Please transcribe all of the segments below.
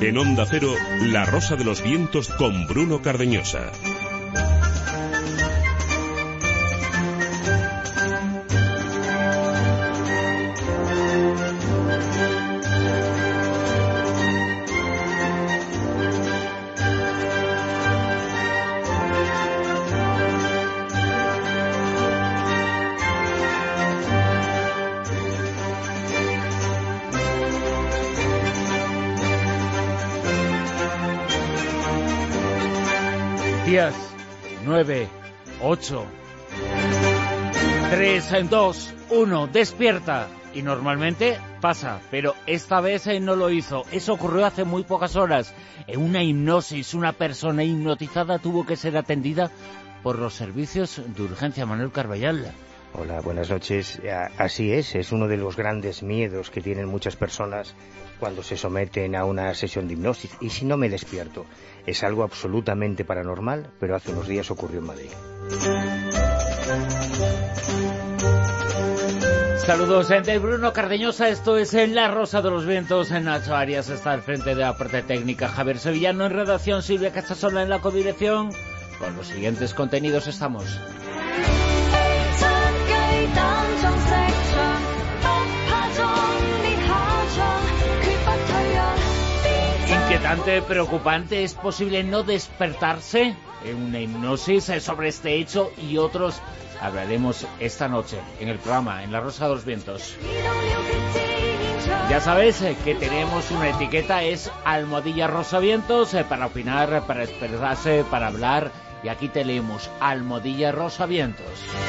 En Onda Cero, La Rosa de los Vientos con Bruno Cardeñosa. Días, 9, 8, 3, 2, 1, despierta. Y normalmente pasa, pero esta vez no lo hizo. Eso ocurrió hace muy pocas horas. En una hipnosis, una persona hipnotizada tuvo que ser atendida por los servicios de urgencia. Manuel Carballal. Hola, buenas noches. Así es uno de los grandes miedos que tienen muchas personas cuando se someten a una sesión de hipnosis. ¿Y si no me despierto? Es algo absolutamente paranormal, pero hace unos días ocurrió en Madrid. Saludos de Bruno Cardeñosa, esto es La Rosa de los Vientos. Nacho Arias está al frente de la parte técnica, Javier Sevillano en redacción, Silvia Cachasola en la codirección. Con los siguientes contenidos estamos. Inquietante, preocupante, ¿es posible no despertarse en una hipnosis? Sobre este hecho y otros hablaremos esta noche en el programa, en La Rosa de los Vientos. Ya sabéis que tenemos una etiqueta, es Almohadilla Rosavientos, para opinar, para expresarse, para hablar, y aquí te leemos Almohadilla Rosavientos.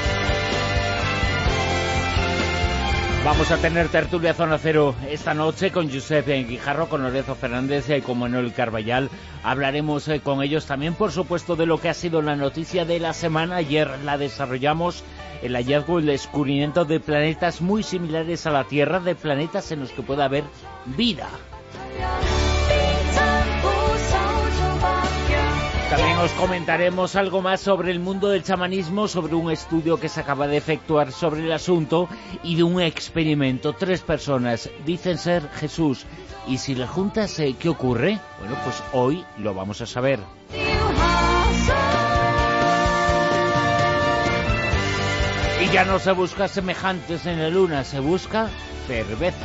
Vamos a tener tertulia Zona Cero esta noche con Josep Guijarro, con Lorenzo Fernández y con Manuel Carballal. Hablaremos con ellos también, por supuesto, de lo que ha sido la noticia de la semana. Ayer la desarrollamos, el hallazgo, el descubrimiento de planetas muy similares a la Tierra, de planetas en los que puede haber vida. También os comentaremos algo más sobre el mundo del chamanismo, sobre un estudio que se acaba de efectuar sobre el asunto y de un experimento. 3 personas dicen ser Jesús. ¿Y si las juntas, qué ocurre? Bueno, pues hoy lo vamos a saber. Y ya no se busca semejantes en la luna, se busca cerveza.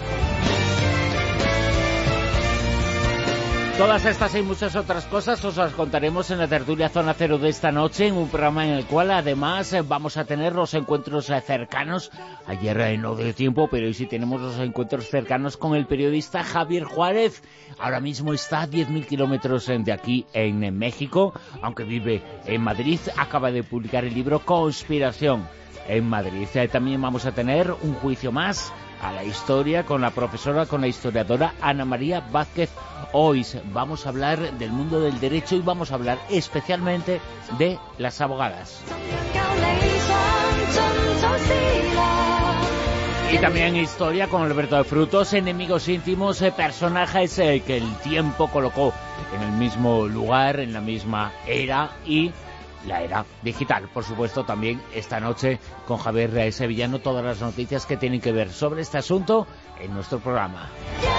Todas estas y muchas otras cosas os las contaremos en la tertulia Zona Cero de esta noche, en un programa en el cual además vamos a tener los encuentros cercanos. Ayer no dio tiempo, pero hoy sí tenemos los encuentros cercanos con el periodista Javier Juárez. Ahora mismo está a 10.000 kilómetros de aquí en México, aunque vive en Madrid. Acaba de publicar el libro Conspiración en Madrid. También vamos a tener un juicio más a la historia con la profesora, con la historiadora Ana María Vázquez Ois. Vamos a hablar del mundo del derecho y vamos a hablar especialmente de las abogadas. Y también historia con Alberto de Frutos, enemigos íntimos, personajes que el tiempo colocó en el mismo lugar, en la misma era y la era digital. Por supuesto, también esta noche con Javier Sevillano todas las noticias que tienen que ver sobre este asunto en nuestro programa.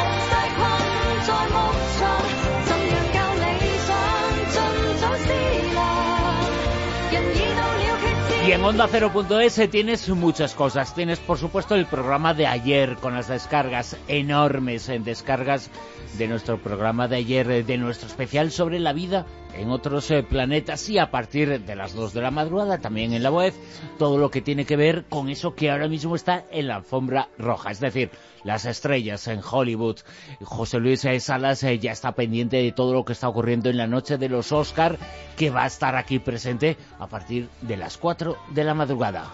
Y en Onda Cero.es tienes muchas cosas. Tienes, por supuesto, el programa de ayer con las descargas enormes en descargas de nuestro programa de ayer, de nuestro especial sobre la vida en otros planetas, y a partir de las 2 de la madrugada también en la web todo lo que tiene que ver con eso que ahora mismo está en la alfombra roja, es decir, las estrellas en Hollywood. José Luis Salas ya está pendiente de todo lo que está ocurriendo en la noche de los Oscar, que va a estar aquí presente a partir de las 4 de la madrugada.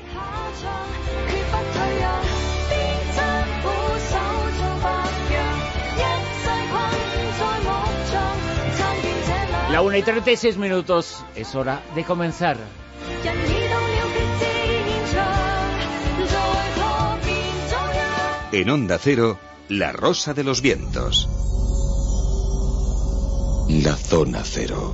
La 1:36, es hora de comenzar. En Onda Cero, La Rosa de los Vientos. La Zona Cero.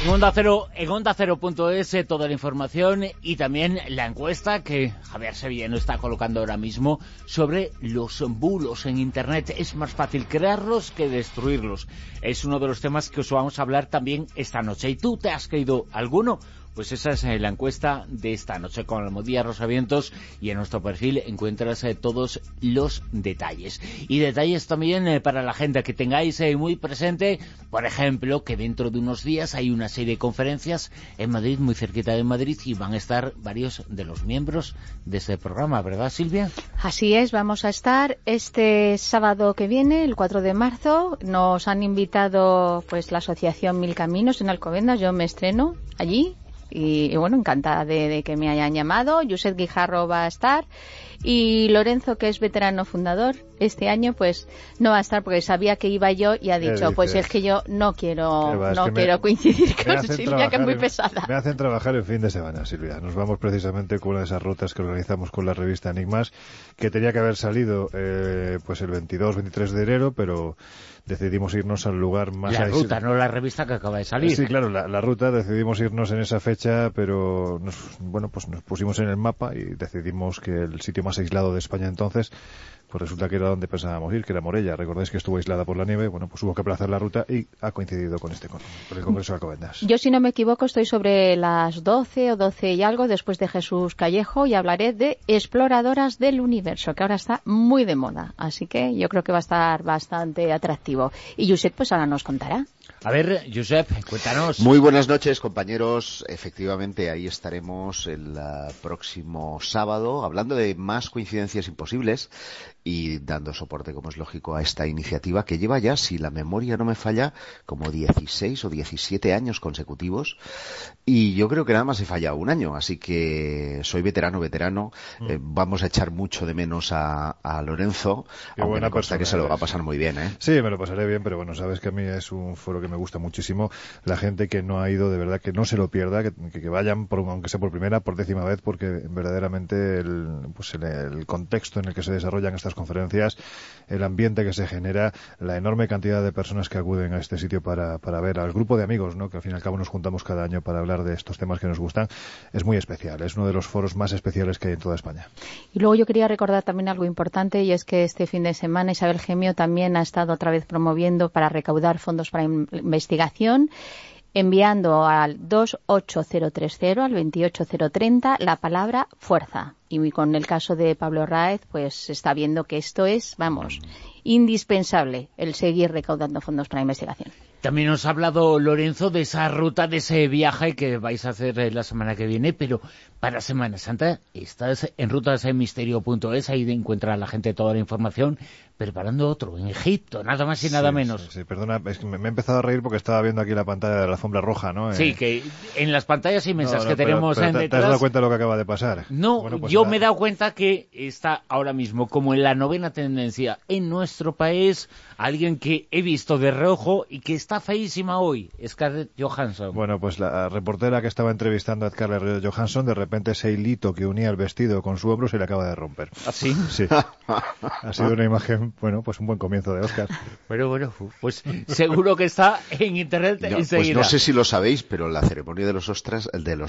En Onda Cero.es toda la información y también la encuesta que Javier Sevillano está colocando ahora mismo sobre los bulos en Internet. Es más fácil crearlos que destruirlos. Es uno de los temas que os vamos a hablar también esta noche. ¿Y tú te has creído alguno? Pues esa es la encuesta de esta noche con Almudía Rosavientos, y en nuestro perfil encuentras todos los detalles. Y detalles también para la gente que tengáis muy presente, por ejemplo, que dentro de unos días hay una serie de conferencias en Madrid, muy cerquita de Madrid, y van a estar varios de los miembros de este programa, ¿verdad, Silvia? Así es, vamos a estar este sábado que viene, el 4 de marzo. Nos han invitado pues la Asociación Mil Caminos en Alcobendas, yo me estreno allí. Y bueno, encantada de que me hayan llamado. Josep Guijarro va a estar, y Lorenzo, que es veterano fundador, este año pues no va a estar porque sabía que iba yo y ha dicho, pues es que yo no quiero coincidir con Silvia, que es muy pesada. Me hacen trabajar el fin de semana, Silvia. Nos vamos precisamente con una de esas rutas que organizamos con la revista Enigmas, que tenía que haber salido pues el 22-23 de enero, pero decidimos irnos al lugar más... La ruta, no la revista que acaba de salir. Sí, claro, la ruta, decidimos irnos en esa fecha, pero nos pusimos en el mapa y decidimos que el sitio más aislado de España entonces, pues resulta que era donde pensábamos ir, que era Morella. Recordáis que estuvo aislada por la nieve, bueno, pues hubo que aplazar la ruta y ha coincidido con el Congreso de Alcobendas. Yo, si no me equivoco, estoy sobre las 12 o 12 y algo después de Jesús Callejo, y hablaré de exploradoras del universo, que ahora está muy de moda, así que yo creo que va a estar bastante atractivo. Y Josep pues ahora nos contará. A ver, Josep, cuéntanos. Muy buenas noches, compañeros. Efectivamente, ahí estaremos el próximo sábado hablando de más coincidencias imposibles y dando soporte, como es lógico, a esta iniciativa que lleva ya, si la memoria no me falla, como 16 o 17 años consecutivos, y yo creo que nada más he fallado un año, así que soy veterano. Vamos a echar mucho de menos a Lorenzo, aunque me consta que se lo va a pasar muy bien, ¿eh? Sí, me lo pasaré bien, pero bueno, sabes que a mí es un foro que me gusta muchísimo. La gente que no ha ido, de verdad, que no se lo pierda, que vayan, aunque sea por primera, por 10ª vez, porque verdaderamente el contexto en el que se desarrollan estas conferencias, el ambiente que se genera, la enorme cantidad de personas que acuden a este sitio para ver al grupo de amigos, ¿no?, que al fin y al cabo nos juntamos cada año para hablar de estos temas que nos gustan, es muy especial. Es uno de los foros más especiales que hay en toda España. Y luego yo quería recordar también algo importante, y es que este fin de semana Isabel Gemio también ha estado otra vez promoviendo para recaudar fondos para investigación, enviando al 28030, al 28030, la palabra fuerza. Y con el caso de Pablo Raez, pues se está viendo que esto es, indispensable, el seguir recaudando fondos para investigación. También nos ha hablado Lorenzo de esa ruta, de ese viaje que vais a hacer la semana que viene, pero para Semana Santa estás en rutasemisterio.es, ahí encuentra la gente toda la información, preparando otro en Egipto, nada más y nada menos. Sí, perdona, es que me he empezado a reír porque estaba viendo aquí la pantalla de la alfombra roja, ¿no? Sí, que en las pantallas inmensas que tenemos pero detrás... ¿te has dado cuenta de lo que acaba de pasar? No, bueno, pues yo me he dado cuenta que está ahora mismo como en la 9ª tendencia en nuestro país, alguien que he visto de reojo y que está feísima hoy, Scarlett Johansson. Bueno, pues la reportera que estaba entrevistando a Scarlett Johansson, de repente ese hilito que unía el vestido con su hombro se le acaba de romper. ¿Ah, sí? Sí. Ha sido una imagen, bueno, pues un buen comienzo de Oscar. Bueno, pues seguro que está en internet enseguida. Pues no sé si lo sabéis, pero la ceremonia de los Oscars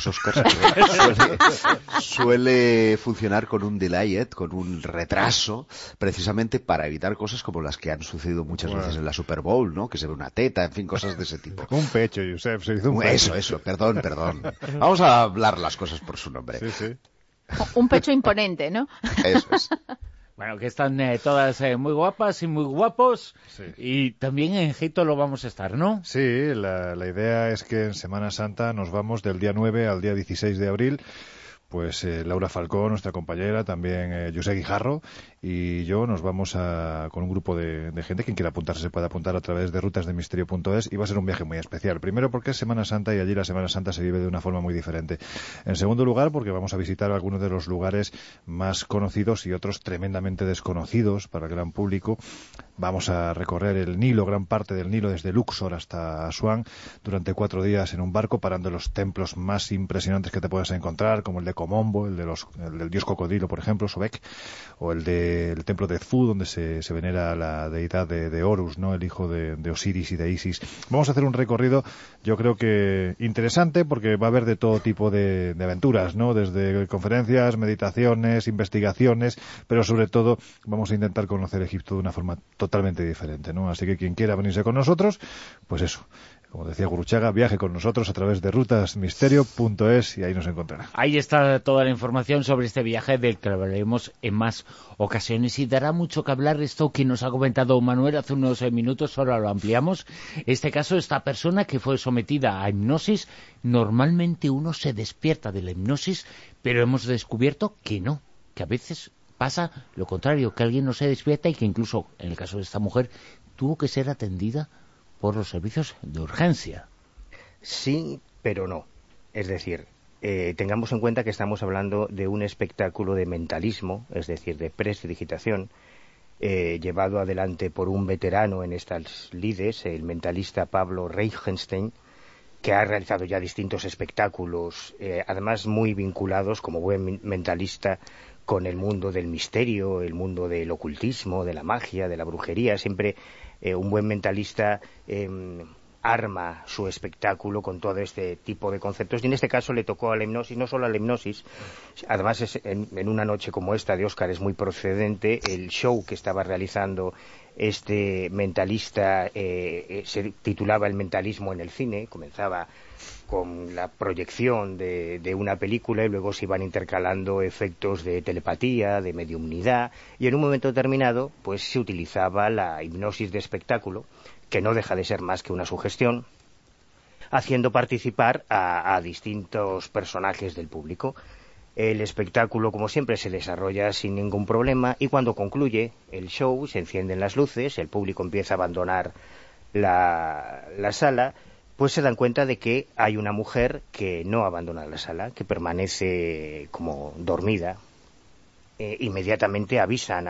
suele funcionar con un delay, con un retraso, precisamente para evitar cosas como las que han sucedido muchas veces en la Super Bowl, ¿no? Que se ve una teta, en fin, cosas de ese tipo. Un pecho, Josep, se hizo un pecho. Eso, perdón. Vamos a hablar las cosas por su nombre. Sí. Un pecho imponente, ¿no? Eso es. Bueno, que están todas muy guapas y muy guapos, sí. Y también en Egipto lo vamos a estar, ¿no? Sí, la idea es que en Semana Santa nos vamos del día 9 al día 16 de abril. Pues Laura Falcó, nuestra compañera, también Josep Guijarro y yo nos vamos con un grupo de gente. Quien quiera apuntarse se puede apuntar a través de rutasdemisterio.es, y va a ser un viaje muy especial. Primero porque es Semana Santa y allí la Semana Santa se vive de una forma muy diferente. En segundo lugar porque vamos a visitar algunos de los lugares más conocidos y otros tremendamente desconocidos para el gran público Vamos a recorrer el Nilo, gran parte del Nilo, desde Luxor hasta Asuán, durante 4 días en un barco, parando en los templos más impresionantes que te puedas encontrar, como el de Komombo, el del dios cocodrilo, por ejemplo, Sobek, o el del templo de Edfu, donde se venera la deidad de Horus, ¿no?, el hijo de Osiris y de Isis. Vamos a hacer un recorrido, yo creo que interesante, porque va a haber de todo tipo de aventuras, ¿no?, desde conferencias, meditaciones, investigaciones, pero sobre todo vamos a intentar conocer Egipto de una forma totalmente diferente, ¿no? Así que quien quiera venirse con nosotros, pues eso, como decía Gurruchaga, viaje con nosotros a través de rutasmisterio.es y ahí nos encontrará. Ahí está toda la información sobre este viaje del que hablaremos en más ocasiones, y dará mucho que hablar esto que nos ha comentado Manuel hace unos minutos. Ahora lo ampliamos. Este caso, esta persona que fue sometida a hipnosis, normalmente uno se despierta de la hipnosis, pero hemos descubierto que no, que a veces pasa lo contrario, que alguien no se despierta y que incluso, en el caso de esta mujer, tuvo que ser atendida por los servicios de urgencia. Sí, pero no. Es decir, tengamos en cuenta que estamos hablando de un espectáculo de mentalismo, es decir, de prestidigitación, llevado adelante por un veterano en estas lides, el mentalista Pablo Reichenstein, que ha realizado ya distintos espectáculos, además muy vinculados, como buen mentalista, con el mundo del misterio, el mundo del ocultismo, de la magia, de la brujería. Siempre un buen mentalista arma su espectáculo con todo este tipo de conceptos, y en este caso le tocó a la hipnosis, no solo a la hipnosis, además en una noche como esta de Óscar es muy procedente el show que estaba realizando este mentalista. Se titulaba El mentalismo en el cine, comenzaba con la proyección de una película y luego se iban intercalando efectos de telepatía, de mediumnidad, y en un momento determinado pues se utilizaba la hipnosis de espectáculo, que no deja de ser más que una sugestión, haciendo participar a distintos personajes del público. El espectáculo, como siempre, se desarrolla sin ningún problema, y cuando concluye el show se encienden las luces, el público empieza a abandonar la sala, pues se dan cuenta de que hay una mujer que no abandona la sala, que permanece como dormida. Inmediatamente avisan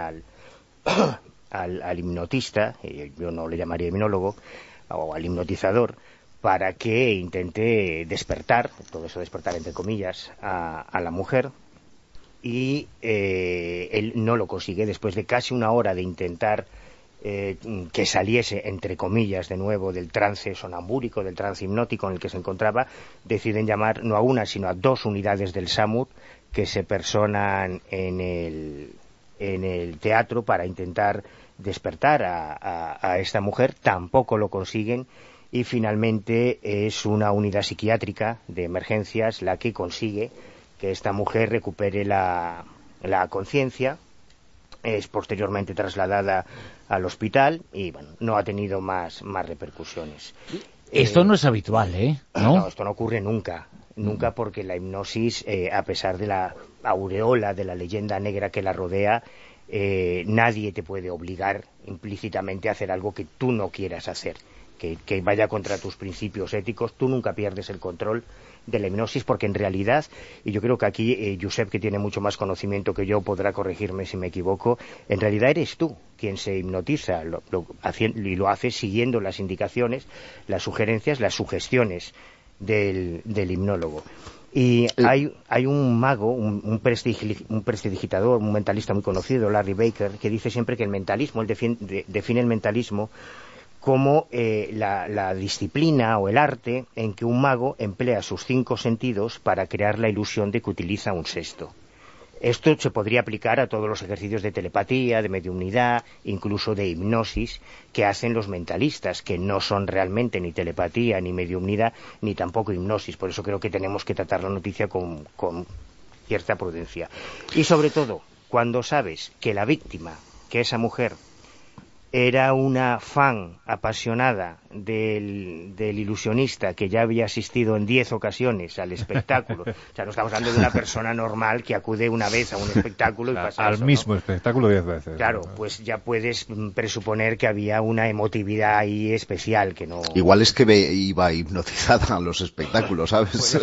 al hipnotista, yo no le llamaría hipnólogo, o al hipnotizador, para que intente despertar, todo eso despertar entre comillas, a la mujer, y él no lo consigue. Después de casi una hora de intentar que saliese, entre comillas, de nuevo del trance sonambúrico, del trance hipnótico en el que se encontraba, deciden llamar no a una, sino a 2 unidades del SAMUR que se personan en el teatro para intentar despertar a esta mujer. Tampoco lo consiguen, y finalmente es una unidad psiquiátrica de emergencias la que consigue que esta mujer recupere la conciencia. Es posteriormente trasladada al hospital y bueno, no ha tenido más repercusiones. Esto no es habitual, ¿eh? No, esto no ocurre nunca, porque la hipnosis, a pesar de la aureola, de la leyenda negra que la rodea, nadie te puede obligar implícitamente a hacer algo que tú no quieras hacer, que vaya contra tus principios éticos. Tú nunca pierdes el control de la hipnosis, porque en realidad, y yo creo que aquí Josep, que tiene mucho más conocimiento que yo, podrá corregirme si me equivoco, en realidad eres tú quien se hipnotiza, y lo hace siguiendo las indicaciones, las sugerencias, las sugestiones del hipnólogo. Y hay un mago, un prestidigitador, un mentalista muy conocido, Larry Baker, que dice siempre que el mentalismo, él define el mentalismo como la disciplina o el arte en que un mago emplea sus 5 sentidos para crear la ilusión de que utiliza un sexto. Esto se podría aplicar a todos los ejercicios de telepatía, de mediumnidad, incluso de hipnosis que hacen los mentalistas, que no son realmente ni telepatía, ni mediumnidad, ni tampoco hipnosis. Por eso creo que tenemos que tratar la noticia con cierta prudencia. Y sobre todo, cuando sabes que la víctima, que esa mujer, era una fan apasionada del ilusionista, que ya había asistido en 10 ocasiones al espectáculo. O sea, no estamos hablando de una persona normal que acude una vez a un espectáculo y pasa al eso, mismo ¿no? espectáculo 10 veces. Claro, pues ya puedes presuponer que había una emotividad ahí especial que no... Igual es que iba hipnotizada a los espectáculos, ¿sabes?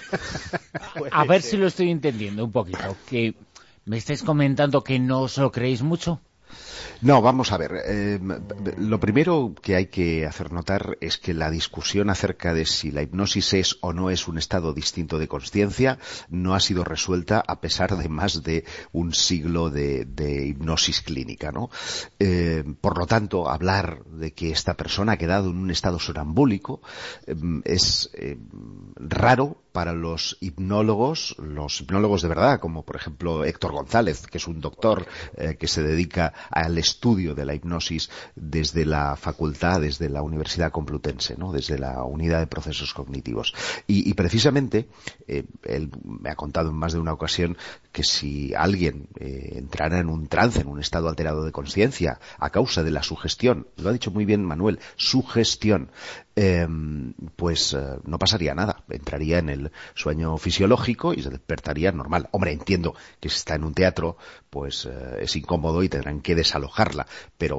A ver si lo estoy entendiendo un poquito. Que me estáis comentando que no os lo creéis mucho. No, vamos a ver. Lo primero que hay que hacer notar es que la discusión acerca de si la hipnosis es o no es un estado distinto de consciencia no ha sido resuelta a pesar de más de un siglo de hipnosis clínica, ¿no? Por lo tanto, hablar de que esta persona ha quedado en un estado sonambúlico es raro para los hipnólogos de verdad, como por ejemplo Héctor González, que es un doctor que se dedica al estudio de la hipnosis desde la facultad, desde la Universidad Complutense, ¿no? Desde la Unidad de Procesos Cognitivos. Y precisamente, él me ha contado en más de una ocasión que si alguien entrara en un trance, en un estado alterado de conciencia, a causa de la sugestión, lo ha dicho muy bien Manuel, sugestión, pues no pasaría nada, entraría en el sueño fisiológico y se despertaría normal. Hombre, entiendo que si está en un teatro, pues es incómodo y tendrán que desalojarla, pero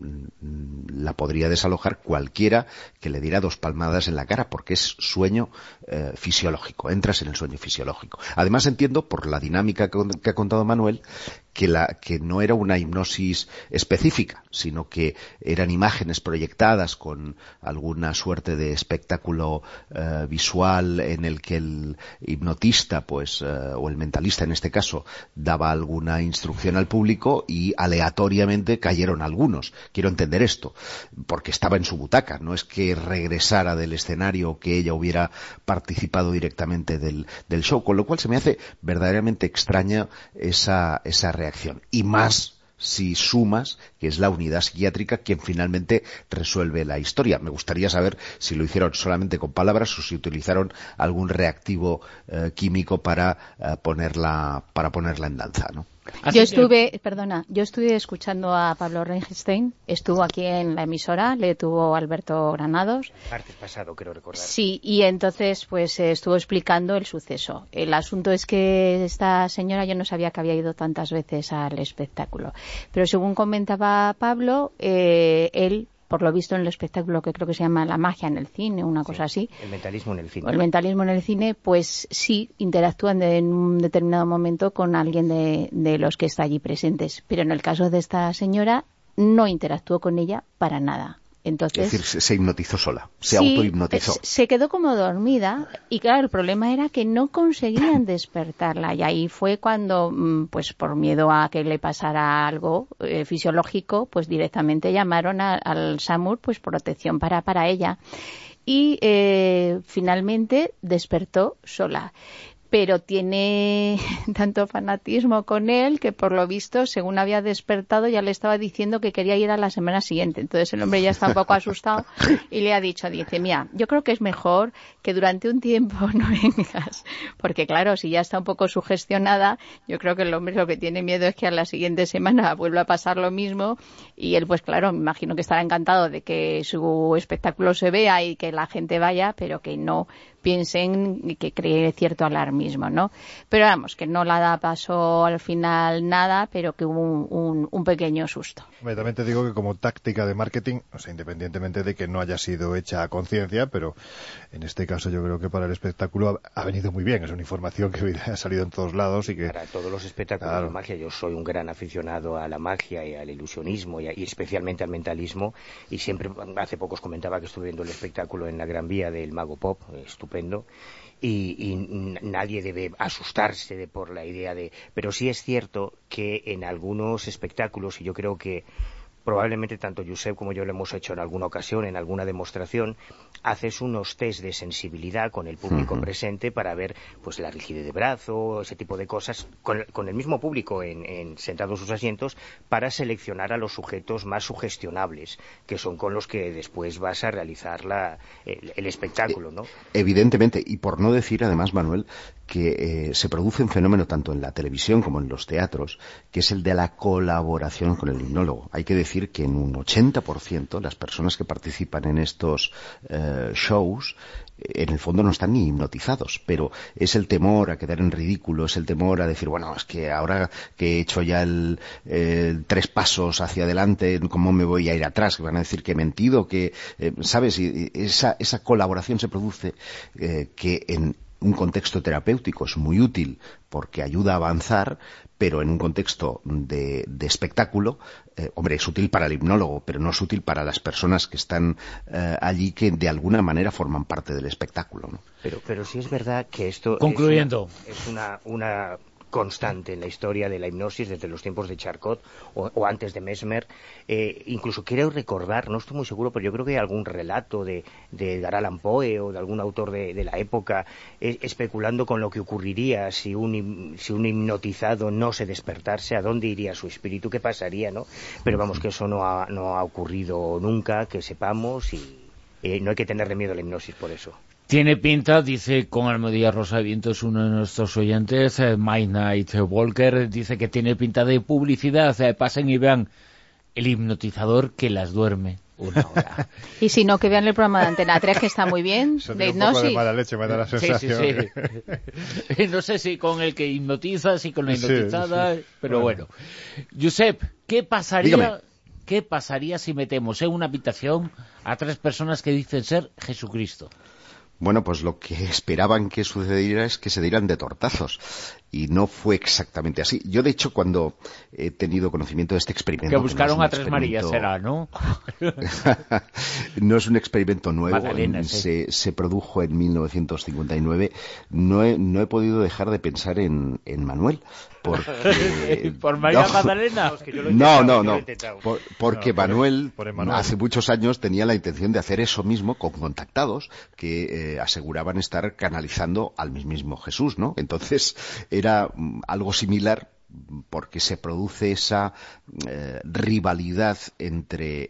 la podría desalojar cualquiera que le diera 2 palmadas en la cara, porque es sueño fisiológico, entras en el sueño fisiológico. Además entiendo, por la dinámica que ha contado Manuel, que no era una hipnosis específica, sino que eran imágenes proyectadas con alguna suerte de espectáculo visual en el que el hipnotista, pues, o el mentalista en este caso, daba alguna instrucción al público y aleatoriamente cayeron algunos. Quiero entender esto, porque estaba en su butaca, no es que regresara del escenario o que ella hubiera participado directamente del show, con lo cual se me hace verdaderamente extraña esa reacción. Y más si sumas que es la unidad psiquiátrica quien finalmente resuelve la historia. Me gustaría saber si lo hicieron solamente con palabras o si utilizaron algún reactivo químico para ponerla en danza, ¿no? Yo estuve escuchando a Pablo Reinstein, estuvo aquí en la emisora, le tuvo Alberto Granados. Martes pasado, creo recordar. Sí, y entonces pues estuvo explicando el suceso. El asunto es que esta señora, yo no sabía que había ido tantas veces al espectáculo, pero según comentaba Pablo, él, por lo visto en el espectáculo que creo que se llama La magia en el cine, una cosa así. El mentalismo en el cine. El mentalismo en el cine, pues sí, interactúan en un determinado momento con alguien de los que está allí presentes. Pero en el caso de esta señora, no interactuó con ella para nada. Entonces, es decir, se hipnotizó sola, se autohipnotizó. Se quedó como dormida y claro, el problema era que no conseguían despertarla y ahí fue cuando, pues por miedo a que le pasara algo fisiológico, pues directamente llamaron al SAMUR, pues protección para ella y finalmente despertó sola. Pero tiene tanto fanatismo con él que por lo visto, según había despertado, ya le estaba diciendo que quería ir a la semana siguiente. Entonces el hombre ya está un poco asustado y le ha dicho, dice, mira, yo creo que es mejor que durante un tiempo no vengas. Porque claro, si ya está un poco sugestionada, yo creo que el hombre lo que tiene miedo es que a la siguiente semana vuelva a pasar lo mismo y él, pues claro, me imagino que estará encantado de que su espectáculo se vea y que la gente vaya, pero que no piensen y que cree cierto alarmismo, ¿no? Pero vamos, que no la da paso al final nada, pero que hubo un pequeño susto. También te digo que como táctica de marketing, o sea, independientemente de que no haya sido hecha a conciencia, pero en este caso yo creo que para el espectáculo ha venido muy bien. Es una información que ha salido en todos lados y que... Para todos los espectáculos de magia, yo soy un gran aficionado a la magia y al ilusionismo y especialmente al mentalismo, y siempre, hace poco os comentaba que estuve viendo el espectáculo en la Gran Vía del Mago Pop, estupendo, y nadie debe asustarse por la idea de... Pero sí es cierto que en algunos espectáculos, y yo creo que probablemente tanto Josep como yo lo hemos hecho en alguna ocasión, en alguna demostración, haces unos test de sensibilidad con el público presente para ver pues la rigidez de brazo, ese tipo de cosas, con el mismo público sentado en sus asientos, para seleccionar a los sujetos más sugestionables, que son con los que después vas a realizar el espectáculo, ¿no? Evidentemente, y por no decir además, Manuel, que se produce un fenómeno tanto en la televisión como en los teatros, que es el de la colaboración con el hipnólogo. Hay que decir que en un 80% las personas que participan en estos shows en el fondo no están ni hipnotizados, pero es el temor a quedar en ridículo, es el temor a decir, bueno, es que ahora que he hecho ya 3 pasos hacia adelante, ¿cómo me voy a ir atrás? Que van a decir que he mentido, que, ¿sabes? Y esa colaboración se produce que un contexto terapéutico es muy útil porque ayuda a avanzar, pero en un contexto de espectáculo, hombre, es útil para el hipnólogo, pero no es útil para las personas que están allí, que de alguna manera forman parte del espectáculo, ¿no? Pero sí es verdad que esto concluyendo es una constante en la historia de la hipnosis desde los tiempos de Charcot o antes de Mesmer. Incluso quiero recordar, no estoy muy seguro, pero yo creo que hay algún relato de Edgar Allan Poe o de algún autor de la época especulando con lo que ocurriría si un hipnotizado no se despertase, a dónde iría su espíritu, qué pasaría, ¿no? Pero vamos, que eso no ha ocurrido nunca, que sepamos, y no hay que tenerle miedo a la hipnosis por eso. Tiene pinta, dice con Almodía Rosavientos, uno de nuestros oyentes, My Night Walker, dice que tiene pinta de publicidad. Pasen y vean el hipnotizador que las duerme una hora. Y si no, que vean el programa de Antena 3, que está muy bien, eso de hipnosis. Un poco de hipnosis. mala leche, me da la sensación. Sí. No sé si con el que hipnotiza, si con la hipnotizada, pero bueno. Josep, ¿qué pasaría si metemos en una habitación a 3 personas que dicen ser Jesucristo? Bueno, pues lo que esperaban que sucediera es que se dieran de tortazos. Y no fue exactamente así. Yo, de hecho, cuando he tenido conocimiento de este experimento... Que buscaron a 3 Marías, será, ¿no? No es un experimento nuevo. Magdalena, sí. Se produjo en 1959. No he podido dejar de pensar en Manuel. Porque... ¿Por María Magdalena? No. Porque Manuel, hace muchos años, tenía la intención de hacer eso mismo con contactados que aseguraban estar canalizando al mismísimo Jesús, ¿no? Entonces era algo similar, porque se produce esa rivalidad entre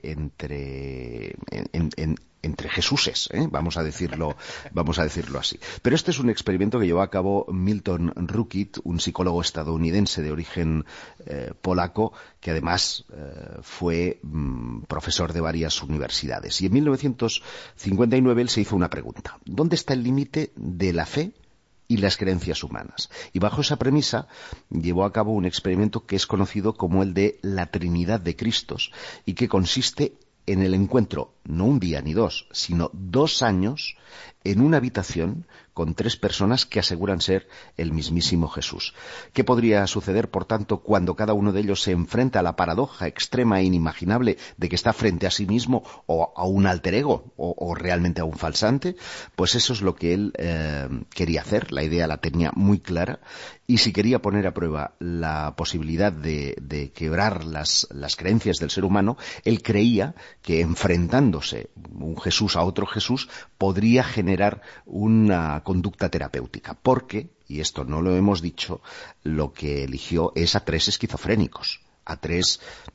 Jesuses, vamos a decirlo así. Pero este es un experimento que llevó a cabo Milton Ruckit, un psicólogo estadounidense de origen polaco, que además fue profesor de varias universidades. Y en 1959 él se hizo una pregunta: ¿dónde está el límite de la fe y las creencias humanas? Y bajo esa premisa llevó a cabo un experimento que es conocido como el de la Trinidad de Cristos, y que consiste en el encuentro, no un día ni 2, sino 2 años en una habitación con 3 personas que aseguran ser el mismísimo Jesús. ¿Qué podría suceder, por tanto, cuando cada uno de ellos se enfrenta a la paradoja extrema e inimaginable de que está frente a sí mismo o a un alter ego o realmente a un falsante? Pues eso es lo que él quería hacer. La idea la tenía muy clara, y si quería poner a prueba la posibilidad de quebrar las creencias del ser humano, él creía que enfrentándose un Jesús a otro Jesús podría generar una conducta terapéutica, porque, y esto no lo hemos dicho, lo que eligió es a 3 esquizofrénicos, a tres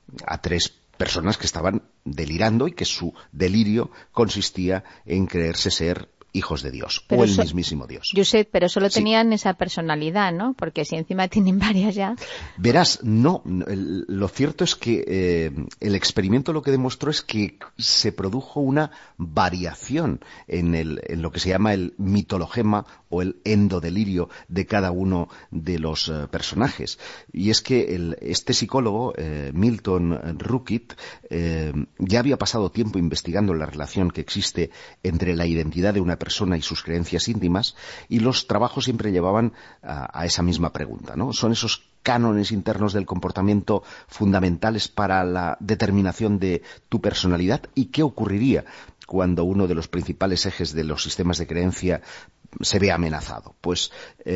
personas que estaban delirando y que su delirio consistía en creerse ser hijos de Dios, pero o el mismísimo Dios. Josep, pero solo tenían esa personalidad, ¿no? Porque si encima tienen varias ya... Verás, no. Lo cierto es que el experimento lo que demostró es que se produjo una variación en lo que se llama el mitologema o el endodelirio de cada uno de los personajes. Y es que este psicólogo, Milton Ruckit, ya había pasado tiempo investigando la relación que existe entre la identidad de una persona y sus creencias íntimas, y los trabajos siempre llevaban a esa misma pregunta, ¿no? Son esos cánones internos del comportamiento fundamentales para la determinación de tu personalidad. ¿Y qué ocurriría cuando uno de los principales ejes de los sistemas de creencia se ve amenazado? Pues,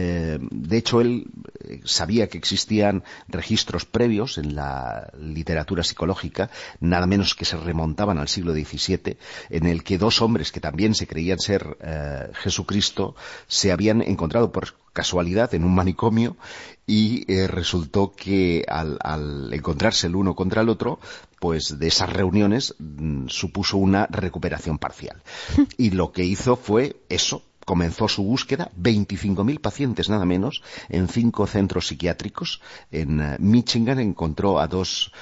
de hecho, él sabía que existían registros previos en la literatura psicológica, nada menos que se remontaban al siglo XVII, en el que 2 hombres que también se creían ser Jesucristo se habían encontrado por casualidad en un manicomio, y resultó que al encontrarse el uno contra el otro, pues de esas reuniones supuso una recuperación parcial. Y lo que hizo fue eso. Comenzó su búsqueda, 25.000 pacientes nada menos, en 5 centros psiquiátricos. En Michigan encontró a dos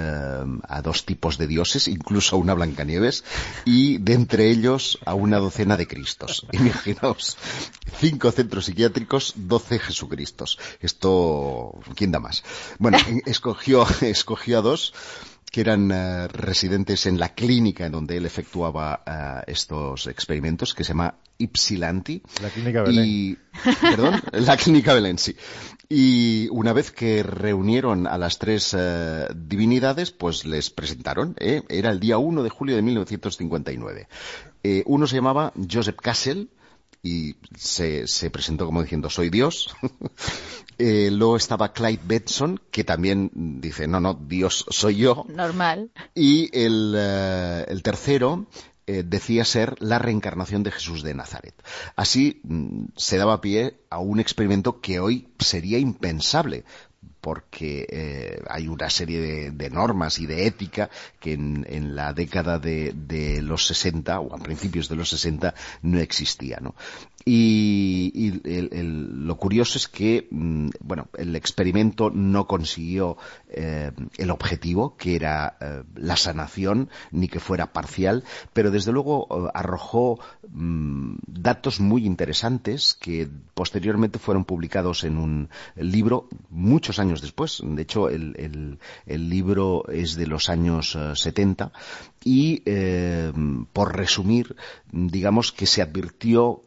tipos de dioses, incluso a una Blancanieves, y de entre ellos a una docena de Cristos. Imaginaos, 5 centros psiquiátricos, 12 Jesucristos. Esto, ¿quién da más? Bueno, escogió a 2 que eran residentes en la clínica en donde él efectuaba estos experimentos, que se llama Ypsilanti. La clínica Belén. Perdón, la clínica Belén, sí. Y una vez que reunieron a las 3 divinidades, pues les presentaron. Era el día 1 de julio de 1959. Uno se llamaba Joseph Cassel y se presentó como diciendo, soy Dios. Luego estaba Clyde Benson, que también dice, no, Dios soy yo. Normal. Y el tercero decía ser la reencarnación de Jesús de Nazaret. Así se daba pie a un experimento que hoy sería impensable, porque hay una serie de normas y de ética que en la década de los 60 o a principios de los 60 no existía, ¿no? Y lo curioso es que, el experimento no consiguió el objetivo, que era la sanación, ni que fuera parcial, pero desde luego arrojó datos muy interesantes que posteriormente fueron publicados en un libro muchos años después. De hecho, el libro es de los años 70 y, por resumir, digamos que se advirtió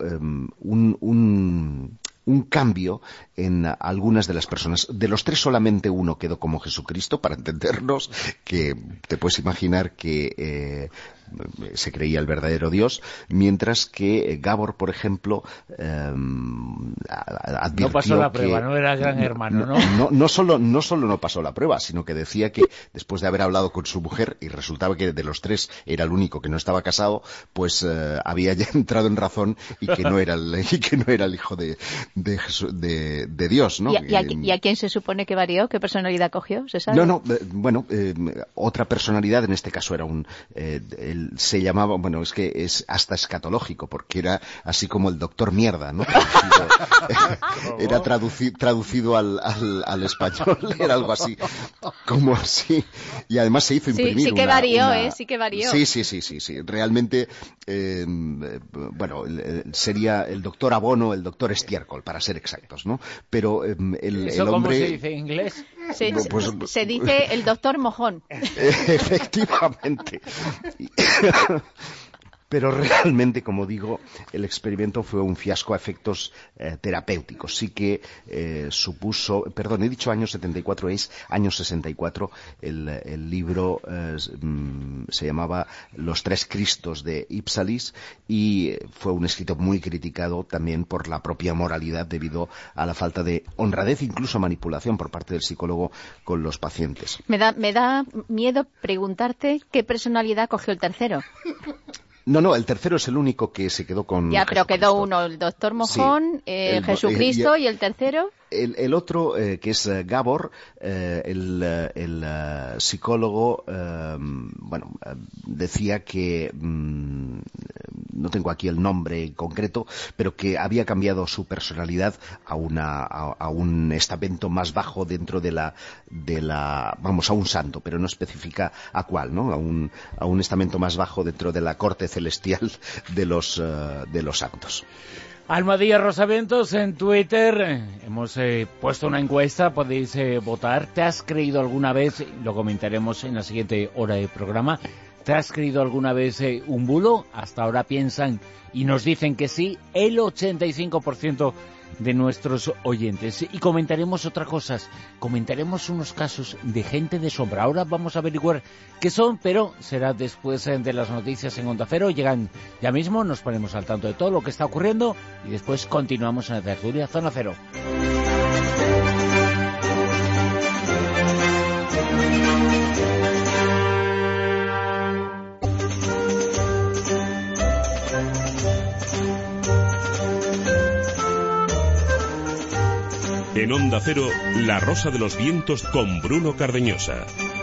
un cambio en algunas de las personas. De los 3 solamente uno quedó como Jesucristo, para entendernos, que te puedes imaginar que se creía el verdadero Dios, mientras que Gabor, por ejemplo, advirtió no pasó la prueba, que no era gran hermano, ¿no? No solo no pasó la prueba, sino que decía que después de haber hablado con su mujer, y resultaba que de los 3 era el único que no estaba casado, pues había ya entrado en razón y que no era el hijo de Dios, ¿no? ¿Y a quién se supone que varió? ¿Qué personalidad cogió? ¿Se sabe? Otra personalidad, en este caso era se llamaba, es que es hasta escatológico, porque era así como el doctor mierda, ¿no? Era traducido al español, era algo así, como así, y además se hizo imprimir. Sí que varió, sí que varió. Sí, realmente, sería el doctor Abono, el doctor Estiércol, para ser exactos, ¿no? Pero el hombre... ¿Cómo se dice en inglés? Se dice el doctor Mojón. Efectivamente. Pero realmente, como digo, el experimento fue un fiasco a efectos terapéuticos. Sí que supuso, perdón, he dicho años 74, es años 64, el libro se llamaba Los 3 Cristos de Ipsalis y fue un escrito muy criticado también por la propia moralidad debido a la falta de honradez, incluso manipulación por parte del psicólogo con los pacientes. Me da miedo preguntarte qué personalidad cogió el tercero. No, el tercero es el único que se quedó con Ya, pero quedó uno, el doctor Mojón, sí, Jesucristo, ¿y el tercero? El otro, que es Gabor, el psicólogo, decía que, no tengo aquí el nombre en concreto, pero que había cambiado su personalidad a un estamento más bajo dentro a un santo, pero no especifica a cuál, ¿no? A un estamento más bajo dentro de la corte celestial de los santos. Almadía Rosavientos en Twitter, hemos puesto una encuesta, podéis votar. ¿Te has creído alguna vez, lo comentaremos en la siguiente hora de programa, ¿te has creído alguna vez un bulo? Hasta ahora piensan y nos dicen que sí, el 85% de nuestros oyentes. Y comentaremos otras cosas, comentaremos unos casos de gente de sombra. Ahora vamos a averiguar qué son, pero será después de las noticias en Onda Cero. Llegan ya mismo, nos ponemos al tanto de todo lo que está ocurriendo y después continuamos en la tertulia Zona Cero. En Onda Cero, La Rosa de los Vientos con Bruno Cardeñosa.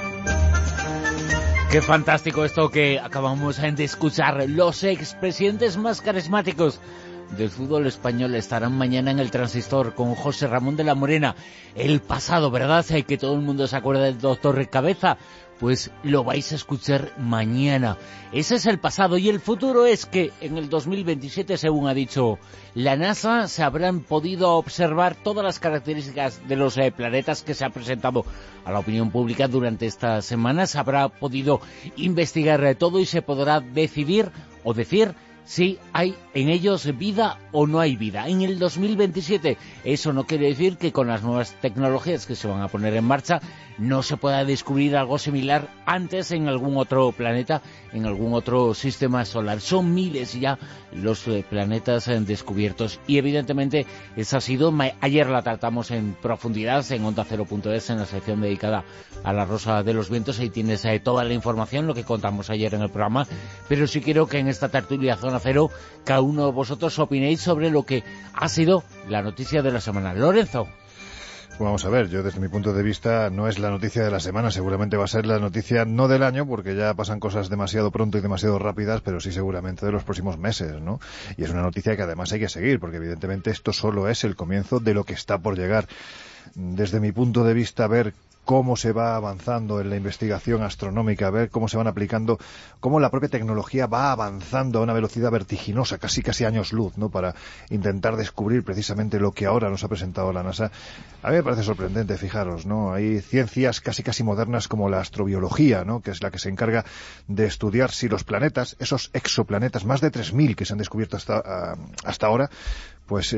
Qué fantástico esto que acabamos de escuchar. Los expresidentes más carismáticos del fútbol español estarán mañana en el Transistor con José Ramón de la Morena. El pasado, ¿verdad? Que todo el mundo se acuerda del doctor Cabeza. Pues lo vais a escuchar mañana. Ese es el pasado, y el futuro es que en el 2027, según ha dicho la NASA, se habrán podido observar todas las características de los planetas que se han presentado a la opinión pública durante estas semanas. Se habrá podido investigar todo y se podrá decidir o decir si hay en ellos vida o no hay vida. En el 2027, eso no quiere decir que con las nuevas tecnologías que se van a poner en marcha no se pueda descubrir algo similar antes en algún otro planeta, en algún otro sistema solar. Son miles ya los planetas descubiertos, y evidentemente esa ha sido... Ayer la tratamos en profundidad en OndaCero.es, en la sección dedicada a la Rosa de los Vientos. Ahí tienes toda la información, lo que contamos ayer en el programa, pero sí quiero que en esta tertulia Zona Cero cada uno de vosotros opinéis sobre lo que ha sido la noticia de la semana. Lorenzo. Vamos a ver, yo desde mi punto de vista no es la noticia de la semana, seguramente va a ser la noticia no del año, porque ya pasan cosas demasiado pronto y demasiado rápidas, pero sí seguramente de los próximos meses, ¿no? Y es una noticia que además hay que seguir, porque evidentemente esto solo es el comienzo de lo que está por llegar. Desde mi punto de vista, ver cómo se va avanzando en la investigación astronómica, ver cómo se van aplicando, cómo la propia tecnología va avanzando a una velocidad vertiginosa, casi años luz, ¿no?, para intentar descubrir precisamente lo que ahora nos ha presentado la NASA. A mí me parece sorprendente, fijaros, ¿no? Hay ciencias casi modernas como la astrobiología, ¿no?, que es la que se encarga de estudiar si los planetas, esos exoplanetas, más de 3.000 que se han descubierto hasta ahora, pues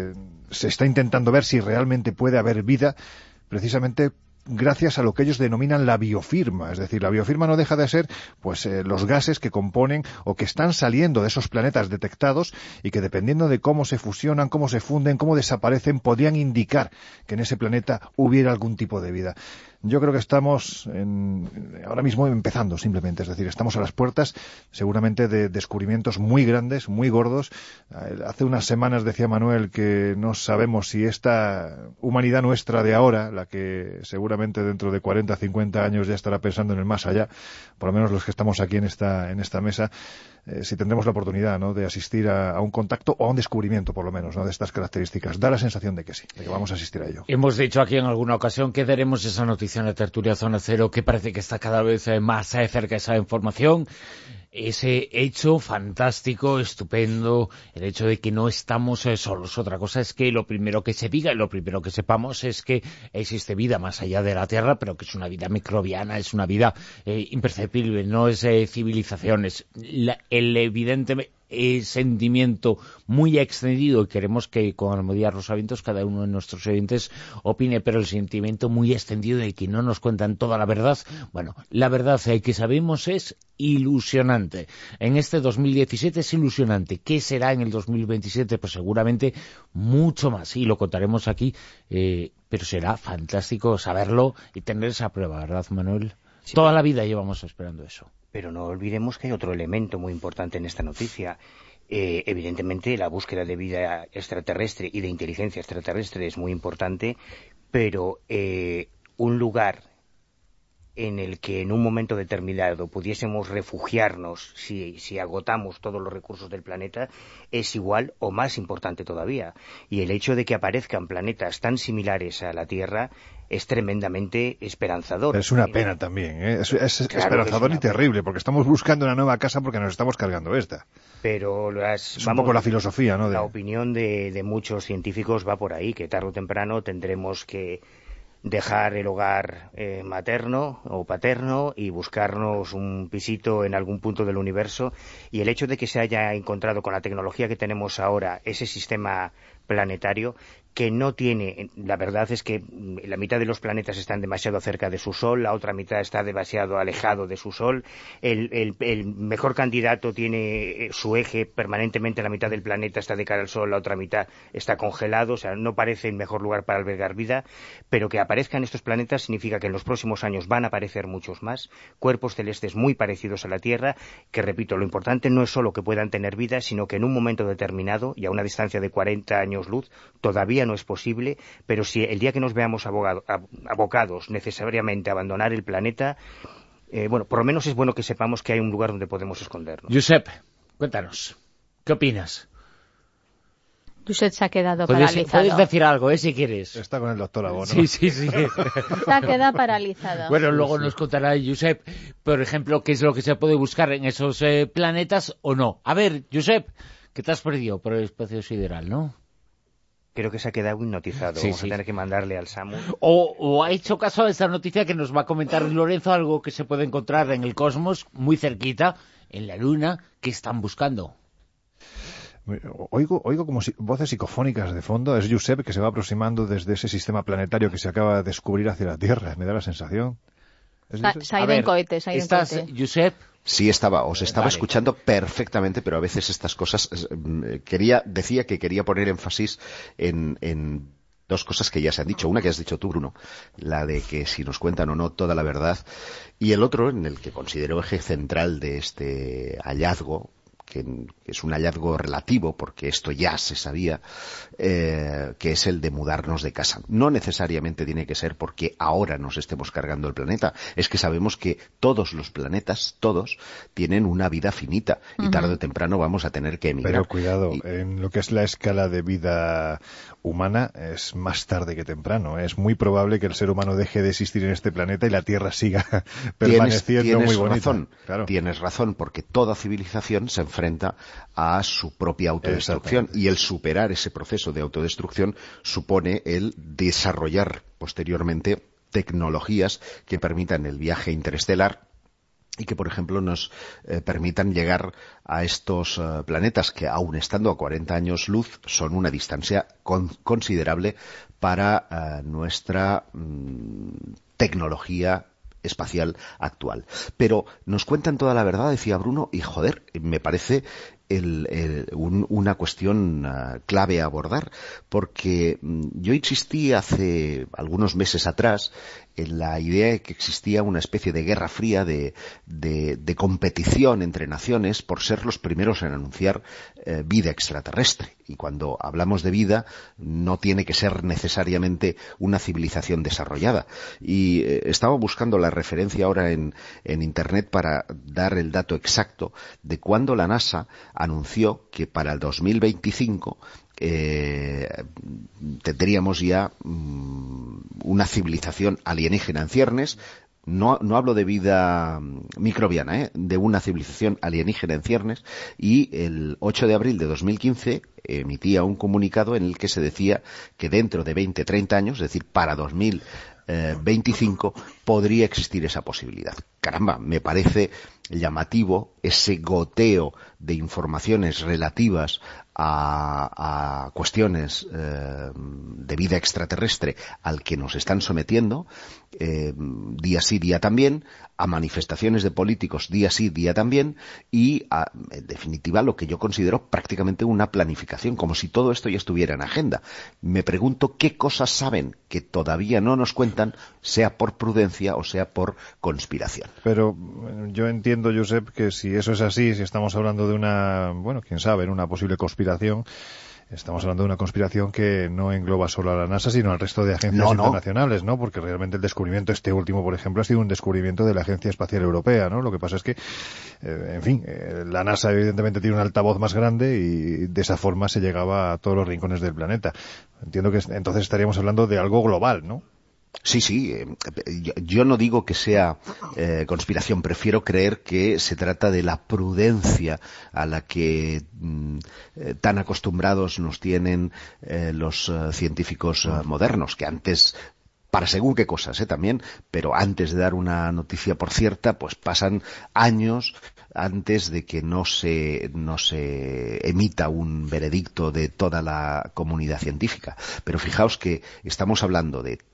se está intentando ver si realmente puede haber vida, precisamente gracias a lo que ellos denominan la biofirma. Es decir, la biofirma no deja de ser pues los gases que componen o que están saliendo de esos planetas detectados, y que dependiendo de cómo se fusionan, cómo se funden, cómo desaparecen, podrían indicar que en ese planeta hubiera algún tipo de vida. Yo creo que estamos ahora mismo empezando, simplemente. Es decir, estamos a las puertas seguramente de descubrimientos muy grandes, muy gordos. Hace unas semanas decía Manuel que no sabemos si esta humanidad nuestra de ahora, la que seguramente dentro de 40, 50 años ya estará pensando en el más allá, por lo menos los que estamos aquí en esta mesa, si tendremos la oportunidad, ¿no?, de asistir a un contacto o a un descubrimiento, por lo menos, ¿no?, de estas características. Da la sensación de que sí, de que vamos a asistir a ello. Hemos dicho aquí en alguna ocasión que daremos esa noticia en la tertulia Zona Cero, que parece que está cada vez más cerca esa información. Ese hecho fantástico, estupendo, el hecho de que no estamos solos. Otra cosa es que lo primero que se diga y lo primero que sepamos es que existe vida más allá de la Tierra, pero que es una vida microbiana, es una vida imperceptible, no es civilización, es el evidente sentimiento muy extendido, y queremos que con Almudía Rosavientos cada uno de nuestros oyentes opine, pero el sentimiento muy extendido de que no nos cuentan toda la verdad. Bueno, la verdad que sabemos es ilusionante. En este 2017 es ilusionante. ¿Qué será en el 2027? Pues seguramente mucho más, y lo contaremos aquí, pero será fantástico saberlo y tener esa prueba, ¿verdad, Manuel? Sí. Toda la vida llevamos esperando eso. Pero no olvidemos que hay otro elemento muy importante en esta noticia. Evidentemente la búsqueda de vida extraterrestre y de inteligencia extraterrestre es muy importante, pero un lugar en el que en un momento determinado pudiésemos refugiarnos si agotamos todos los recursos del planeta es igual o más importante todavía. Y el hecho de que aparezcan planetas tan similares a la Tierra es tremendamente esperanzador. Es una pena también, ¿eh? Es claro, esperanzador y terrible, porque estamos buscando una nueva casa porque nos estamos cargando esta. Pero es un poco la filosofía, ¿no? La opinión de muchos científicos va por ahí, que tarde o temprano tendremos que dejar el hogar materno o paterno y buscarnos un pisito en algún punto del universo. Y el hecho de que se haya encontrado con la tecnología que tenemos ahora ese sistema planetario que no tiene, la verdad es que la mitad de los planetas están demasiado cerca de su Sol, la otra mitad está demasiado alejado de su Sol, el mejor candidato tiene su eje permanentemente, la mitad del planeta está de cara al Sol, la otra mitad está congelado, o sea, no parece el mejor lugar para albergar vida, pero que aparezcan estos planetas significa que en los próximos años van a aparecer muchos más, cuerpos celestes muy parecidos a la Tierra, que repito, lo importante no es solo que puedan tener vida, sino que en un momento determinado, y a una distancia de 40 años luz, todavía no es posible, pero si el día que nos veamos abocados necesariamente a abandonar el planeta, bueno, por lo menos es bueno que sepamos que hay un lugar donde podemos escondernos. Josep, cuéntanos, ¿qué opinas? Josep se ha quedado paralizado. Puedes decir algo, si quieres. Está con el doctor Abono. Sí. Se ha quedado paralizado. Bueno, luego nos contará Josep, por ejemplo, qué es lo que se puede buscar en esos planetas o no. A ver, Josep, ¿qué te has perdido por el espacio sideral, no? Creo que se ha quedado hipnotizado. Vamos a tener que mandarle al SAMU. O ha hecho caso a esta noticia que nos va a comentar Lorenzo, algo que se puede encontrar en el cosmos, muy cerquita, en la Luna, que están buscando. Oigo como voces psicofónicas de fondo. Es Josep que se va aproximando desde ese sistema planetario que se acaba de descubrir hacia la Tierra. Me da la sensación. Se ha ido en cohete. ¿Estás, Josep? Sí, os estaba escuchando perfectamente, pero a veces estas cosas... decía que quería poner énfasis en dos cosas que ya se han dicho. Una que has dicho tú, Bruno, la de que si nos cuentan o no toda la verdad. Y el otro, en el que considero eje central de este hallazgo, que es un hallazgo relativo, porque esto ya se sabía, que es el de mudarnos de casa. No necesariamente tiene que ser porque ahora nos estemos cargando el planeta, es que sabemos que todos los planetas, todos, tienen una vida finita, y tarde o temprano vamos a tener que emigrar. Pero cuidado, en lo que es la escala de vida humana es más tarde que temprano. Es muy probable que el ser humano deje de existir en este planeta y la Tierra siga permaneciendo muy bonita. Tienes razón, porque toda civilización se enfrenta a su propia autodestrucción, y el superar ese proceso de autodestrucción supone el desarrollar posteriormente tecnologías que permitan el viaje interestelar y que, por ejemplo, nos permitan llegar a estos planetas que, aun estando a 40 años luz, son una distancia considerable para nuestra tecnología espacial actual. Pero nos cuentan toda la verdad, decía Bruno, y joder, me parece una cuestión clave a abordar, porque yo insistí hace algunos meses atrás en la idea de que existía una especie de guerra fría de competición entre naciones por ser los primeros en anunciar vida extraterrestre. Y cuando hablamos de vida, no tiene que ser necesariamente una civilización desarrollada. Y estaba buscando la referencia ahora en Internet para dar el dato exacto de cuándo la NASA anunció que para el 2025 tendríamos ya una civilización alienígena en ciernes. No hablo de vida microbiana, de una civilización alienígena en ciernes, y el 8 de abril de 2015 emitía un comunicado en el que se decía que dentro de 20-30 años, es decir, para 2025, podría existir esa posibilidad. Caramba, me parece llamativo ese goteo de informaciones relativas a cuestiones de vida extraterrestre al que nos están sometiendo, día sí, día también, a manifestaciones de políticos día sí, día también, y en definitiva lo que yo considero prácticamente una planificación, como si todo esto ya estuviera en agenda. Me pregunto qué cosas saben que todavía no nos cuentan, sea por prudencia o sea por conspiración. Pero yo entiendo, Josep, que si eso es así, si estamos hablando de una, quién sabe, una posible conspiración, estamos hablando de una conspiración que no engloba solo a la NASA, sino al resto de agencias internacionales, ¿no? Porque realmente el descubrimiento, este último, por ejemplo, ha sido un descubrimiento de la Agencia Espacial Europea, ¿no? Lo que pasa es que, la NASA evidentemente tiene un altavoz más grande y de esa forma se llegaba a todos los rincones del planeta. Entiendo que entonces estaríamos hablando de algo global, ¿no? Sí, yo no digo que sea conspiración, prefiero creer que se trata de la prudencia a la que tan acostumbrados nos tienen los científicos modernos, que antes, para según qué cosas también, pero antes de dar una noticia por cierta, pues pasan años antes de que no se emita un veredicto de toda la comunidad científica. Pero fijaos que estamos hablando de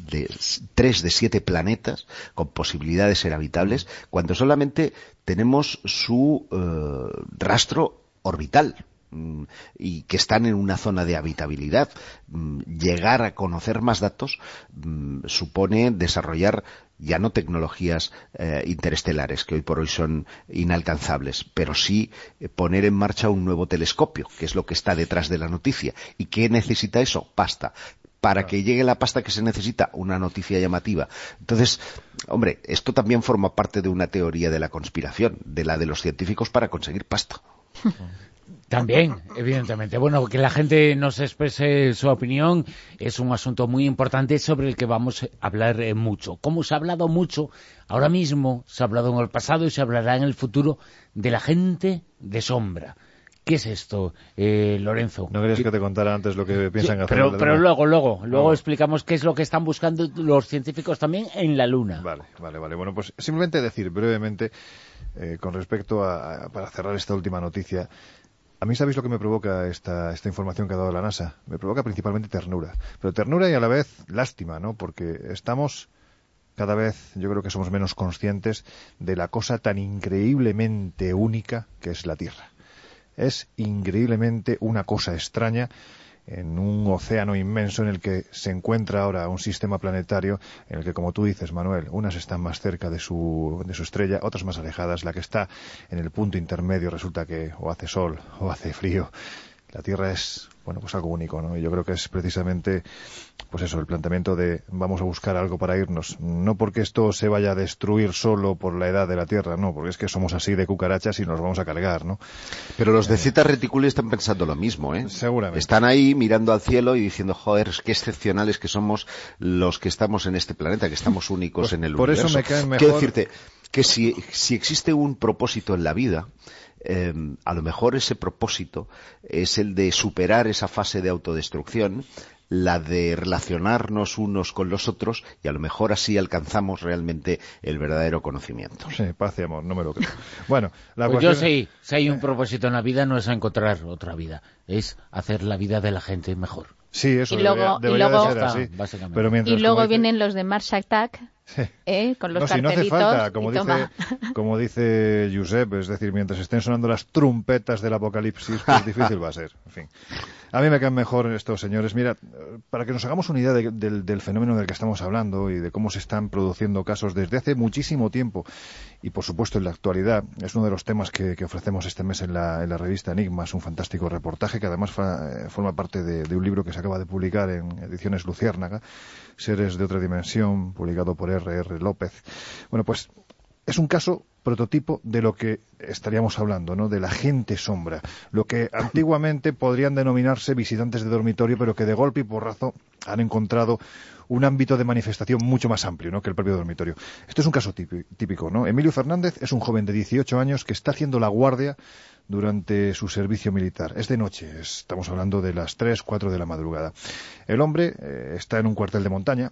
3 de 7 planetas con posibilidad de ser habitables, cuando solamente tenemos su rastro orbital y que están en una zona de habitabilidad. Llegar a conocer más datos supone desarrollar ya no tecnologías interestelares, que hoy por hoy son inalcanzables, pero sí poner en marcha un nuevo telescopio, que es lo que está detrás de la noticia. ¿Y qué necesita eso? Pasta. Para que llegue la pasta que se necesita, una noticia llamativa. Entonces, hombre, esto también forma parte de una teoría de la conspiración, de la de los científicos para conseguir pasta. También, evidentemente. Bueno, que la gente nos exprese su opinión es un asunto muy importante sobre el que vamos a hablar mucho. Como se ha hablado mucho, ahora mismo se ha hablado en el pasado y se hablará en el futuro de la gente de sombra. ¿Qué es esto, Lorenzo? ¿No querías que te contara antes lo que piensan hacer? Pero luego explicamos qué es lo que están buscando los científicos también en la Luna. Vale. Bueno, pues simplemente decir brevemente, con respecto para cerrar esta última noticia, a mí, ¿sabéis lo que me provoca esta información que ha dado la NASA? Me provoca principalmente ternura. Pero ternura y a la vez lástima, ¿no? Porque estamos cada vez, yo creo que somos menos conscientes de la cosa tan increíblemente única que es la Tierra. Es increíblemente una cosa extraña en un océano inmenso en el que se encuentra ahora un sistema planetario en el que, como tú dices, Manuel, unas están más cerca de su estrella, otras más alejadas. La que está en el punto intermedio resulta que o hace sol o hace frío. La Tierra es, bueno, pues algo único, ¿no? Y yo creo que es precisamente, pues eso, el planteamiento de vamos a buscar algo para irnos. No porque esto se vaya a destruir solo por la edad de la Tierra, no, porque es que somos así de cucarachas y nos vamos a cargar, ¿no? Pero los de Zeta Reticuli están pensando lo mismo, ¿eh? Seguramente. Están ahí mirando al cielo y diciendo, joder, qué excepcionales que somos los que estamos en este planeta, que estamos únicos pues en el por universo. Eso me cae mejor. Quiero decirte que si existe un propósito en la vida, a lo mejor ese propósito es el de superar esa fase de autodestrucción, la de relacionarnos unos con los otros, y a lo mejor así alcanzamos realmente el verdadero conocimiento. Sí, paz y amor, no me lo creo. Bueno, pues yo sí, si hay un propósito en la vida no es encontrar otra vida, es hacer la vida de la gente mejor. Sí, eso y luego, debería de ser así. Básicamente. Pero mientras, y luego vienen los de Mars Attack, con los cartelitos. No hace falta, como dice Josep, es decir, mientras estén sonando las trompetas del apocalipsis, pues difícil va a ser. En fin. A mí me caen mejor estos señores. Mira, para que nos hagamos una idea del fenómeno del que estamos hablando y de cómo se están produciendo casos desde hace muchísimo tiempo, y por supuesto en la actualidad, es uno de los temas que ofrecemos este mes en la revista Enigmas, un fantástico reportaje que además forma parte de un libro que se acaba de publicar en Ediciones Luciérnaga, Seres de otra dimensión, publicado por R.R. López. Bueno, pues es un caso prototipo de lo que estaríamos hablando, ¿no? De la gente sombra, lo que antiguamente podrían denominarse visitantes de dormitorio, pero que de golpe y porrazo han encontrado un ámbito de manifestación mucho más amplio, ¿no?, que el propio dormitorio. Esto es un caso típico, ¿no? Emilio Fernández es un joven de 18 años que está haciendo la guardia durante su servicio militar. Es de noche, estamos hablando de las 3, 4 de la madrugada. El hombre está en un cuartel de montaña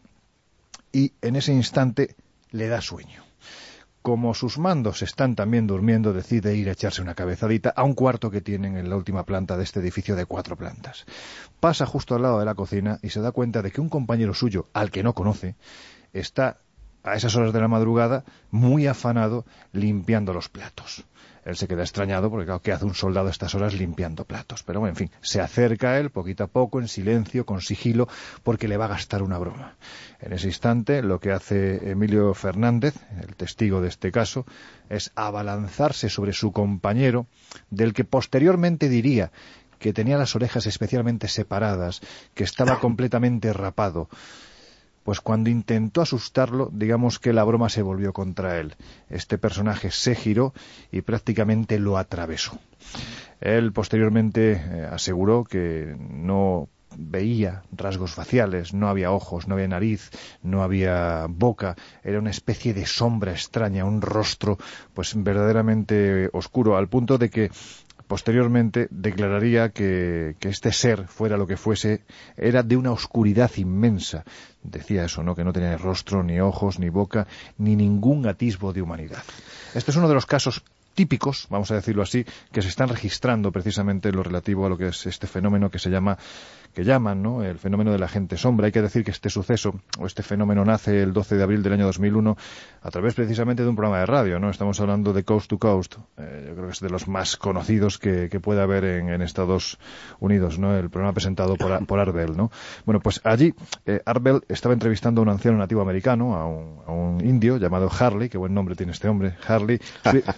y en ese instante le da sueño. Como sus mandos están también durmiendo, decide ir a echarse una cabezadita a un cuarto que tienen en la última planta de este edificio de 4 plantas. Pasa justo al lado de la cocina y se da cuenta de que un compañero suyo, al que no conoce, está a esas horas de la madrugada muy afanado limpiando los platos. Él se queda extrañado porque, claro, ¿qué hace un soldado a estas horas limpiando platos? Pero bueno, en fin, se acerca a él poquito a poco, en silencio, con sigilo, porque le va a gastar una broma. En ese instante, lo que hace Emilio Fernández, el testigo de este caso, es abalanzarse sobre su compañero, del que posteriormente diría que tenía las orejas especialmente separadas, que estaba completamente rapado. Pues cuando intentó asustarlo, digamos que la broma se volvió contra él. Este personaje se giró y prácticamente lo atravesó. Él posteriormente aseguró que no veía rasgos faciales, no había ojos, no había nariz, no había boca, era una especie de sombra extraña, un rostro pues verdaderamente oscuro, al punto de que posteriormente declararía que este ser, fuera lo que fuese, era de una oscuridad inmensa. Decía eso, ¿no?, que no tenía ni rostro, ni ojos, ni boca, ni ningún atisbo de humanidad. Este es uno de los casos típicos, vamos a decirlo así, que se están registrando precisamente en lo relativo a lo que es este fenómeno que llaman, ¿no?, el fenómeno de la gente sombra. Hay que decir que este suceso, o este fenómeno, nace el 12 de abril del año 2001 a través precisamente de un programa de radio, ¿no? Estamos hablando de Coast to Coast, yo creo que es de los más conocidos que puede haber en Estados Unidos, ¿no?, el programa presentado por Art Bell, ¿no? Bueno, pues allí Art Bell estaba entrevistando a un anciano nativo americano, a un indio llamado Harley, qué buen nombre tiene este hombre, Harley Swift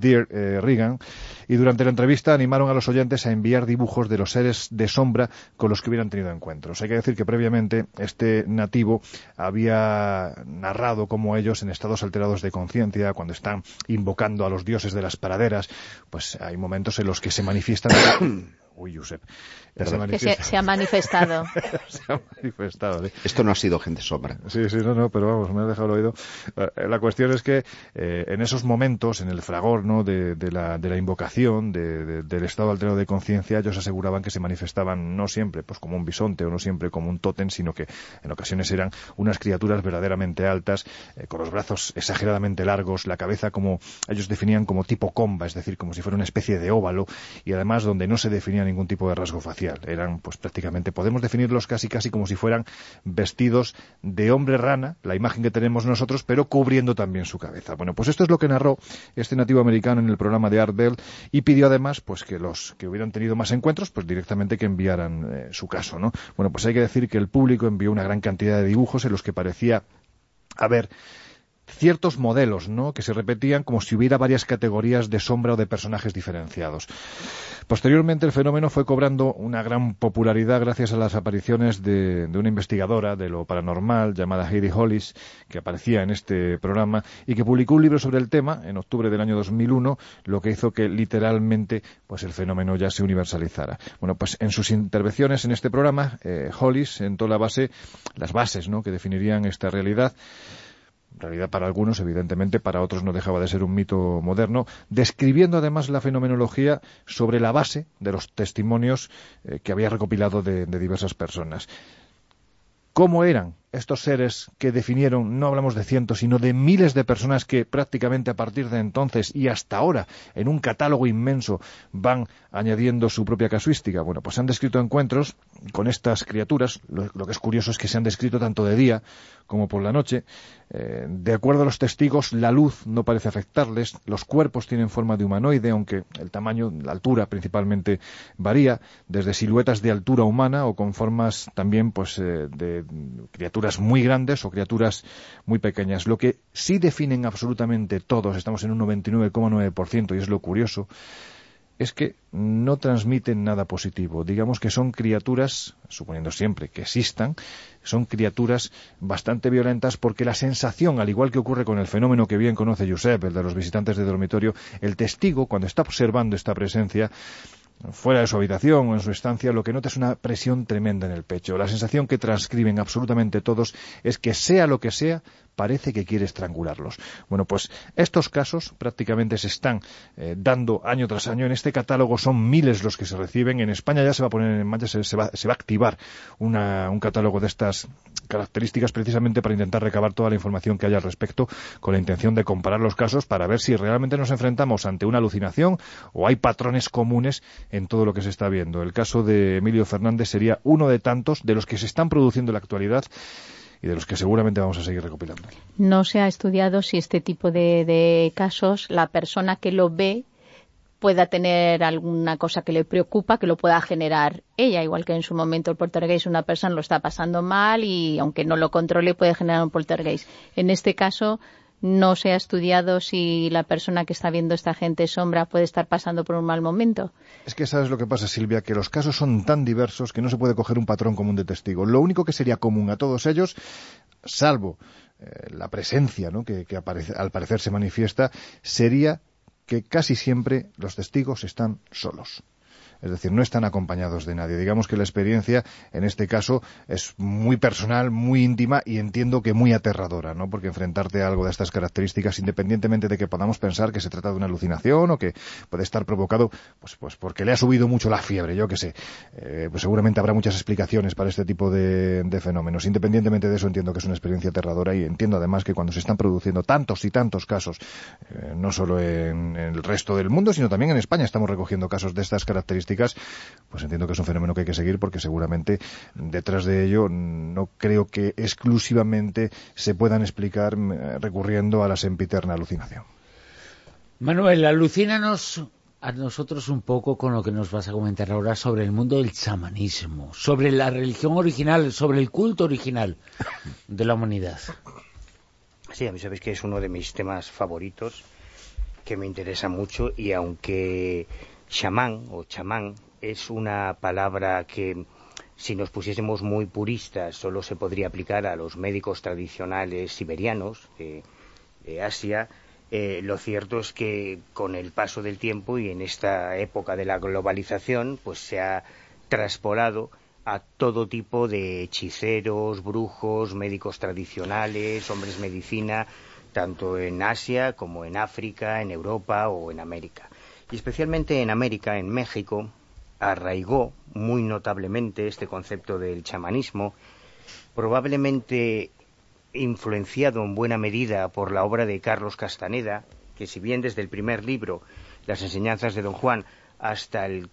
Dear Regan, y durante la entrevista animaron a los oyentes a enviar dibujos de los seres de sombra con los que hubieran tenido encuentros. Hay que decir que previamente este nativo había narrado cómo ellos, en estados alterados de conciencia, cuando están invocando a los dioses de las praderas, pues hay momentos en los que se manifiestan... Uy, Josep. Se ha manifestado. Se ha manifestado, sí. Esto no ha sido gente sombra. Sí, no, pero vamos, me ha dejado el oído. La cuestión es que en esos momentos, en el fragor, ¿no?, de la invocación, del estado alterado de conciencia, ellos aseguraban que se manifestaban no siempre pues como un bisonte o no siempre como un tótem, sino que en ocasiones eran unas criaturas verdaderamente altas, con los brazos exageradamente largos, la cabeza como ellos definían como tipo comba, es decir, como si fuera una especie de óvalo, y además donde no se definía ningún tipo de rasgo facial. Eran, pues prácticamente, podemos definirlos casi como si fueran vestidos de hombre rana, la imagen que tenemos nosotros, pero cubriendo también su cabeza. Bueno, pues esto es lo que narró este nativo americano en el programa de Art Bell, y pidió además pues que los que hubieran tenido más encuentros, pues directamente que enviaran su caso, ¿no? Bueno, pues hay que decir que el público envió una gran cantidad de dibujos en los que parecía haber ciertos modelos, ¿no?, que se repetían como si hubiera varias categorías de sombra o de personajes diferenciados. Posteriormente el fenómeno fue cobrando una gran popularidad gracias a las apariciones de una investigadora de lo paranormal llamada Heidi Hollis, que aparecía en este programa y que publicó un libro sobre el tema en octubre del año 2001, lo que hizo que literalmente pues el fenómeno ya se universalizara. Bueno, pues en sus intervenciones en este programa, Hollis sentó las bases, ¿no?, que definirían esta realidad para algunos, evidentemente, para otros no dejaba de ser un mito moderno, describiendo además la fenomenología sobre la base de los testimonios que había recopilado de diversas personas. ¿Cómo eran estos seres que definieron? No hablamos de cientos, sino de miles de personas que prácticamente a partir de entonces y hasta ahora, en un catálogo inmenso, van añadiendo su propia casuística. Bueno, pues han descrito encuentros con estas criaturas. Lo que es curioso es que se han descrito tanto de día como por la noche. De acuerdo a los testigos, la luz no parece afectarles, los cuerpos tienen forma de humanoide, aunque el tamaño, la altura principalmente varía, desde siluetas de altura humana o con formas también pues de criaturas muy grandes o criaturas muy pequeñas. Lo que sí definen absolutamente todos, estamos en un 99,9%, y es lo curioso, es que no transmiten nada positivo. Digamos que son criaturas, suponiendo siempre que existan, son criaturas bastante violentas, porque la sensación, al igual que ocurre con el fenómeno que bien conoce Josep, el de los visitantes de dormitorio, el testigo, cuando está observando esta presencia, fuera de su habitación o en su estancia, lo que nota es una presión tremenda en el pecho. La sensación que transcriben absolutamente todos es que, sea lo que sea, parece que quiere estrangularlos. Bueno, pues estos casos prácticamente se están dando año tras año. En este catálogo son miles los que se reciben. En España ya se va a poner en marcha, se va a activar un catálogo de estas características, precisamente para intentar recabar toda la información que haya al respecto, con la intención de comparar los casos para ver si realmente nos enfrentamos ante una alucinación o hay patrones comunes en todo lo que se está viendo. El caso de Emilio Fernández sería uno de tantos de los que se están produciendo en la actualidad y de los que seguramente vamos a seguir recopilando. No se ha estudiado si este tipo de casos, la persona que lo ve pueda tener alguna cosa que le preocupa, que lo pueda generar ella, igual que en su momento el poltergeist, una persona lo está pasando mal y aunque no lo controle puede generar un poltergeist. En este caso no se ha estudiado si la persona que está viendo esta gente sombra puede estar pasando por un mal momento. Es que sabes lo que pasa, Silvia, que los casos son tan diversos que no se puede coger un patrón común de testigo. Lo único que sería común a todos ellos, salvo la presencia, ¿no?, que al parecer se manifiesta, sería que casi siempre los testigos están solos. Es decir, no están acompañados de nadie. Digamos que la experiencia, en este caso, es muy personal, muy íntima y entiendo que muy aterradora, ¿no? Porque enfrentarte a algo de estas características, independientemente de que podamos pensar que se trata de una alucinación o que puede estar provocado pues porque le ha subido mucho la fiebre, yo qué sé. Pues seguramente habrá muchas explicaciones para este tipo de fenómenos. Independientemente de eso, entiendo que es una experiencia aterradora y entiendo además que cuando se están produciendo tantos y tantos casos, no solo en el resto del mundo, sino también en España estamos recogiendo casos de estas características, pues entiendo que es un fenómeno que hay que seguir, porque seguramente detrás de ello no creo que exclusivamente se puedan explicar recurriendo a la sempiterna alucinación. Manuel, alucínanos a nosotros un poco con lo que nos vas a comentar ahora sobre el mundo del chamanismo, sobre la religión original, sobre el culto original de la humanidad. Sí, a mí sabéis que es uno de mis temas favoritos, que me interesa mucho, y aunque chamán o chamán es una palabra que, si nos pusiésemos muy puristas, solo se podría aplicar a los médicos tradicionales siberianos de Asia, lo cierto es que con el paso del tiempo y en esta época de la globalización, pues se ha traspolado a todo tipo de hechiceros, brujos, médicos tradicionales, hombres medicina, tanto en Asia como en África, en Europa o en América. Y especialmente en América, en México, arraigó muy notablemente este concepto del chamanismo, probablemente influenciado en buena medida por la obra de Carlos Castaneda, que si bien desde el primer libro, Las enseñanzas de Don Juan, hasta el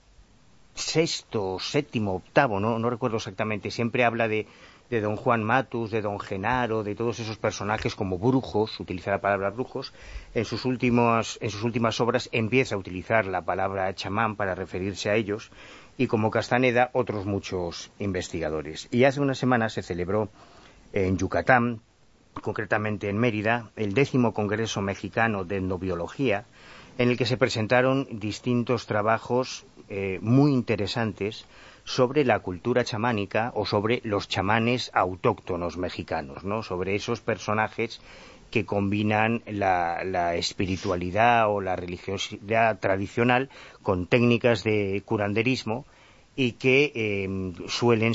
sexto, séptimo, octavo, no recuerdo exactamente, siempre habla de Don Juan Matus, de Don Genaro, de todos esos personajes como brujos, utiliza la palabra brujos. En sus últimas obras empieza a utilizar la palabra chamán para referirse a ellos, y como Castaneda, otros muchos investigadores. Y hace unas semanas se celebró en Yucatán, concretamente en Mérida, el 10º Congreso Mexicano de Etnobiología, en el que se presentaron distintos trabajos muy interesantes sobre la cultura chamánica o sobre los chamanes autóctonos mexicanos, ¿no? Sobre esos personajes que combinan la espiritualidad o la religiosidad tradicional con técnicas de curanderismo, y que suelen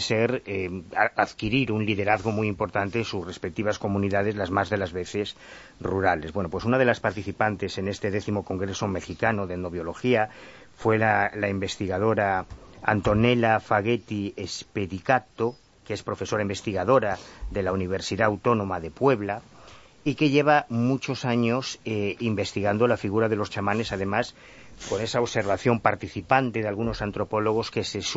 adquirir un liderazgo muy importante en sus respectivas comunidades, las más de las veces rurales. Bueno, pues una de las participantes en este 10º Congreso Mexicano de Etnobiología fue la investigadora Antonella Faghetti Spedicato, que es profesora investigadora de la Universidad Autónoma de Puebla, y que lleva muchos años investigando la figura de los chamanes, además con esa observación participante de algunos antropólogos que se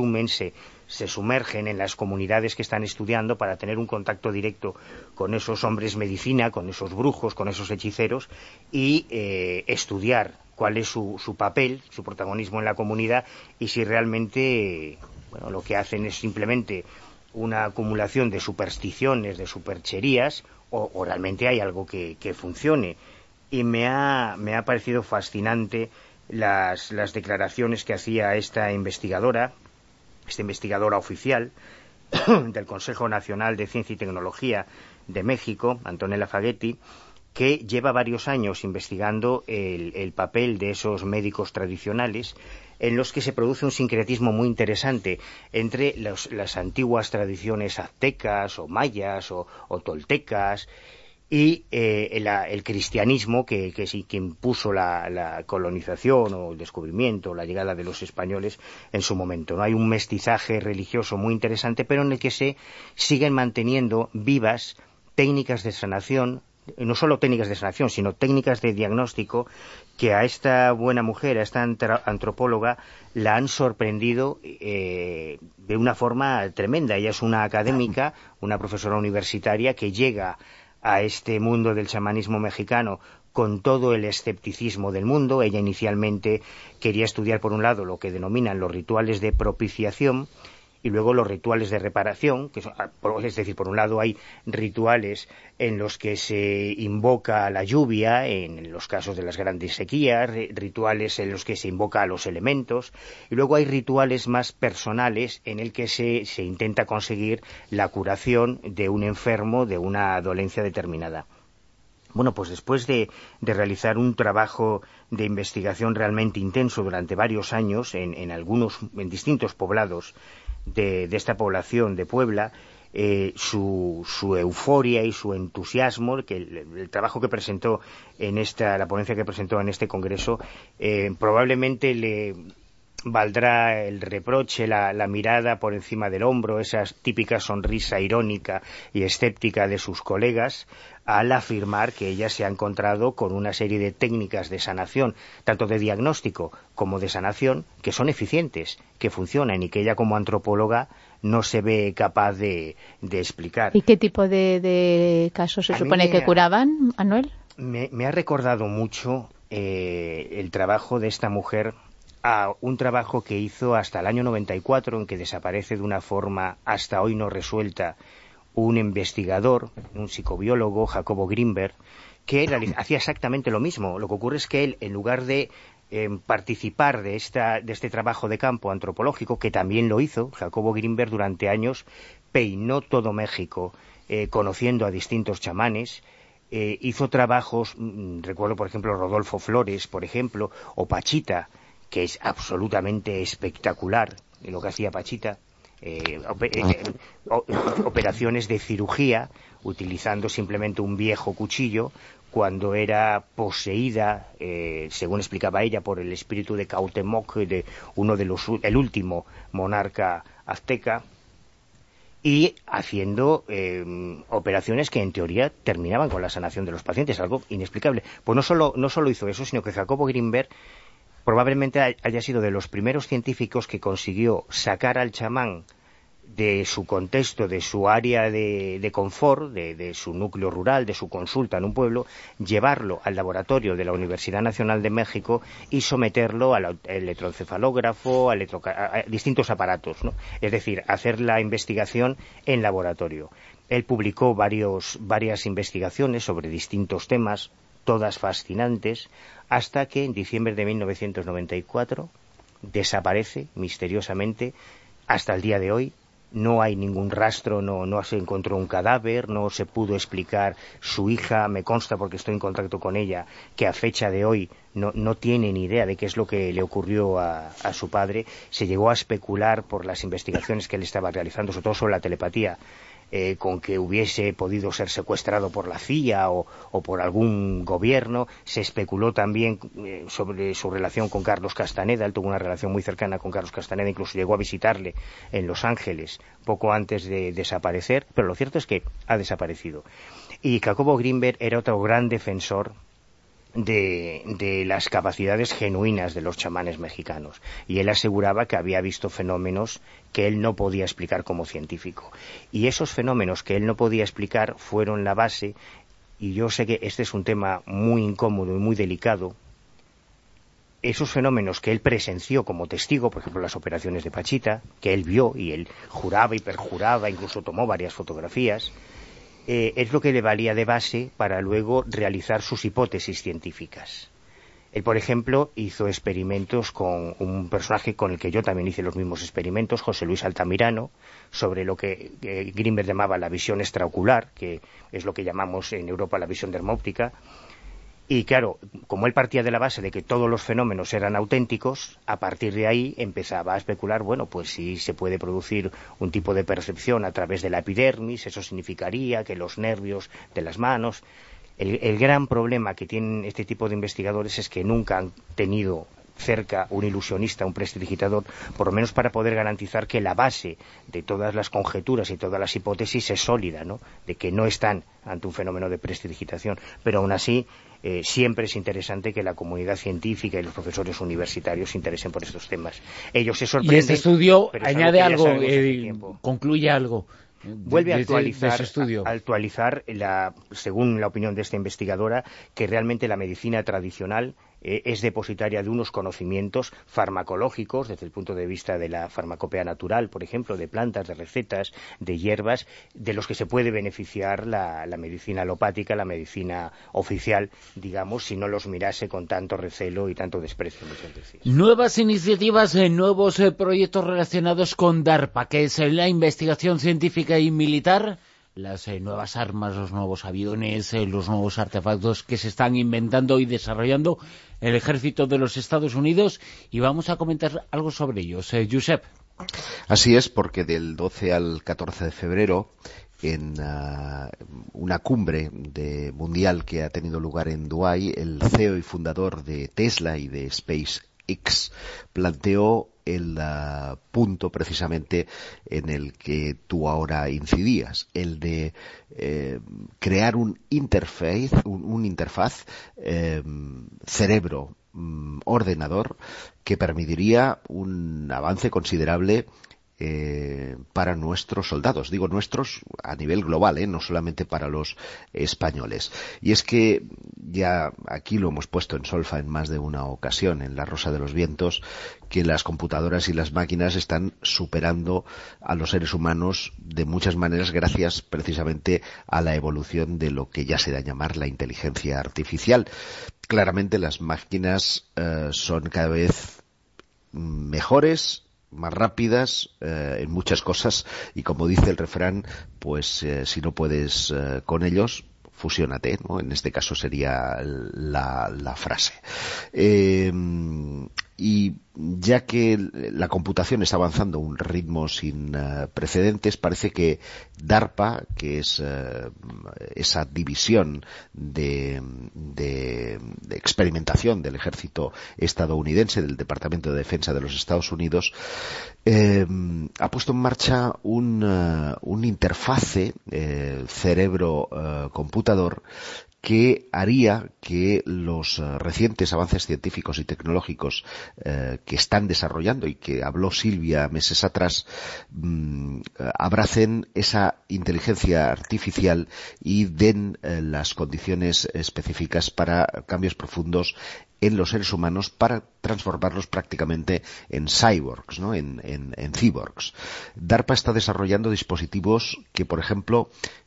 sumergen en las comunidades que están estudiando para tener un contacto directo con esos hombres medicina, con esos brujos, con esos hechiceros, y estudiar cuál es su papel, su protagonismo en la comunidad, y si realmente lo que hacen es simplemente una acumulación de supersticiones, de supercherías, o realmente hay algo que funcione. Y me ha parecido fascinante las declaraciones que hacía esta investigadora oficial del Consejo Nacional de Ciencia y Tecnología de México, Antonella Faghetti, que lleva varios años investigando el papel de esos médicos tradicionales, en los que se produce un sincretismo muy interesante entre las antiguas tradiciones aztecas o mayas o toltecas y el cristianismo que impuso la colonización o el descubrimiento, la llegada de los españoles en su momento, ¿no? Hay un mestizaje religioso muy interesante, pero en el que se siguen manteniendo vivas técnicas de sanación, no solo técnicas de sanación, sino técnicas de diagnóstico, que a esta buena mujer, a esta antropóloga, la han sorprendido de una forma tremenda. Ella es una académica, una profesora universitaria que llega a este mundo del chamanismo mexicano con todo el escepticismo del mundo. Ella inicialmente quería estudiar, por un lado, lo que denominan los rituales de propiciación, y luego los rituales de reparación, es decir, por un lado hay rituales en los que se invoca la lluvia, en los casos de las grandes sequías, rituales en los que se invoca a los elementos, y luego hay rituales más personales en el que se intenta conseguir la curación de un enfermo de una dolencia determinada. Bueno, pues después de realizar un trabajo de investigación realmente intenso durante varios años en distintos poblados de esta población de Puebla, su euforia y su entusiasmo, que el trabajo que presentó la ponencia que presentó en este congreso, probablemente le valdrá el reproche, la mirada por encima del hombro, esa típica sonrisa irónica y escéptica de sus colegas, al afirmar que ella se ha encontrado con una serie de técnicas de sanación, tanto de diagnóstico como de sanación, que son eficientes, que funcionan, y que ella como antropóloga no se ve capaz de explicar. ¿Y qué tipo de casos se supone que curaban, Manuel? Me ha recordado mucho el trabajo de esta mujer a un trabajo que hizo hasta el año 94, en que desaparece de una forma hasta hoy no resuelta un investigador, un psicobiólogo, Jacobo Grinberg, que hacía exactamente lo mismo. Lo que ocurre es que él, en lugar de participar de este trabajo de campo antropológico, que también lo hizo, Jacobo Grinberg durante años peinó todo México, conociendo a distintos chamanes, hizo trabajos, recuerdo por ejemplo Rodolfo Flores, por ejemplo, o Pachita, que es absolutamente espectacular lo que hacía Pachita, operaciones de cirugía utilizando simplemente un viejo cuchillo cuando era poseída, según explicaba ella, por el espíritu de Cuauhtémoc, de el último monarca azteca, y haciendo operaciones que en teoría terminaban con la sanación de los pacientes, algo inexplicable. Pues no solo hizo eso, sino que Jacobo Grinberg probablemente haya sido de los primeros científicos que consiguió sacar al chamán de su contexto, de su área de confort, de su núcleo rural, de su consulta en un pueblo, llevarlo al laboratorio de la Universidad Nacional de México y someterlo al electroencefalógrafo, a distintos aparatos, ¿no? Es decir, hacer la investigación en laboratorio. Él publicó varias investigaciones sobre distintos temas, todas fascinantes, hasta que en diciembre de 1994 desaparece misteriosamente. Hasta el día de hoy no hay ningún rastro, no se encontró un cadáver, no se pudo explicar. Su hija, me consta porque estoy en contacto con ella, que a fecha de hoy no tiene ni idea de qué es lo que le ocurrió a su padre. Se llegó a especular por las investigaciones que él estaba realizando, sobre todo sobre la telepatía, con que hubiese podido ser secuestrado por la CIA o por algún gobierno. Se especuló también sobre su relación con Carlos Castaneda. Él tuvo una relación muy cercana con Carlos Castaneda, incluso llegó a visitarle en Los Ángeles poco antes de desaparecer, pero lo cierto es que ha desaparecido. Y Jacobo Grinberg era otro gran defensor de las capacidades genuinas de los chamanes mexicanos, y él aseguraba que había visto fenómenos que él no podía explicar como científico, y esos fenómenos que él no podía explicar fueron la base, y yo sé que este es un tema muy incómodo y muy delicado, esos fenómenos que él presenció como testigo, por ejemplo las operaciones de Pachita, que él vio y él juraba y perjuraba, incluso tomó varias fotografías, es lo que le valía de base para luego realizar sus hipótesis científicas. Él, por ejemplo, hizo experimentos con un personaje con el que yo también hice los mismos experimentos, José Luis Altamirano, sobre lo que Grinberg llamaba la visión extraocular, que es lo que llamamos en Europa la visión dermóptica. Y claro, como él partía de la base de que todos los fenómenos eran auténticos, a partir de ahí empezaba a especular, bueno, pues si se puede producir un tipo de percepción a través de la epidermis, eso significaría que los nervios de las manos. El gran problema que tienen este tipo de investigadores es que nunca han tenido cerca un ilusionista, un prestidigitador, por lo menos para poder garantizar que la base de todas las conjeturas y todas las hipótesis es sólida, ¿no? De que no están ante un fenómeno de prestidigitación. Pero aún así, siempre es interesante que la comunidad científica y los profesores universitarios se interesen por estos temas. Ellos se sorprenden. Y este estudio añade algo, concluye algo. Vuelve a actualizar según la opinión de esta investigadora, que realmente la medicina tradicional es depositaria de unos conocimientos farmacológicos desde el punto de vista de la farmacopea natural, por ejemplo, de plantas, de recetas, de hierbas, de los que se puede beneficiar la medicina alopática, la medicina oficial, digamos, si no los mirase con tanto recelo y tanto desprecio muchas veces. Nuevas iniciativas, nuevos proyectos relacionados con DARPA, que es la investigación científica y militar, las nuevas armas, los nuevos aviones, los nuevos artefactos que se están inventando y desarrollando el ejército de los Estados Unidos, y vamos a comentar algo sobre ellos. Josep. Así es, porque del 12 al 14 de febrero, en una cumbre mundial que ha tenido lugar en Dubái, el CEO y fundador de Tesla y de SpaceX planteó el punto precisamente en el que tú ahora incidías, el de crear un interfaz cerebro-ordenador que permitiría un avance considerable para nuestros soldados. Digo nuestros a nivel global, no solamente para los españoles. Y es que ya aquí lo hemos puesto en solfa en más de una ocasión, en La Rosa de los Vientos, que las computadoras y las máquinas están superando a los seres humanos de muchas maneras gracias precisamente a la evolución de lo que ya se da a llamar la inteligencia artificial. Claramente las máquinas son cada vez mejores, más rápidas en muchas cosas, y como dice el refrán, pues si no puedes con ellos, fusiónate, ¿no? En este caso sería la frase. Y ya que la computación está avanzando a un ritmo sin precedentes, parece que DARPA, que es esa división de experimentación del ejército estadounidense, del Departamento de Defensa de los Estados Unidos, ha puesto en marcha un interfase cerebro-computador que haría que los recientes avances científicos y tecnológicos que están desarrollando y que habló Silvia meses atrás abracen esa inteligencia artificial y den las condiciones específicas para cambios profundos en los seres humanos, para transformarlos prácticamente en cyborgs, ¿no? en cyborgs. DARPA está desarrollando dispositivos que, por ejemplo,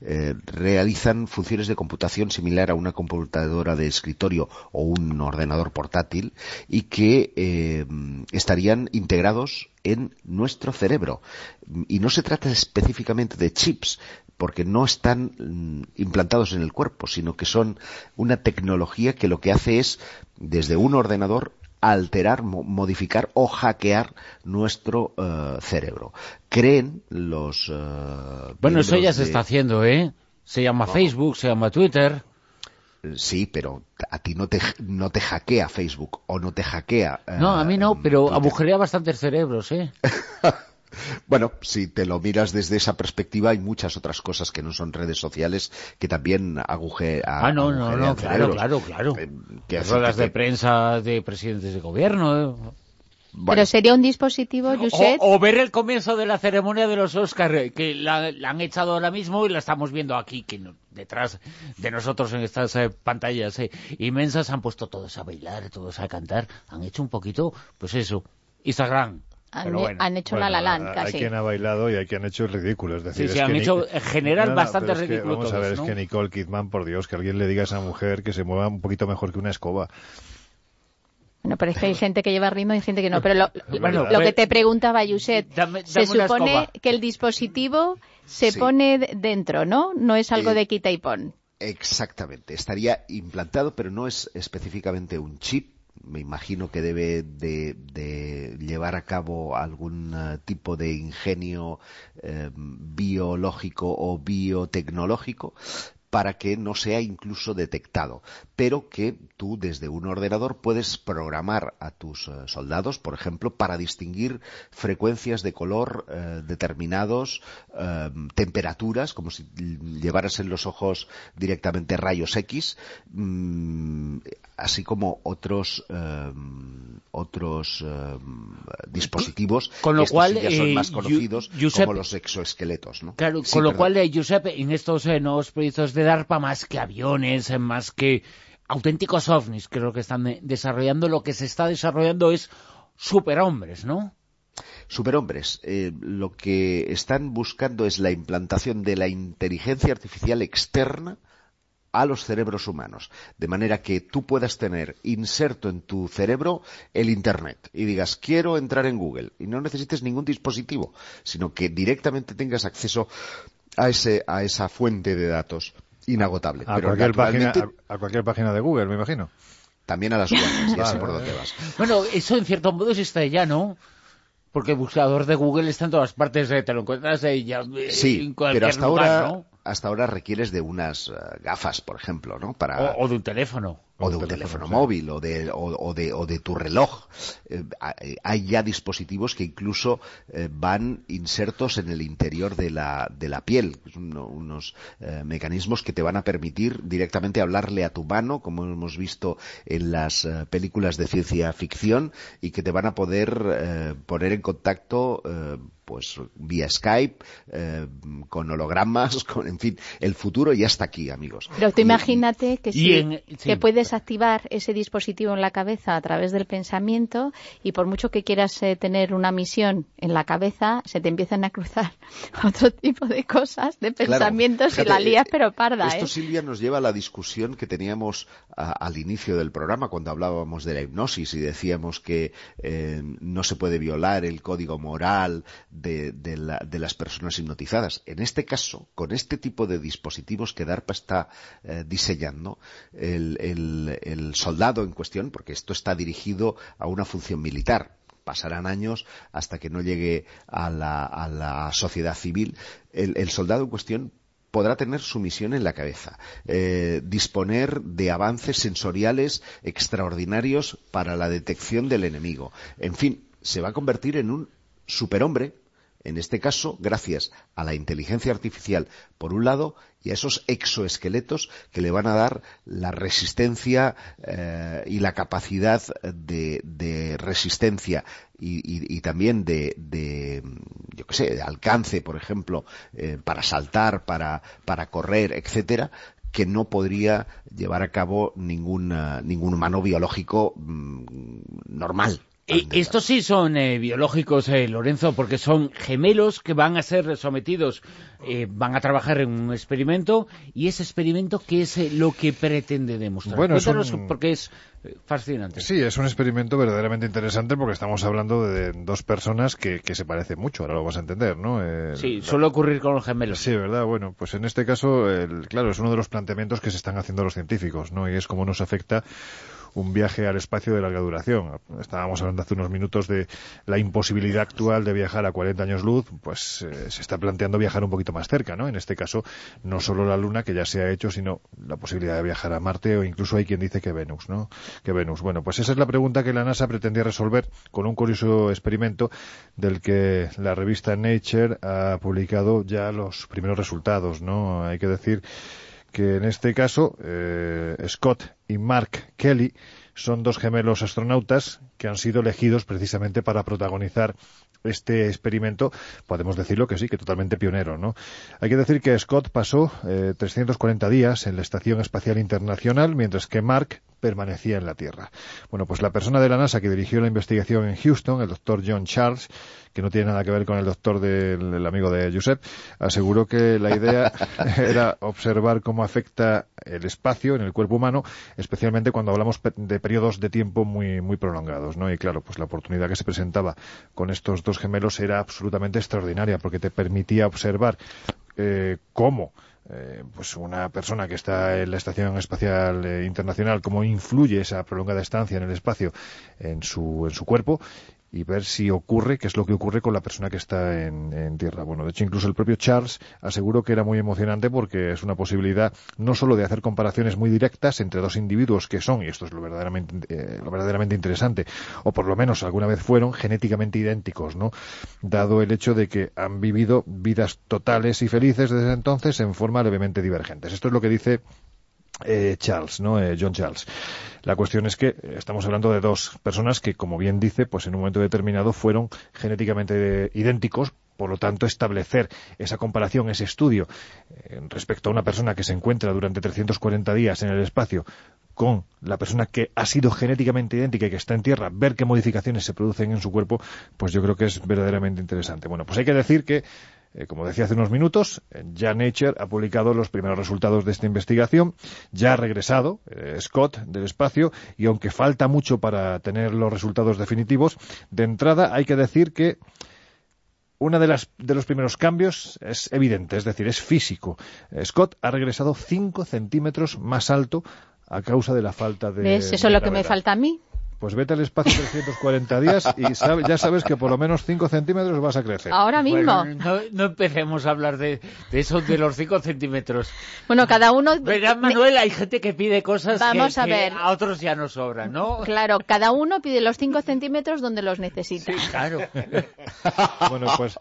realizan funciones de computación similar a una computadora de escritorio o un ordenador portátil, y que estarían integrados en nuestro cerebro. Y no se trata específicamente de chips, porque no están implantados en el cuerpo, sino que son una tecnología que lo que hace es, desde un ordenador, alterar, modificar o hackear nuestro cerebro. Creen los... bueno, eso ya se está haciendo, ¿eh? Se llama Facebook, se llama Twitter. Sí, pero a ti no te hackea Facebook o no te hackea... no, a mí no, pero Twitter. agujerea bastantes cerebros, ¿eh? Bueno, si te lo miras desde esa perspectiva, hay muchas otras cosas que no son redes sociales que también agujerean. No, claro. Ruedas de prensa de presidentes de gobierno. Bueno. Pero sería un dispositivo, Josep... O ver el comienzo de la ceremonia de los Oscar, que la han echado ahora mismo y la estamos viendo aquí, que detrás de nosotros en estas pantallas inmensas, han puesto todos a bailar, todos a cantar, han hecho un poquito, pues eso, Instagram. Han hecho La La Land, casi. Hay quien ha bailado y hay quien ha hecho el ridículo. Es decir, sí, han hecho en general bastante ridículo. Vamos a ver, es que Nicole Kidman, por Dios, que alguien le diga a esa mujer que se mueva un poquito mejor que una escoba. Bueno, pero es que hay gente que lleva ritmo y hay gente que no. Pero lo que te preguntaba, Josep, se supone que el dispositivo se pone dentro, ¿no? No es algo de quita y pon. Exactamente. Estaría implantado, pero no es específicamente un chip. Me imagino que debe de llevar a cabo algún tipo de ingenio biológico o biotecnológico para que no sea incluso detectado, pero que tú desde un ordenador puedes programar a tus soldados, por ejemplo, para distinguir frecuencias de color determinados, temperaturas, como si llevaras en los ojos directamente rayos X, así como otros dispositivos, con lo cual, que ya son más conocidos, Josep, como los exoesqueletos, ¿no? Claro, sí, con lo cual, Josep, en estos nuevos proyectos de DARPA, más que aviones, más que auténticos ovnis, creo que están desarrollando, lo que se está desarrollando es superhombres, ¿no? Superhombres. Lo que están buscando es la implantación de la inteligencia artificial externa a los cerebros humanos, de manera que tú puedas tener inserto en tu cerebro el Internet y digas, quiero entrar en Google, y no necesites ningún dispositivo, sino que directamente tengas acceso a esa fuente de datos inagotable. A cualquier página de Google, me imagino. También a las webs, ya sé por dónde vas. Bueno, eso en cierto modo está ya, ¿no? Porque el buscador de Google está en todas partes, te lo encuentras ya sí, en cualquier pero hasta lugar, ahora, ¿no? Hasta ahora requieres de unas gafas, por ejemplo, ¿no? O de un teléfono. O de un teléfono móvil, o de tu reloj. Hay ya dispositivos que incluso van insertos en el interior de la piel. Unos mecanismos que te van a permitir directamente hablarle a tu mano, como hemos visto en las películas de ciencia ficción, y que te van a poder poner en contacto pues vía Skype, con hologramas, en fin, el futuro ya está aquí, amigos. Pero tú imagínate que que puedes activar ese dispositivo en la cabeza a través del pensamiento, y por mucho que quieras tener una misión en la cabeza, se te empiezan a cruzar otro tipo de cosas, de pensamientos, claro, fíjate, y la lías pero parda. Esto, Silvia, nos lleva a la discusión que teníamos al inicio del programa, cuando hablábamos de la hipnosis y decíamos que no se puede violar el código moral de las personas hipnotizadas. En este caso, con este tipo de dispositivos que DARPA está diseñando, el soldado en cuestión, porque esto está dirigido a una función militar, pasarán años hasta que no llegue a la sociedad civil, el soldado en cuestión podrá tener su misión en la cabeza, disponer de avances sensoriales extraordinarios para la detección del enemigo. En fin, se va a convertir en un superhombre, en este caso, gracias a la inteligencia artificial, por un lado, y a esos exoesqueletos que le van a dar la resistencia y la capacidad de resistencia y también de alcance, por ejemplo, para saltar, para correr, etcétera, que no podría llevar a cabo ningún humano biológico normal. Estos sí son biológicos, Lorenzo, porque son gemelos que van a ser sometidos, van a trabajar en un experimento, y ese experimento, ¿qué es lo que pretende demostrar? Bueno, cuéntanos, porque es fascinante. Sí, es un experimento verdaderamente interesante, porque estamos hablando de dos personas que se parecen mucho, ahora lo vas a entender, ¿no? Sí, suele ocurrir con los gemelos. Sí, ¿verdad? Bueno, pues en este caso, claro, es uno de los planteamientos que se están haciendo los científicos, ¿no? Y es cómo nos afecta un viaje al espacio de larga duración. Estábamos hablando hace unos minutos de la imposibilidad actual de viajar a 40 años luz, pues se está planteando viajar un poquito más cerca, ¿no? En este caso, no solo la Luna, que ya se ha hecho, sino la posibilidad de viajar a Marte, o incluso hay quien dice que Venus, ¿no? Que Venus. Bueno, pues esa es la pregunta que la NASA pretendía resolver con un curioso experimento del que la revista Nature ha publicado ya los primeros resultados, ¿no? Hay que decir que en este caso Scott y Mark Kelly son dos gemelos astronautas que han sido elegidos precisamente para protagonizar este experimento, podemos decirlo que sí, que totalmente pionero, ¿no? Hay que decir que Scott pasó 340 días en la Estación Espacial Internacional, mientras que Mark permanecía en la Tierra. Bueno, pues la persona de la NASA que dirigió la investigación en Houston, el doctor John Charles, que no tiene nada que ver con el doctor del amigo de Josep, aseguró que la idea era observar cómo afecta el espacio en el cuerpo humano, especialmente cuando hablamos de periodos de tiempo muy, muy prolongados, ¿no? Y claro, pues la oportunidad que se presentaba con estos dos gemelos era absolutamente extraordinaria, porque te permitía observar cómo pues una persona que está en la Estación Espacial Internacional, cómo influye esa prolongada estancia en el espacio en su cuerpo, y ver si ocurre, qué es lo que ocurre con la persona que está en Tierra. Bueno, de hecho, incluso el propio Charles aseguró que era muy emocionante, porque es una posibilidad no solo de hacer comparaciones muy directas entre dos individuos que son, y esto es lo verdaderamente interesante, o por lo menos alguna vez fueron genéticamente idénticos, ¿no? Dado el hecho de que han vivido vidas totales y felices desde entonces en forma levemente divergentes. Esto es lo que dice Charles, ¿no? John Charles. La cuestión es que estamos hablando de dos personas que, como bien dice, pues en un momento determinado fueron genéticamente idénticos. Por lo tanto, establecer esa comparación, ese estudio respecto a una persona que se encuentra durante 340 días en el espacio con la persona que ha sido genéticamente idéntica y que está en Tierra, ver qué modificaciones se producen en su cuerpo, pues yo creo que es verdaderamente interesante. Bueno, pues hay que decir que, como decía hace unos minutos, ya Nature ha publicado los primeros resultados de esta investigación. Ya ha regresado Scott del espacio, y aunque falta mucho para tener los resultados definitivos, de entrada hay que decir que uno de los primeros cambios es evidente, es decir, es físico. Scott ha regresado 5 centímetros más alto a causa de la falta de... ¿Ves? Eso es lo que me falta a mí. Pues vete al espacio 340 días y ya sabes que por lo menos 5 centímetros vas a crecer. Ahora mismo. Bueno, no empecemos a hablar de eso de los 5 centímetros. Bueno, cada uno... Verás, Manuel, hay gente que pide cosas Vamos a que ver. A otros ya no sobran, ¿no? Claro, cada uno pide los 5 centímetros donde los necesita. Sí, claro. Bueno, pues...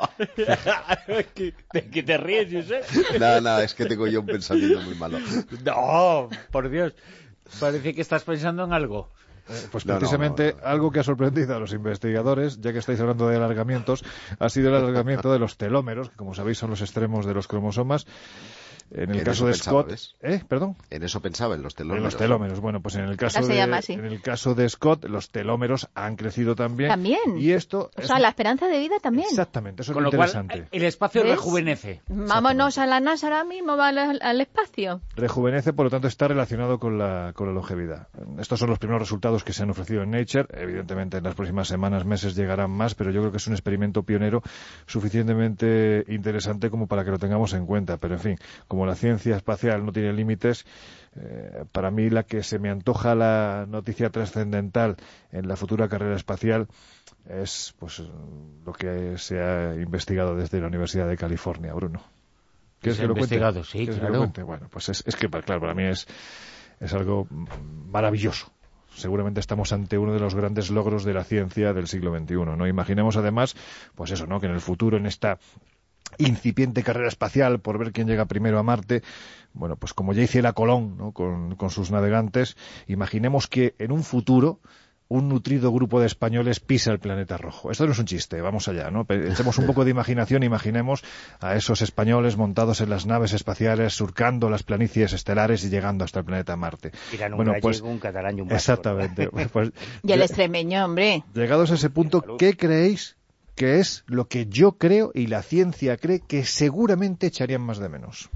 ¿De qué te ríes, Josep? Nada, es que tengo yo un pensamiento muy malo. No, por Dios. Parece que estás pensando en algo. Pues precisamente no. algo que ha sorprendido a los investigadores, ya que estáis hablando de alargamientos, ha sido el alargamiento de los telómeros, que como sabéis son los extremos de los cromosomas. En el caso de Scott... ¿Perdón? En eso pensaba, en los telómeros. En los telómeros. Bueno, pues en el caso de Scott, los telómeros han crecido también. ¿También? Y esto... O sea, la esperanza de vida también. Exactamente, eso es lo interesante. Cual, el espacio rejuvenece. Vámonos a la NASA ahora mismo, va al espacio. Rejuvenece, por lo tanto, está relacionado con la longevidad. Estos son los primeros resultados que se han ofrecido en Nature. Evidentemente, en las próximas semanas, meses llegarán más, pero yo creo que es un experimento pionero suficientemente interesante como para que lo tengamos en cuenta. Pero, en fin, como la ciencia espacial no tiene límites, para mí la que se me antoja la noticia trascendental en la futura carrera espacial es pues lo que se ha investigado desde la Universidad de California, Bruno. ¿Quieres que lo cuente? Sí, claro. Bueno, pues es que, claro, para mí es algo maravilloso. Seguramente estamos ante uno de los grandes logros de la ciencia del siglo XXI, ¿no? Imaginemos además, pues eso, ¿no? Que en el futuro, en esta incipiente carrera espacial por ver quién llega primero a Marte, bueno, pues como ya hiciera Colón, ¿no? con sus navegantes, imaginemos que en un futuro un nutrido grupo de españoles pisa el planeta rojo. Esto no es un chiste, vamos allá, ¿no? Echemos un poco de imaginación, imaginemos a esos españoles montados en las naves espaciales, surcando las planicies estelares y llegando hasta el planeta Marte. Tiran un gallego, un catalán y un vasco. Exactamente. Pues, y el extremeño, hombre. Llegados a ese punto, ¿qué creéis que es lo que yo creo y la ciencia cree que seguramente echarían más de menos?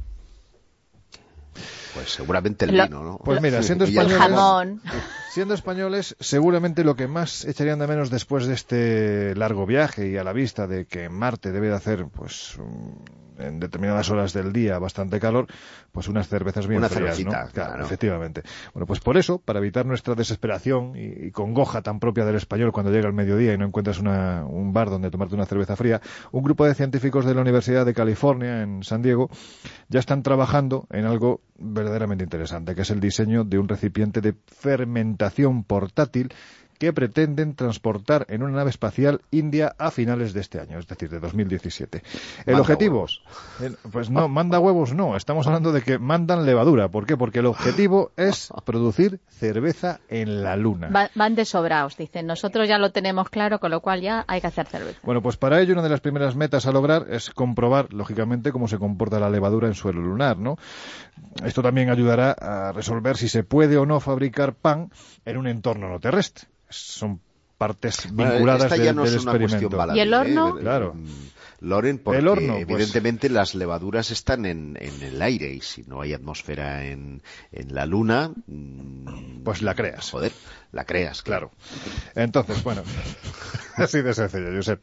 Pues seguramente el vino, ¿no? Pues mira, siendo españoles, seguramente lo que más echarían de menos después de este largo viaje y a la vista de que en Marte debe de hacer, pues, en determinadas horas del día bastante calor, pues unas cervezas bien frías, ¿no? Claro, efectivamente. Bueno, pues por eso, para evitar nuestra desesperación y congoja tan propia del español cuando llega el mediodía y no encuentras un bar donde tomarte una cerveza fría, un grupo de científicos de la Universidad de California en San Diego ya están trabajando en algo verdaderamente interesante, que es el diseño de un recipiente de fermentación portátil que pretenden transportar en una nave espacial india a finales de este año, es decir, de 2017. El objetivo, pues no, manda huevos no, estamos hablando de que mandan levadura. ¿Por qué? Porque el objetivo es producir cerveza en la Luna. Van de sobraos, dicen. Nosotros ya lo tenemos claro, con lo cual ya hay que hacer cerveza. Bueno, pues para ello una de las primeras metas a lograr es comprobar, lógicamente, cómo se comporta la levadura en suelo lunar, ¿no? Esto también ayudará a resolver si se puede o no fabricar pan en un entorno no terrestre. Son partes vinculadas del experimento. Baladí, ¿Y el horno? Claro. Loren, porque el horno, evidentemente las levaduras están en el aire y si no hay atmósfera en la Luna... pues la creas. Joder, la creas, claro. Entonces, bueno, así de sencillo, Josep.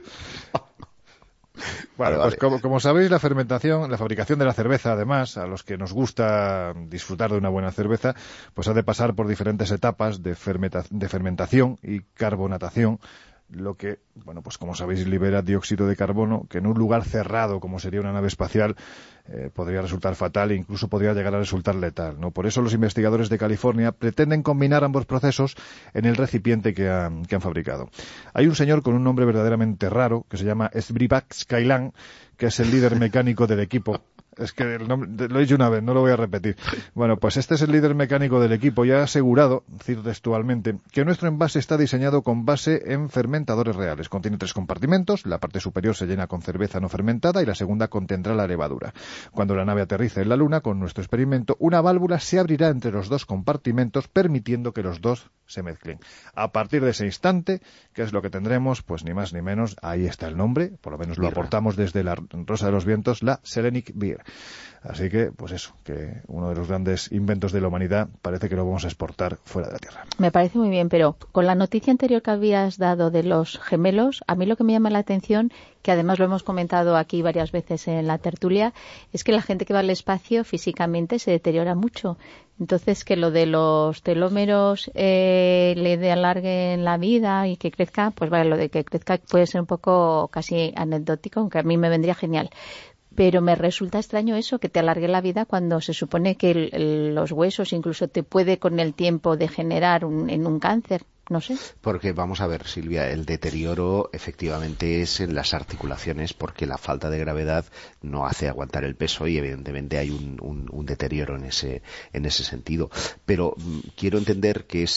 Bueno, vale. Pues como sabéis, la fabricación de la cerveza, además, a los que nos gusta disfrutar de una buena cerveza, pues ha de pasar por diferentes etapas de fermentación y carbonatación, lo que, bueno, pues como sabéis, libera dióxido de carbono, que en un lugar cerrado, como sería una nave espacial, podría resultar fatal e incluso podría llegar a resultar letal, ¿no? Por eso los investigadores de California pretenden combinar ambos procesos en el recipiente que han fabricado. Hay un señor con un nombre verdaderamente raro, que se llama Sbribak Skylan, que es el líder mecánico del equipo. Es que el nombre, lo he dicho una vez, no lo voy a repetir. Bueno, pues este es el líder mecánico del equipo y ha asegurado, cito textualmente, que nuestro envase está diseñado con base en fermentadores reales. Contiene 3 compartimentos, la parte superior se llena con cerveza no fermentada y la segunda contendrá la levadura. Cuando la nave aterrice en la Luna, con nuestro experimento, una válvula se abrirá entre los 2 compartimentos, permitiendo que los 2 se mezclen. A partir de ese instante, ¿qué es lo que tendremos? Pues ni más ni menos, ahí está el nombre, por lo menos lo aportamos desde la Rosa de los Vientos, la Selenic Beer. Así que, pues eso, que uno de los grandes inventos de la humanidad parece que lo vamos a exportar fuera de la Tierra. Me parece muy bien, pero con la noticia anterior que habías dado de los gemelos, a mí lo que me llama la atención, que además lo hemos comentado aquí varias veces en la tertulia, es que la gente que va al espacio físicamente se deteriora mucho. Entonces, que lo de los telómeros le alarguen la vida y que crezca, pues vale, lo de que crezca puede ser un poco casi anecdótico, aunque a mí me vendría genial. Pero me resulta extraño eso, que te alargue la vida cuando se supone que los huesos incluso te puede con el tiempo degenerar en un cáncer. No sé. Porque vamos a ver, Silvia, el deterioro efectivamente es en las articulaciones, porque la falta de gravedad no hace aguantar el peso y evidentemente hay un deterioro en ese sentido. Pero quiero entender que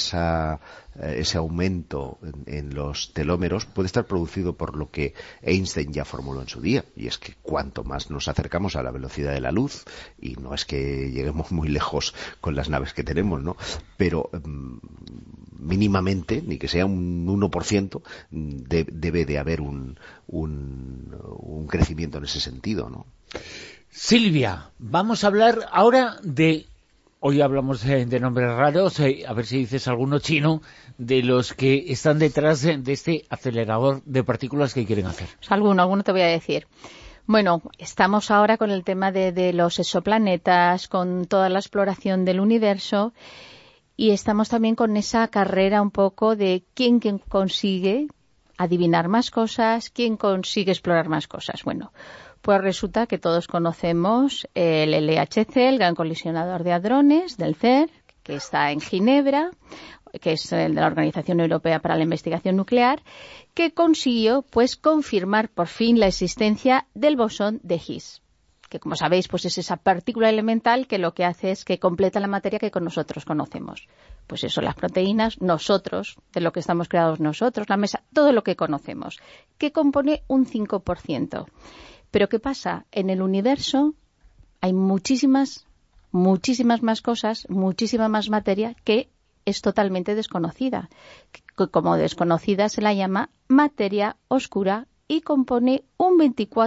ese aumento en los telómeros puede estar producido por lo que Einstein ya formuló en su día, y es que cuanto más nos acercamos a la velocidad de la luz, y no es que lleguemos muy lejos con las naves que tenemos, ¿no? Pero mínimamente, ni que sea un 1%, debe de haber un crecimiento en ese sentido, ¿no? Silvia, vamos a hablar ahora de... Hoy hablamos de nombres raros, a ver si dices alguno chino, de los que están detrás de este acelerador de partículas que quieren hacer. Pues alguno te voy a decir. Bueno, estamos ahora con el tema de los exoplanetas, con toda la exploración del universo, y estamos también con esa carrera un poco de quién consigue adivinar más cosas, quién consigue explorar más cosas. Bueno, pues resulta que todos conocemos el LHC, el Gran Colisionador de Hadrones del CERN, que está en Ginebra, que es el de la Organización Europea para la Investigación Nuclear, que consiguió pues confirmar por fin la existencia del bosón de Higgs, que como sabéis pues es esa partícula elemental que lo que hace es que completa la materia que nosotros conocemos. Pues eso, las proteínas, nosotros, de lo que estamos creados nosotros, la mesa, todo lo que conocemos, que compone un 5%. Pero ¿qué pasa? En el universo hay muchísimas más cosas, muchísima más materia que es totalmente desconocida. Como desconocida se la llama materia oscura y compone un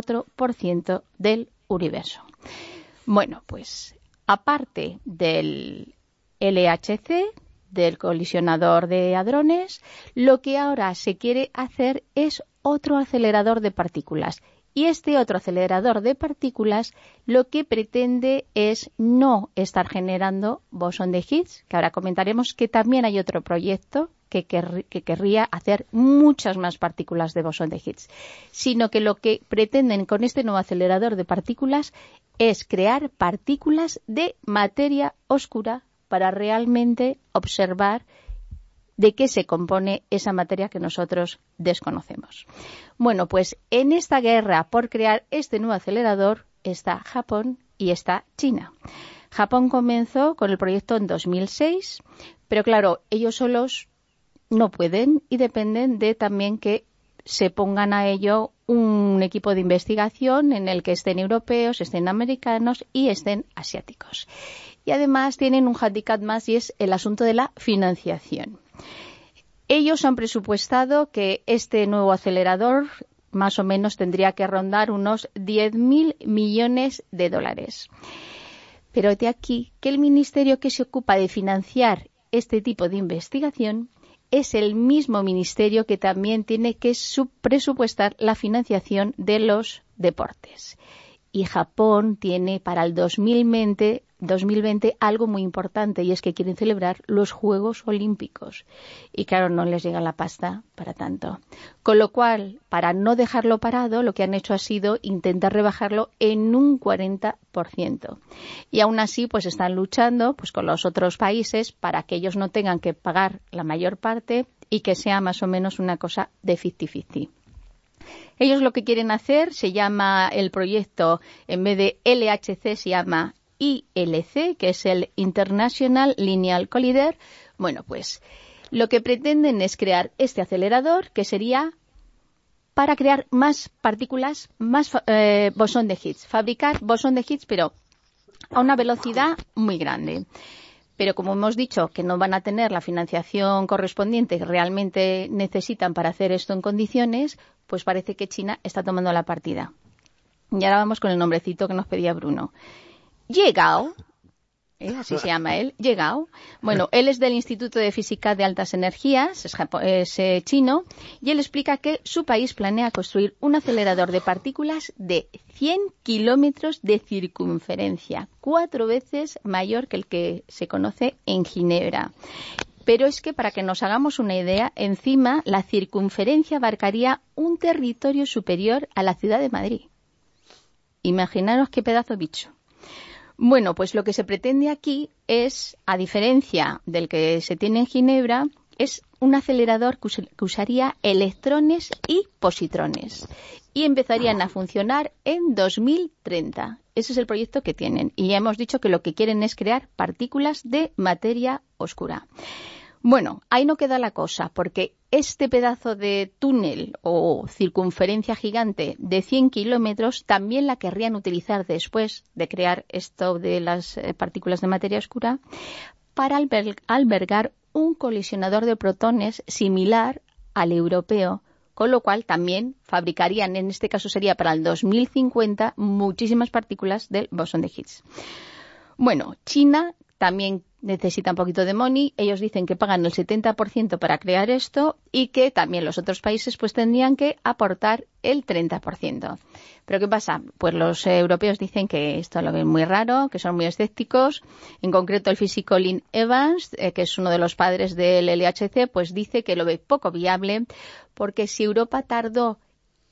24% del universo. Bueno, pues aparte del LHC, del colisionador de hadrones, lo que ahora se quiere hacer es otro acelerador de partículas. Y este otro acelerador de partículas lo que pretende es no estar generando bosón de Higgs, que ahora comentaremos que también hay otro proyecto que querría hacer muchas más partículas de bosón de Higgs, sino que lo que pretenden con este nuevo acelerador de partículas es crear partículas de materia oscura para realmente observar de qué se compone esa materia que nosotros desconocemos. Bueno, pues en esta guerra por crear este nuevo acelerador está Japón y está China. Japón comenzó con el proyecto en 2006, pero claro, ellos solos no pueden y dependen de también que se pongan a ello un equipo de investigación en el que estén europeos, estén americanos y estén asiáticos. Y además tienen un hándicap más y es el asunto de la financiación. Ellos han presupuestado que este nuevo acelerador más o menos tendría que rondar unos 10.000 millones de dólares. Pero de aquí que el ministerio que se ocupa de financiar este tipo de investigación es el mismo ministerio que también tiene que presupuestar la financiación de los deportes. Y Japón tiene para el 2020 algo muy importante, y es que quieren celebrar los Juegos Olímpicos. Y claro, no les llega la pasta para tanto. Con lo cual, para no dejarlo parado, lo que han hecho ha sido intentar rebajarlo en un 40%. Y aún así, pues están luchando pues con los otros países para que ellos no tengan que pagar la mayor parte y que sea más o menos una cosa de 50-50. Ellos lo que quieren hacer se llama el proyecto, en vez de LHC se llama ILC, que es el International Linear Collider. Bueno, pues lo que pretenden es crear este acelerador que sería para crear más partículas, más bosón de Higgs, fabricar bosón de Higgs, pero a una velocidad muy grande. Pero como hemos dicho que no van a tener la financiación correspondiente que realmente necesitan para hacer esto en condiciones, pues parece que China está tomando la partida. Y ahora vamos con el nombrecito que nos pedía Bruno. Ye Gao, así se llama él, Ye Gao. Bueno, él es del Instituto de Física de Altas Energías, es chino, y él explica que su país planea construir un acelerador de partículas de 100 kilómetros de circunferencia, 4 veces mayor que el que se conoce en Ginebra. Pero es que, para que nos hagamos una idea, encima la circunferencia abarcaría un territorio superior a la ciudad de Madrid. Imaginaros qué pedazo de bicho. Bueno, pues lo que se pretende aquí es, a diferencia del que se tiene en Ginebra, es un acelerador que usaría electrones y positrones y empezarían a funcionar en 2030. Ese es el proyecto que tienen. Y ya hemos dicho que lo que quieren es crear partículas de materia oscura. Bueno, ahí no queda la cosa, porque este pedazo de túnel o circunferencia gigante de 100 kilómetros también la querrían utilizar después de crear esto de las partículas de materia oscura para albergar un colisionador de protones similar al europeo, con lo cual también fabricarían, en este caso sería para el 2050, muchísimas partículas del bosón de Higgs. Bueno, China también necesita un poquito de money. Ellos dicen que pagan el 70% para crear esto y que también los otros países pues tendrían que aportar el 30%. ¿Pero qué pasa? Pues los europeos dicen que esto lo ven muy raro, que son muy escépticos. En concreto el físico Lynn Evans, que es uno de los padres del LHC, pues dice que lo ve poco viable porque si Europa tardó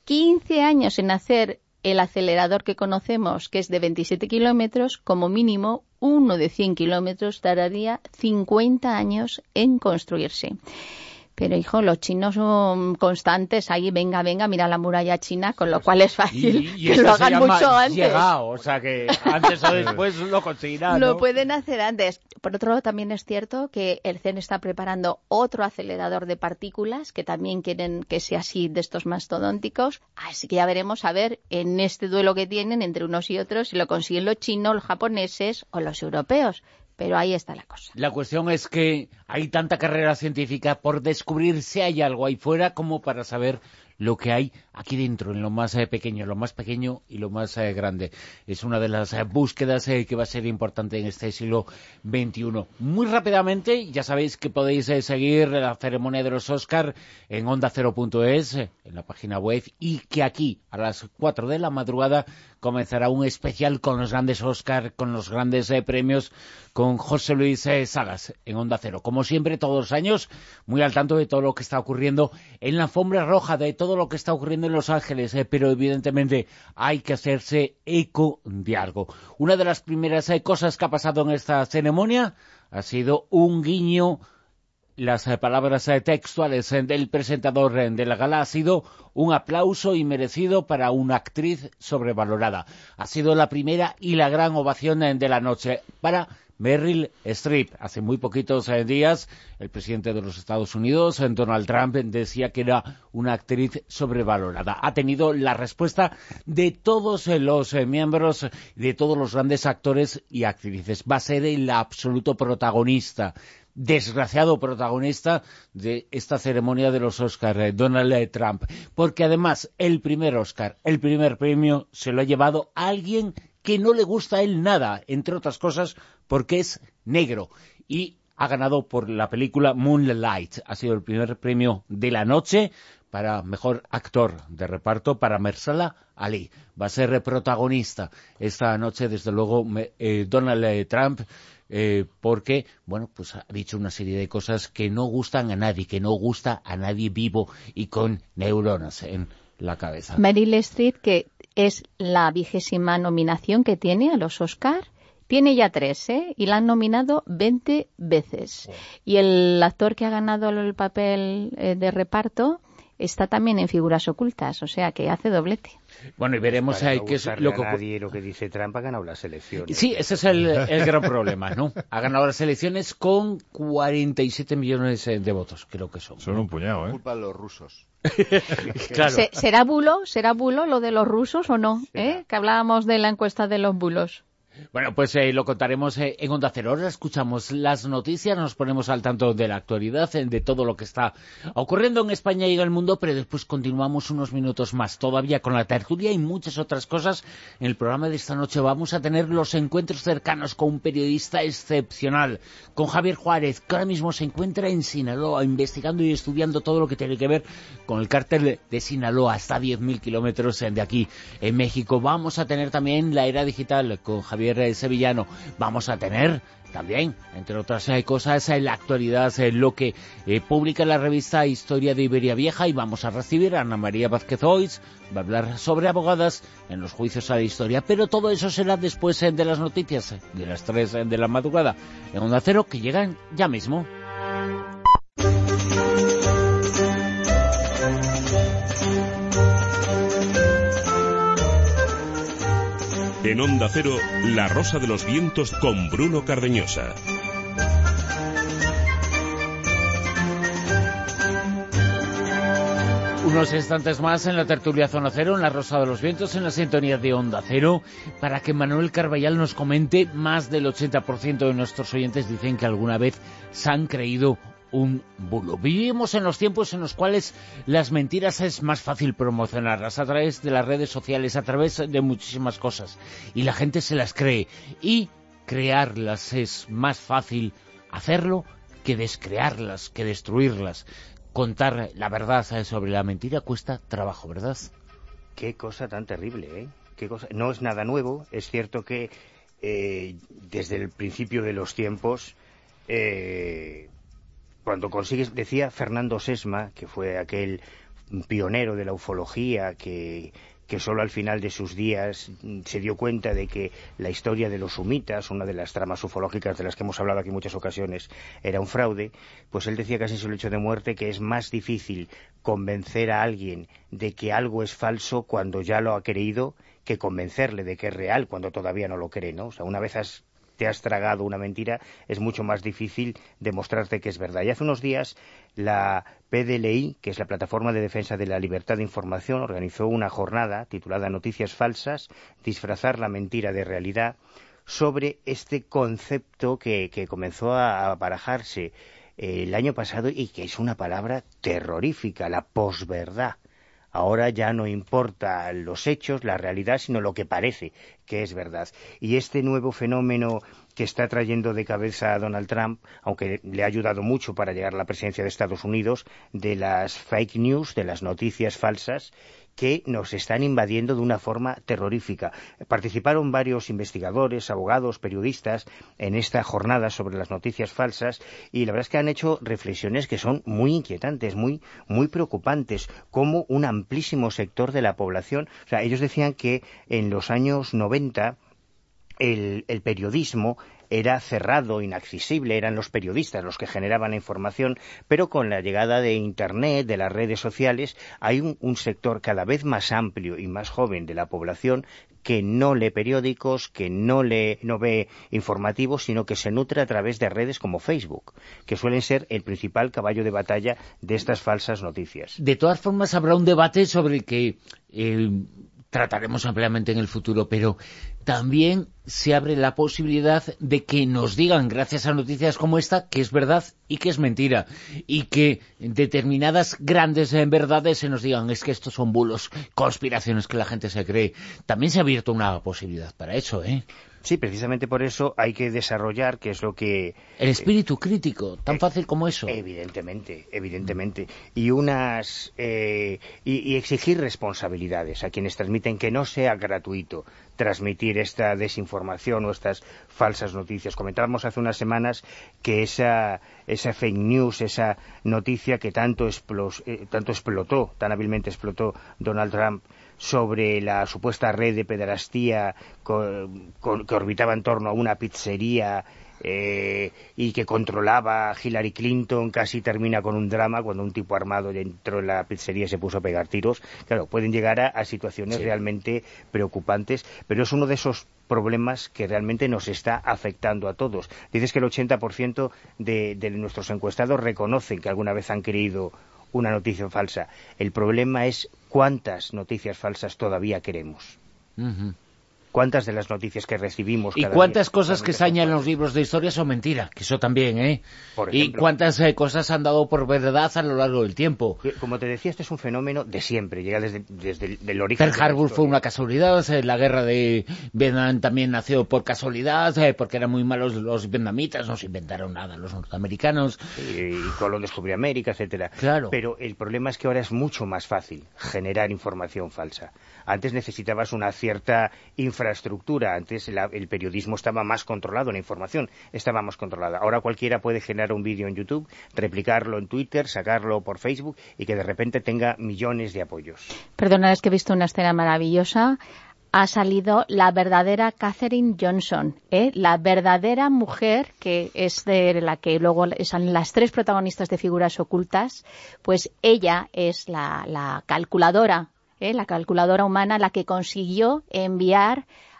15 años en hacer el acelerador que conocemos, que es de 27 kilómetros, como mínimo uno de 100 kilómetros tardaría 50 años en construirse. Pero, hijo, los chinos son constantes. Ahí, venga, mira la muralla china, con lo cual es fácil y que lo hagan mucho antes. Llegado, o sea que antes o después lo conseguirán, ¿no? Lo pueden hacer antes. Por otro lado, también es cierto que el CERN está preparando otro acelerador de partículas, que también quieren que sea así de estos mastodónticos. Así que ya veremos, a ver, en este duelo que tienen entre unos y otros, si lo consiguen los chinos, los japoneses o los europeos. Pero ahí está la cosa. La cuestión es que hay tanta carrera científica por descubrir si hay algo ahí fuera como para saber lo que hay aquí dentro, en lo más pequeño y lo más grande. Es una de las búsquedas que va a ser importante en este siglo XXI. Muy rápidamente, ya sabéis que podéis seguir la ceremonia de los Oscar en ondacero.es, en la página web, y que aquí, a las 4 de la madrugada, comenzará un especial con los grandes Oscar, con los grandes premios, con José Luis Salas en Onda Cero. Como siempre, todos los años, muy al tanto de todo lo que está ocurriendo en la alfombra roja, de todo lo que está ocurriendo en Los Ángeles, pero evidentemente hay que hacerse eco de algo. Una de las primeras cosas que ha pasado en esta ceremonia ha sido un guiño. Las palabras textuales del presentador de la gala ha sido un aplauso inmerecido para una actriz sobrevalorada. Ha sido la primera y la gran ovación de la noche para Meryl Streep. Hace muy poquitos días el presidente de los Estados Unidos, Donald Trump, decía que era una actriz sobrevalorada. Ha tenido la respuesta de todos los miembros, de todos los grandes actores y actrices. Va a ser el absoluto protagonista, desgraciado protagonista de esta ceremonia de los Oscar, Donald Trump, porque además el primer Oscar, el primer premio, se lo ha llevado a alguien que no le gusta a él nada, entre otras cosas porque es negro, y ha ganado por la película Moonlight. Ha sido el primer premio de la noche para mejor actor de reparto para Mahershala Ali. Va a ser protagonista esta noche, desde luego, Donald Trump, porque, bueno, pues ha dicho una serie de cosas que no gustan a nadie, que no gusta a nadie vivo y con neuronas en la cabeza. Meryl Streep, que es la 20ª nominación que tiene a los Oscar, tiene ya 3, y la han nominado 20 veces. Y el actor que ha ganado el papel de reparto está también en Figuras Ocultas, o sea que hace doblete. Bueno, y veremos qué es lo que... Nadie, lo que dice Trump, ha ganado las elecciones. Sí, ese es el gran problema, ¿no? Ha ganado las elecciones con 47 millones de votos, creo que son. Son un puñado, ¿eh? Culpa de los rusos. Claro. ¿Será bulo lo de los rusos o no? Que hablábamos de la encuesta de los bulos. Bueno, pues lo contaremos en Onda Cero. Ahora escuchamos las noticias, nos ponemos al tanto de la actualidad, de todo lo que está ocurriendo en España y en el mundo, pero después continuamos unos minutos más todavía con la tertulia y muchas otras cosas. En el programa de esta noche vamos a tener los encuentros cercanos con un periodista excepcional, con Javier Juárez, que ahora mismo se encuentra en Sinaloa, investigando y estudiando todo lo que tiene que ver con el cártel de Sinaloa, hasta 10.000 kilómetros de aquí, en México. Vamos a tener también la era digital con Javier Sevillano. Vamos a tener también, entre otras cosas, en la actualidad, lo que publica la revista Historia de Iberia Vieja, y vamos a recibir a Ana María Vázquez Ois, va a hablar sobre abogadas en los juicios a la historia, pero todo eso será después de las noticias de las 3 de la madrugada en Onda Cero, que llegan ya mismo. En Onda Cero, La Rosa de los Vientos con Bruno Cardeñosa. Unos instantes más en la tertulia Zona Cero, en La Rosa de los Vientos, en la sintonía de Onda Cero, para que Manuel Carballal nos comente. Más del 80% de nuestros oyentes dicen que alguna vez se han creído un bulo. Vivimos en los tiempos en los cuales las mentiras es más fácil promocionarlas a través de las redes sociales, a través de muchísimas cosas, y la gente se las cree, y crearlas es más fácil hacerlo que descrearlas, que destruirlas. Contar la verdad sobre la mentira cuesta trabajo, ¿verdad? Qué cosa tan terrible, ¿eh? Qué cosa... No es nada nuevo. Es cierto que desde el principio de los tiempos, cuando consigues, decía Fernando Sesma, que fue aquel pionero de la ufología, que solo al final de sus días se dio cuenta de que la historia de los sumitas, una de las tramas ufológicas de las que hemos hablado aquí en muchas ocasiones, era un fraude. Pues él decía casi en su lecho de muerte que es más difícil convencer a alguien de que algo es falso cuando ya lo ha creído, que convencerle de que es real cuando todavía no lo cree, ¿no? O sea, una vez te has tragado una mentira, es mucho más difícil demostrarte que es verdad. Y hace unos días la PDLI, que es la Plataforma de Defensa de la Libertad de Información, organizó una jornada titulada Noticias Falsas, disfrazar la mentira de realidad, sobre este concepto que comenzó a barajarse el año pasado y que es una palabra terrorífica, la posverdad. Ahora ya no importa los hechos, la realidad, sino lo que parece que es verdad. Y este nuevo fenómeno que está trayendo de cabeza a Donald Trump, aunque le ha ayudado mucho para llegar a la presidencia de Estados Unidos, de las fake news, de las noticias falsas, que nos están invadiendo de una forma terrorífica. Participaron varios investigadores, abogados, periodistas en esta jornada sobre las noticias falsas, y la verdad es que han hecho reflexiones que son muy inquietantes, muy preocupantes, como un amplísimo sector de la población. O sea, ellos decían que en los años 90 el periodismo era cerrado, inaccesible, eran los periodistas los que generaban la información, pero con la llegada de Internet, de las redes sociales, hay un sector cada vez más amplio y más joven de la población que no lee periódicos, que no ve informativos, sino que se nutre a través de redes como Facebook, que suelen ser el principal caballo de batalla de estas falsas noticias. De todas formas, habrá un debate sobre el que trataremos ampliamente en el futuro, pero también se abre la posibilidad de que nos digan, gracias a noticias como esta, que es verdad y que es mentira, y que determinadas grandes verdades se nos digan, es que estos son bulos, conspiraciones que la gente se cree. También se ha abierto una posibilidad para eso, ¿eh? Sí, precisamente por eso hay que desarrollar, que es lo que... El espíritu crítico, tan fácil como eso. Evidentemente. Y y exigir responsabilidades a quienes transmiten, que no sea gratuito transmitir esta desinformación o estas falsas noticias. Comentábamos hace unas semanas que esa fake news, esa noticia que tanto explotó, tan hábilmente explotó Donald Trump, sobre la supuesta red de pederastía que orbitaba en torno a una pizzería y que controlaba a Hillary Clinton, casi termina con un drama cuando un tipo armado entró en la pizzería y se puso a pegar tiros. Claro, pueden llegar a situaciones realmente preocupantes, pero es uno de esos problemas que realmente nos está afectando a todos. Dices que el 80% de nuestros encuestados reconocen que alguna vez han creído una noticia falsa. El problema es cuántas noticias falsas todavía queremos. ¿Cuántas de las noticias que recibimos cada día? Y cuántas cosas que sañan en los libros de historia son mentira, que eso también, ¿eh? Por ejemplo, y cuántas cosas han dado por verdad a lo largo del tiempo. Como te decía, este es un fenómeno de siempre, llega desde el origen. Pearl Harbor fue una casualidad, la guerra de Vietnam también nació por casualidad, porque eran muy malos los vietnamitas, no se inventaron nada los norteamericanos. Y Colón descubrió América, etcétera. Claro. Pero el problema es que ahora es mucho más fácil generar información falsa. Antes necesitabas una cierta infraestructura, antes el periodismo estaba más controlado, la información estaba más controlada. Ahora cualquiera puede generar un vídeo en YouTube, replicarlo en Twitter, sacarlo por Facebook y que de repente tenga millones de apoyos. Perdona, es que he visto una escena maravillosa. Ha salido la verdadera Katherine Johnson, la verdadera mujer que es de la que luego son las tres protagonistas de Figuras Ocultas. Pues ella es la calculadora, la calculadora humana, la que consiguió enviar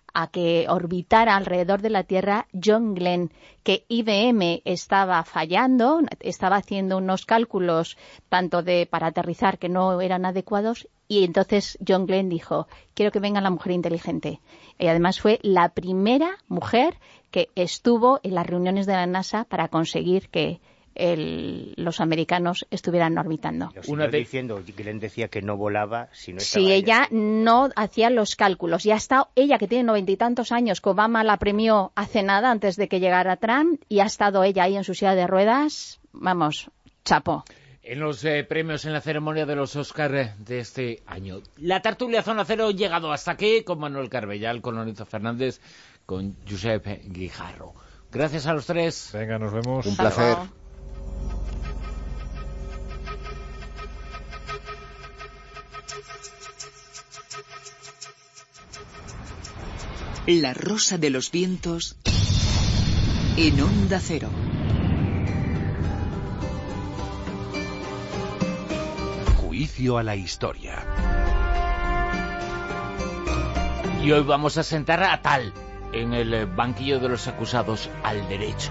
a que orbitara alrededor de la Tierra John Glenn, que IBM estaba fallando, estaba haciendo unos cálculos tanto para aterrizar que no eran adecuados, y entonces John Glenn dijo, quiero que venga la mujer inteligente. Y además fue la primera mujer que estuvo en las reuniones de la NASA para conseguir que los americanos estuvieran orbitando. Diciendo, Glenn decía que no volaba si no estaba Sí, ella no hacía los cálculos. Y hasta ella, que tiene 90 y tantos años, que Obama la premió hace nada, antes de que llegara Trump, y ha estado ella ahí en su silla de ruedas, vamos, chapó. En los premios, en la ceremonia de los Oscar de este año. La tertulia Zona Cero ha llegado hasta aquí, con Manuel Carbellal, con Lorenzo Fernández, con Josep Guijarro. Gracias a los tres. Venga, nos vemos. Un placer. La Rosa de los Vientos en Onda Cero. Juicio a la historia. Y hoy vamos a sentar a tal en el banquillo de los acusados al derecho.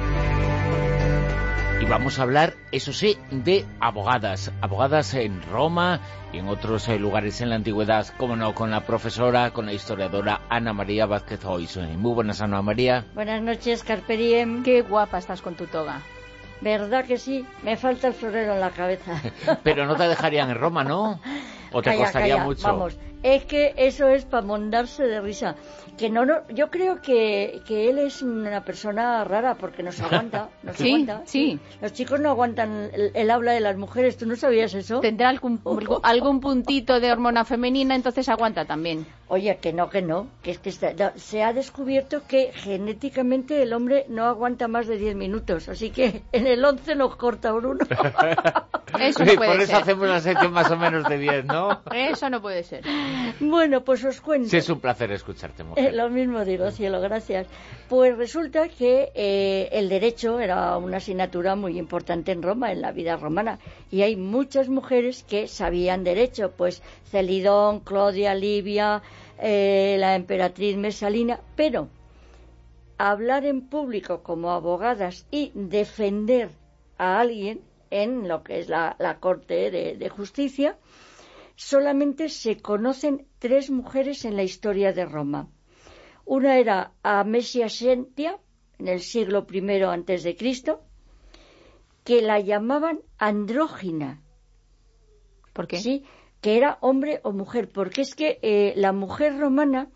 Y vamos a hablar, eso sí, de abogadas. Abogadas en Roma y en otros lugares en la antigüedad, como no, con la profesora, con la historiadora Ana María Vázquez Oisone. Muy buenas, Ana María. Buenas noches, Carpe diem. Qué guapa estás con tu toga. ¿Verdad que sí? Me falta el florero en la cabeza. Pero no te dejarían en Roma, ¿no? ¿O te costaría mucho? Vamos, es que eso es para mondarse de risa. Que no, yo creo que él es una persona rara porque nos aguanta. Sí, aguanta. Sí. Los chicos no aguantan el habla de las mujeres. ¿Tú no sabías eso? Tendrá algún puntito de hormona femenina, entonces aguanta también. Oye, que no. Que es que se ha descubierto que genéticamente el hombre no aguanta más de 10 minutos. Así que en el 11 nos corta por uno. Eso no puede Por eso ser. hacemos la sección más o menos de 10, ¿no? Eso no puede ser. Bueno, pues os cuento. Sí, es un placer escucharte, mujer. Lo mismo digo, cielo, gracias. Pues resulta que el derecho era una asignatura muy importante en Roma, en la vida romana, y hay muchas mujeres que sabían derecho, pues Celidón, Clodia, Livia, la emperatriz Mesalina, pero hablar en público como abogadas y defender a alguien en lo que es la corte de justicia, solamente se conocen 3 mujeres en la historia de Roma. Una era Amesia Sentia, en el siglo I antes de Cristo, que la llamaban andrógina. ¿Por qué? Sí, que era hombre o mujer, porque es que la mujer romana,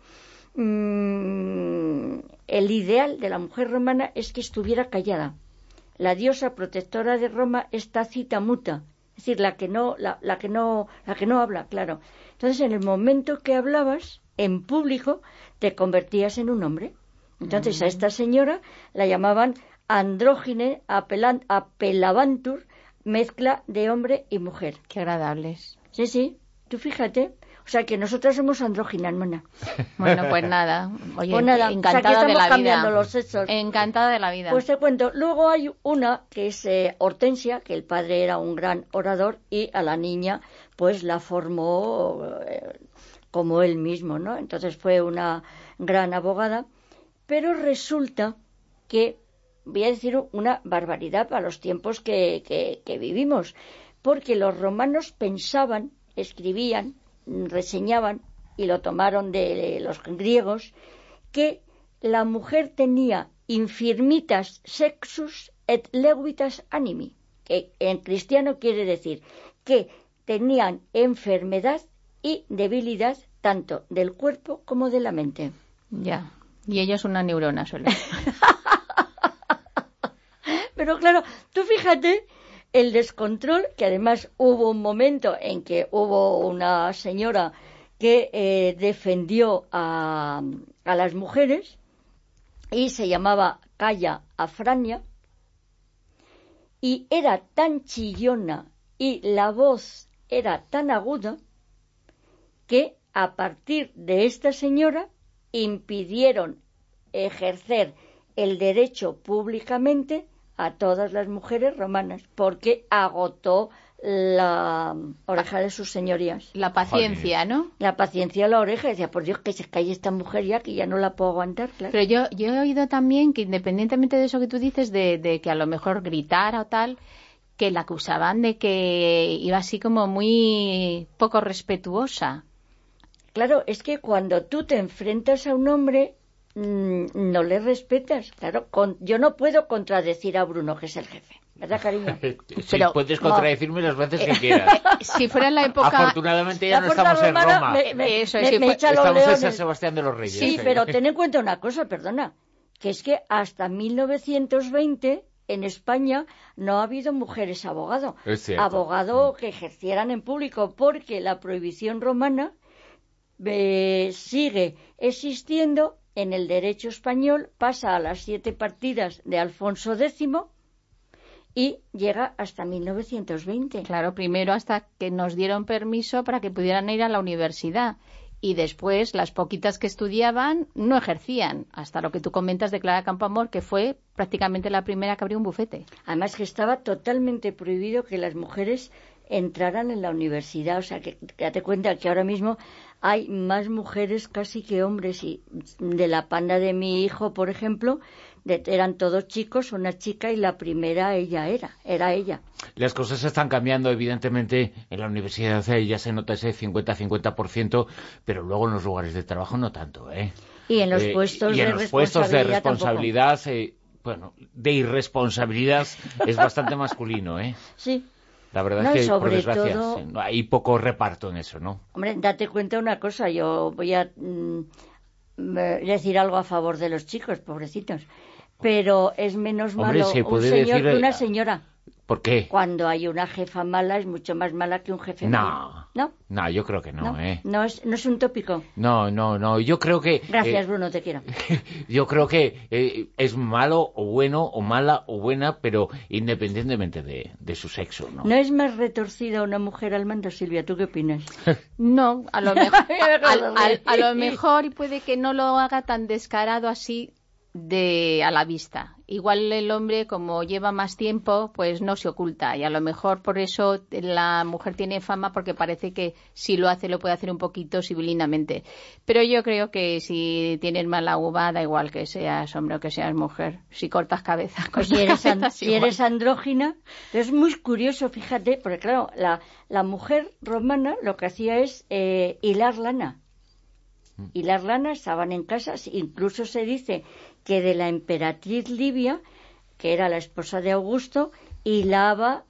el ideal de la mujer romana es que estuviera callada. La diosa protectora de Roma es Tácita Muta, es decir, la que no habla, claro. Entonces, en el momento que hablabas en público, te convertías en un hombre. Entonces, a esta señora la llamaban andrógine apelabantur, mezcla de hombre y mujer. Qué agradables. Sí, tú fíjate. O sea, que nosotras somos andróginas, mona. Bueno, pues nada. Oye, pues nada, encantada de la cambiando vida. Los sexos. Encantada de la vida. Pues te cuento. Luego hay una que es Hortensia, que el padre era un gran orador y a la niña pues la formó como él mismo, ¿no? Entonces fue una gran abogada. Pero resulta que, voy a decir una barbaridad para los tiempos que vivimos, porque los romanos pensaban, escribían, reseñaban, y lo tomaron de los griegos, que la mujer tenía infirmitas sexus et levitas animi, que en cristiano quiere decir que tenían enfermedad y debilidad tanto del cuerpo como de la mente. Ya, y ella es una neurona solo. Pero claro, tú fíjate el descontrol, que además hubo un momento en que hubo una señora que defendió a las mujeres y se llamaba Calla Afrania, y era tan chillona y la voz era tan aguda que a partir de esta señora impidieron ejercer el derecho públicamente a todas las mujeres romanas, porque agotó la oreja de sus señorías. La paciencia, ¿no? La paciencia de la oreja. Decía, por Dios, que se calle esta mujer ya, que ya no la puedo aguantar, claro. Pero yo he oído también que, independientemente de eso que tú dices, de que a lo mejor gritara o tal, que la acusaban de que iba así como muy poco respetuosa. Claro, es que cuando tú te enfrentas a un hombre, no le respetas. Claro, yo no puedo contradecir a Bruno, que es el jefe. ¿Verdad, cariño? Sí, pero, puedes contradecirme las veces que quieras. Si fuera en la época... Afortunadamente ya no estamos en Roma. Estamos en San Sebastián de los Reyes. Sí, pero ten en cuenta una cosa, perdona, que es que hasta 1920 en España no ha habido mujeres abogado que ejercieran en público, porque la prohibición romana sigue existiendo en el derecho español, pasa a las 7 partidas de Alfonso X y llega hasta 1920. Claro, primero hasta que nos dieron permiso para que pudieran ir a la universidad. Y después, las poquitas que estudiaban no ejercían, hasta lo que tú comentas de Clara Campoamor, que fue prácticamente la primera que abrió un bufete. Además que estaba totalmente prohibido que las mujeres entraran en la universidad. O sea, que date cuenta que ahora mismo hay más mujeres casi que hombres. Y de la panda de mi hijo, por ejemplo, eran todos chicos, una chica, y la primera era ella. Las cosas están cambiando, evidentemente. En la universidad ya se nota ese 50-50%, pero luego en los lugares de trabajo no tanto, ¿eh? Y en los puestos de responsabilidad, bueno, de irresponsabilidad es bastante masculino, ¿eh? Sí. La verdad es que, por desgracia, hay poco reparto en eso, ¿no? Hombre, date cuenta una cosa, yo voy a decir algo a favor de los chicos, pobrecitos, pero es menos malo un señor que una señora. ¿Por qué? Cuando hay una jefa mala es mucho más mala que un jefe malo. No, yo creo que no, ¿eh? No es un tópico. No, yo creo que... Gracias, Bruno, te quiero. Yo creo que es malo o bueno, o mala o buena, pero independientemente de su sexo, ¿no? ¿No es más retorcida una mujer al mando, Silvia? ¿Tú qué opinas? No, a lo mejor, a lo mejor, y puede que no lo haga tan descarado así a la vista. Igual el hombre, como lleva más tiempo, pues no se oculta, y a lo mejor por eso la mujer tiene fama, porque parece que si lo hace lo puede hacer un poquito civilinamente. Pero yo creo que si tienes mala uva, da igual que seas hombre o que seas mujer. Si cortas cabeza, si eres andrógina. Es muy curioso, fíjate, porque claro, la mujer romana lo que hacía es hilar lana. Hilar lana, estaban en casas, incluso se dice que de la emperatriz Livia, que era la esposa de Augusto, hilaba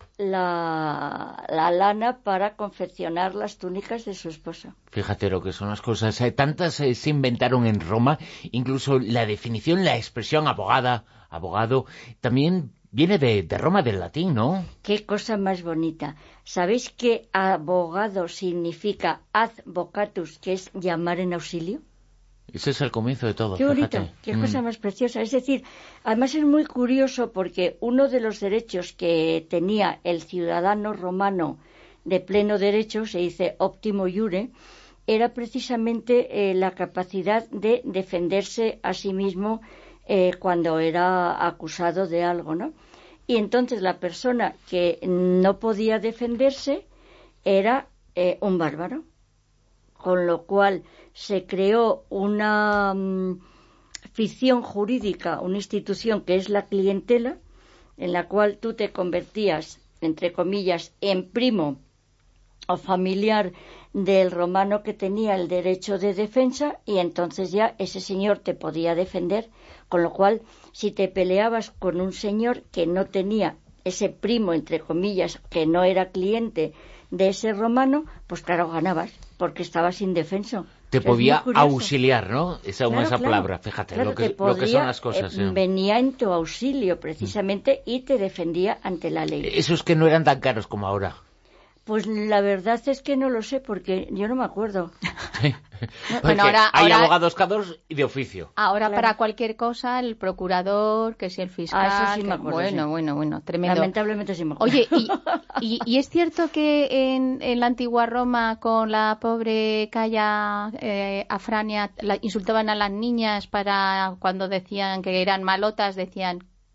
la lana para confeccionar las túnicas de su esposo. Fíjate lo que son las cosas. Tantas se inventaron en Roma, incluso la definición, la expresión abogado, también viene de Roma, del latín, ¿no? Qué cosa más bonita. ¿Sabéis que abogado significa advocatus, que es llamar en auxilio? Ese es el comienzo de todo. Qué bonito, fíjate. Qué cosa más preciosa. Es decir, además es muy curioso porque uno de los derechos que tenía el ciudadano romano de pleno derecho, se dice optimo iure, era precisamente la capacidad de defenderse a sí mismo cuando era acusado de algo, ¿no? Y entonces la persona que no podía defenderse era un bárbaro, con lo cual se creó una ficción jurídica, una institución que es la clientela, en la cual tú te convertías, entre comillas, en primo o familiar del romano que tenía el derecho de defensa, y entonces ya ese señor te podía defender, con lo cual si te peleabas con un señor que no tenía ese primo, entre comillas, que no era cliente de ese romano, pues claro, ganabas, porque estabas indefenso. Te podía auxiliar, ¿no? Esa palabra, fíjate, claro, lo que son las cosas. Venía en tu auxilio, precisamente, y te defendía ante la ley. Esos que no eran tan caros como ahora. Pues la verdad es que no lo sé, porque yo no me acuerdo. Bueno, ahora hay abogados caros y de oficio. Ahora claro, para cualquier cosa, el procurador, que si el fiscal... eso sí me acuerdo, bueno, tremendo. Lamentablemente sí me acuerdo. Oye, ¿y es cierto que en la antigua Roma, con la pobre Caia Afrania, insultaban a las niñas para cuando decían que eran malotas, decían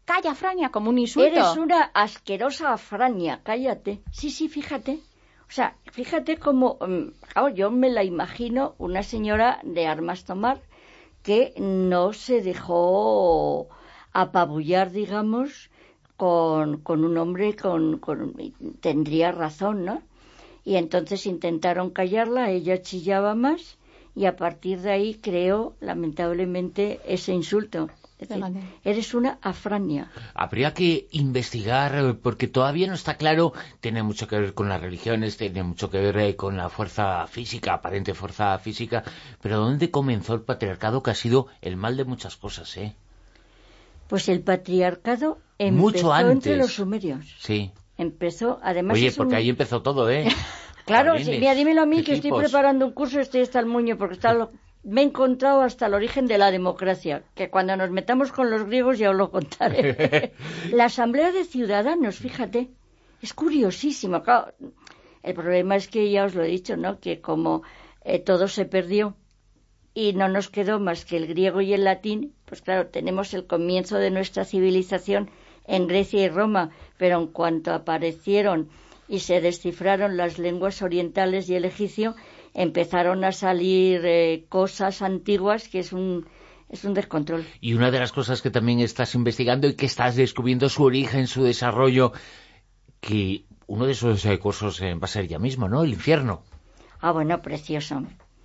Calla, Afrania, como un insulto. Eres una asquerosa Afrania, cállate. Sí, fíjate. O sea, fíjate cómo... Claro, yo me la imagino una señora de armas tomar que no se dejó apabullar, digamos, con un hombre tendría razón, ¿no? Y entonces intentaron callarla, ella chillaba más y a partir de ahí creó, lamentablemente, ese insulto. Es decir, eres una Afrania. Habría que investigar, porque todavía no está claro, tiene mucho que ver con las religiones, tiene mucho que ver con la fuerza física, aparente fuerza física, pero ¿dónde comenzó el patriarcado, que ha sido el mal de muchas cosas, Pues el patriarcado empezó mucho antes. Entre los sumerios. Sí. Empezó, además... Oye, porque ahí empezó todo, Claro, sí, mira, dímelo a mí, que equipos. Estoy preparando un curso, estoy hasta el muño, porque me he encontrado hasta el origen de la democracia, que cuando nos metamos con los griegos ya os lo contaré. La Asamblea de Ciudadanos, fíjate, es curiosísimo. Claro, el problema es que ya os lo he dicho, ¿no?, que como todo se perdió y no nos quedó más que el griego y el latín, pues claro, tenemos el comienzo de nuestra civilización en Grecia y Roma, pero en cuanto aparecieron y se descifraron las lenguas orientales y el egipcio, empezaron a salir cosas antiguas que es un descontrol. Y una de las cosas que también estás investigando y que estás descubriendo su origen, su desarrollo, que uno de esos cursos va a ser ya mismo, ¿no? El infierno. Ah, bueno, precioso.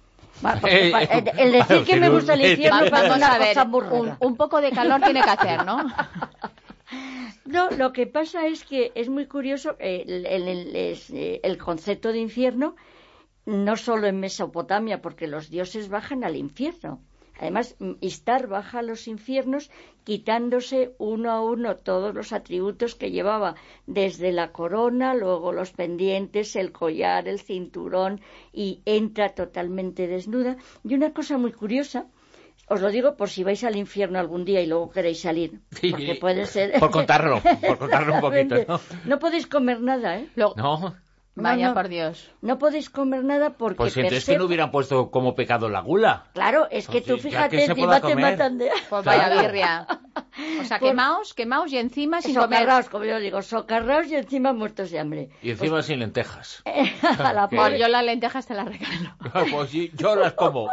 El decir que me gusta el infierno es una cosa muy rara. Un poco de calor tiene que hacer, ¿no? No, lo que pasa es que es muy curioso el concepto de infierno, no solo en Mesopotamia, porque los dioses bajan al infierno. Además, Istar baja a los infiernos quitándose uno a uno todos los atributos que llevaba, desde la corona, luego los pendientes, el collar, el cinturón, y entra totalmente desnuda. Y una cosa muy curiosa, os lo digo por si vais al infierno algún día y luego queréis salir, porque puede ser... Por contarlo un poquito, ¿no? No podéis comer nada, ¿eh? No. Vaya, por Dios. No podéis comer nada porque... Pues entonces que no hubieran puesto como pecado la gula. Claro, es que tú fíjate, encima te matan de... Pues vaya birria. O sea, quemaos y encima sin comer. Socarraos, como yo digo, socarraos y encima muertos de hambre. Y encima sin lentejas. Yo las lentejas te las regalo. Pues sí, yo las como.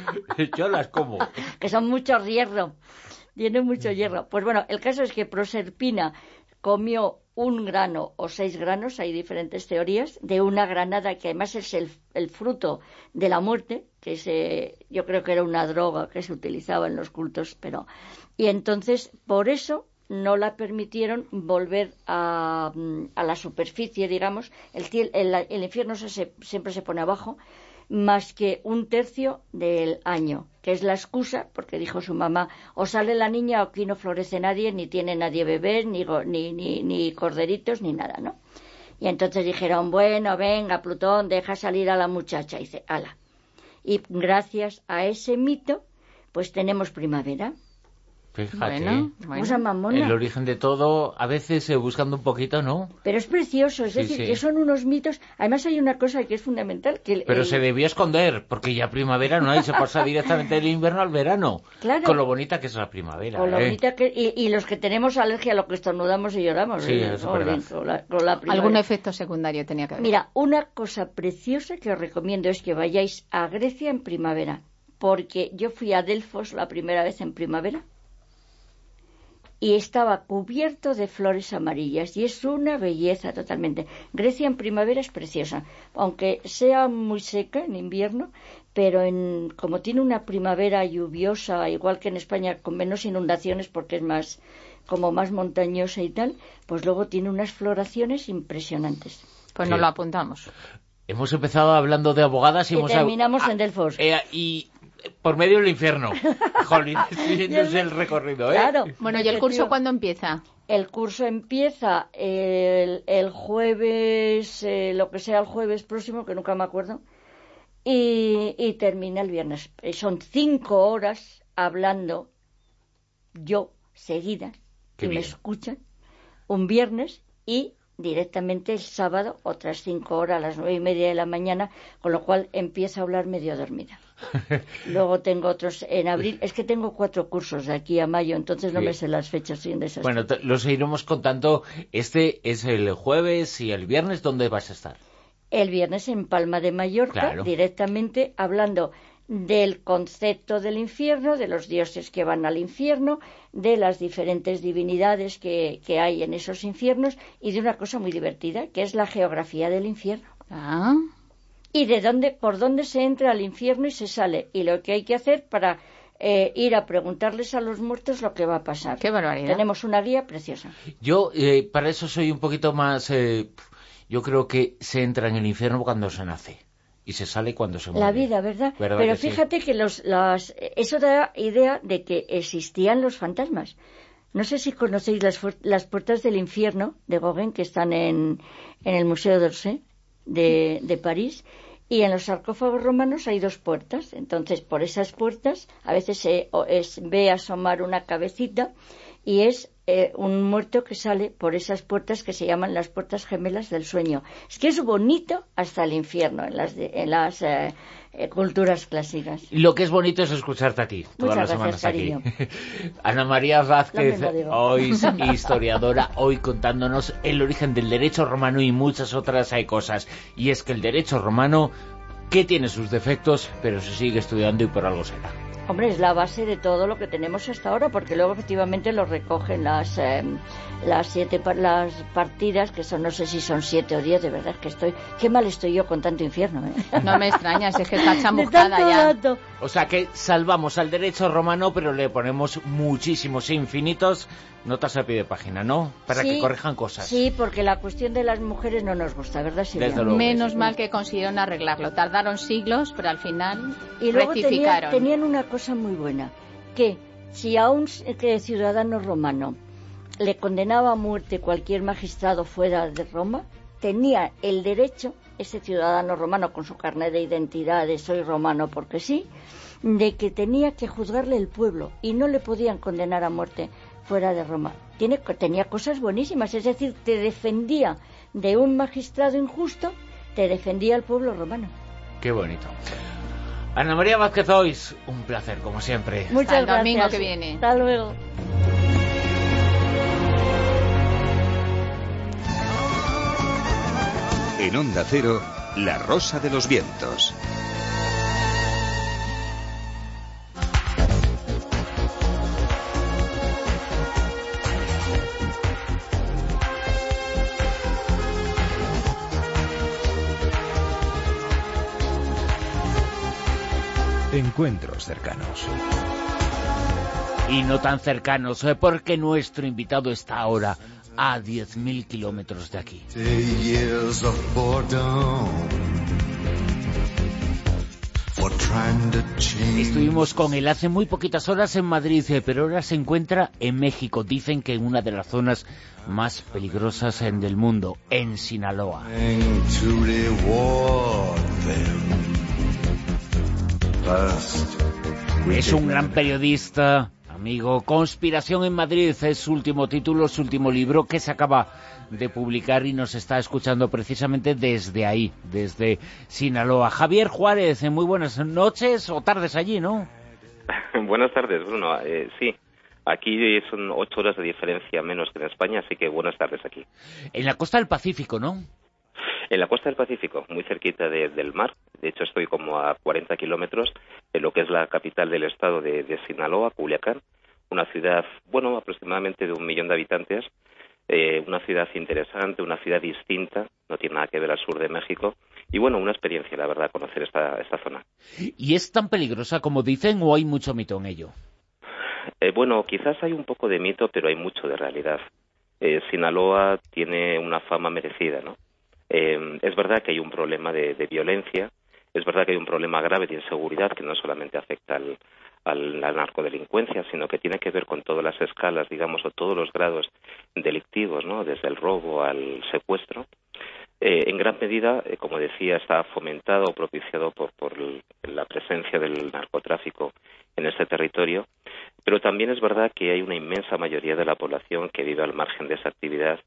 Que son mucho hierro. Tienen mucho hierro. Pues bueno, el caso es que Proserpina comió 1 grano o 6 granos, hay diferentes teorías, de una granada que además es el fruto de la muerte, que yo creo que era una droga que se utilizaba en los cultos, y entonces por eso no la permitieron volver a la superficie, digamos. El infierno siempre se pone abajo, más que 1/3 del año, que es la excusa, porque dijo su mamá, o sale la niña o aquí no florece nadie, ni tiene nadie bebés, ni corderitos, ni nada, ¿no? Y entonces dijeron, bueno, venga, Plutón, deja salir a la muchacha. Y dice, ala. Y gracias a ese mito, pues tenemos primavera. Fíjate, cosa mamona. El origen de todo, a veces buscando un poquito, ¿no? Pero es precioso, es decir, que son unos mitos. Además hay una cosa que es fundamental. Pero se debió esconder, porque ya primavera no hay, se pasa directamente del invierno al verano. Claro. Con lo bonita que es la primavera. Con lo bonita que, y los que tenemos alergia a lo que estornudamos y lloramos. Sí, es verdad. Con la algún efecto secundario tenía que haber. Mira, una cosa preciosa que os recomiendo es que vayáis a Grecia en primavera, porque yo fui a Delfos la primera vez en primavera y estaba cubierto de flores amarillas y es una belleza totalmente. Grecia en primavera es preciosa, aunque sea muy seca en invierno, pero como tiene una primavera lluviosa, igual que en España, con menos inundaciones porque es más montañosa y tal, pues luego tiene unas floraciones impresionantes. Pues nos lo apuntamos. Hemos empezado hablando de abogadas y terminamos en Delfos. Y por medio del infierno. Jolín, estoy viéndose el recorrido, ¿eh? Claro. Bueno, ¿y el curso cuándo empieza? El curso empieza el jueves, lo que sea el jueves próximo, que nunca me acuerdo, y termina el viernes. Son 5 horas hablando yo seguidas, que me escuchan, un viernes, y directamente el sábado, otras 5 horas, a las 9:30 de la mañana, con lo cual empiezo a hablar medio dormida. Luego tengo otros en abril. Es que tengo 4 cursos de aquí a mayo, entonces no me sé las fechas sin desastre. Bueno, los iremos contando. Este es el jueves y el viernes. ¿Dónde vas a estar? El viernes en Palma de Mallorca, directamente hablando del concepto del infierno, de los dioses que van al infierno, de las diferentes divinidades que hay en esos infiernos y de una cosa muy divertida, que es la geografía del infierno. Y por dónde se entra al infierno y se sale, y lo que hay que hacer para ir a preguntarles a los muertos lo que va a pasar. ¡Qué barbaridad! Tenemos una guía preciosa. Yo, para eso soy un poquito más... yo creo que se entra en el infierno cuando se nace y se sale cuando se muere. La vida, ¿verdad? Pero que fíjate sí? Que eso da idea de que existían los fantasmas. No sé si conocéis las puertas del infierno de Gauguin, que están en el Museo d'Orsay de París, y en los sarcófagos romanos hay 2 puertas. Entonces, por esas puertas a veces se ve asomar una cabecita y es un muerto que sale por esas puertas que se llaman las puertas gemelas del sueño. Es que es bonito hasta el infierno en las culturas clásicas. Lo que es bonito es escucharte a ti todas las semanas aquí. Ana María Vázquez, hoy historiadora, hoy contándonos el origen del derecho romano y muchas otras cosas. Y es que el derecho romano, que tiene sus defectos, pero se sigue estudiando y por algo será. Hombre, es la base de todo lo que tenemos hasta ahora, porque luego efectivamente lo recogen las partidas, que son, no sé si son 7 o 10, de verdad que qué mal estoy yo con tanto infierno, ¿eh? No me extrañas, es que está chamuscada ya. Dato. O sea que salvamos al derecho romano, pero le ponemos muchísimos infinitos notas a pie de página, ¿no? Para que corrijan cosas. Sí, porque la cuestión de las mujeres no nos gusta, ¿verdad, Silvia? Menos mal que consiguieron arreglarlo. Tardaron siglos, pero al final y luego rectificaron. Tenían una cosa muy buena, que si a un ciudadano romano le condenaba a muerte cualquier magistrado fuera de Roma, tenía el derecho, ese ciudadano romano con su carnet de identidad de soy romano porque sí, de que tenía que juzgarle el pueblo y no le podían condenar a muerte fuera de Roma. Tenía cosas buenísimas, es decir, te defendía de un magistrado injusto, te defendía el pueblo romano. Qué bonito. Ana María Vázquez Ois, un placer, como siempre. Muchas gracias. Hasta el domingo que viene. Hasta luego. En Onda Cero, La Rosa de los Vientos. Encuentros cercanos. Y no tan cercanos, porque nuestro invitado está ahora a 10.000 kilómetros de aquí. Estuvimos con él hace muy poquitas horas en Madrid, pero ahora se encuentra en México. Dicen que en una de las zonas más peligrosas del mundo, en Sinaloa. Es un gran periodista, amigo. Conspiración en Madrid es su último título, su último libro, que se acaba de publicar y nos está escuchando precisamente desde ahí, desde Sinaloa. Javier Juárez, muy buenas noches o tardes allí, ¿no? Buenas tardes, Bruno. Sí, aquí son 8 horas de diferencia menos que en España, así que buenas tardes aquí. En la costa del Pacífico, ¿no? En la costa del Pacífico, muy cerquita del mar. De hecho, estoy como a 40 kilómetros de lo que es la capital del estado de Sinaloa, Culiacán. Una ciudad, bueno, aproximadamente de 1 millón de habitantes. Una ciudad interesante, una ciudad distinta, no tiene nada que ver al sur de México. Y bueno, una experiencia, la verdad, conocer esta zona. ¿Y es tan peligrosa como dicen o hay mucho mito en ello? Bueno, quizás hay un poco de mito, pero hay mucho de realidad. Sinaloa tiene una fama merecida, ¿no? Es verdad que hay un problema de violencia, es verdad que hay un problema grave de inseguridad que no solamente afecta a la narcodelincuencia, sino que tiene que ver con todas las escalas, digamos, o todos los grados delictivos, ¿no? Desde el robo al secuestro. En gran medida, como decía, está fomentado o propiciado por la presencia del narcotráfico en este territorio, pero también es verdad que hay una inmensa mayoría de la población que vive al margen de esa actividad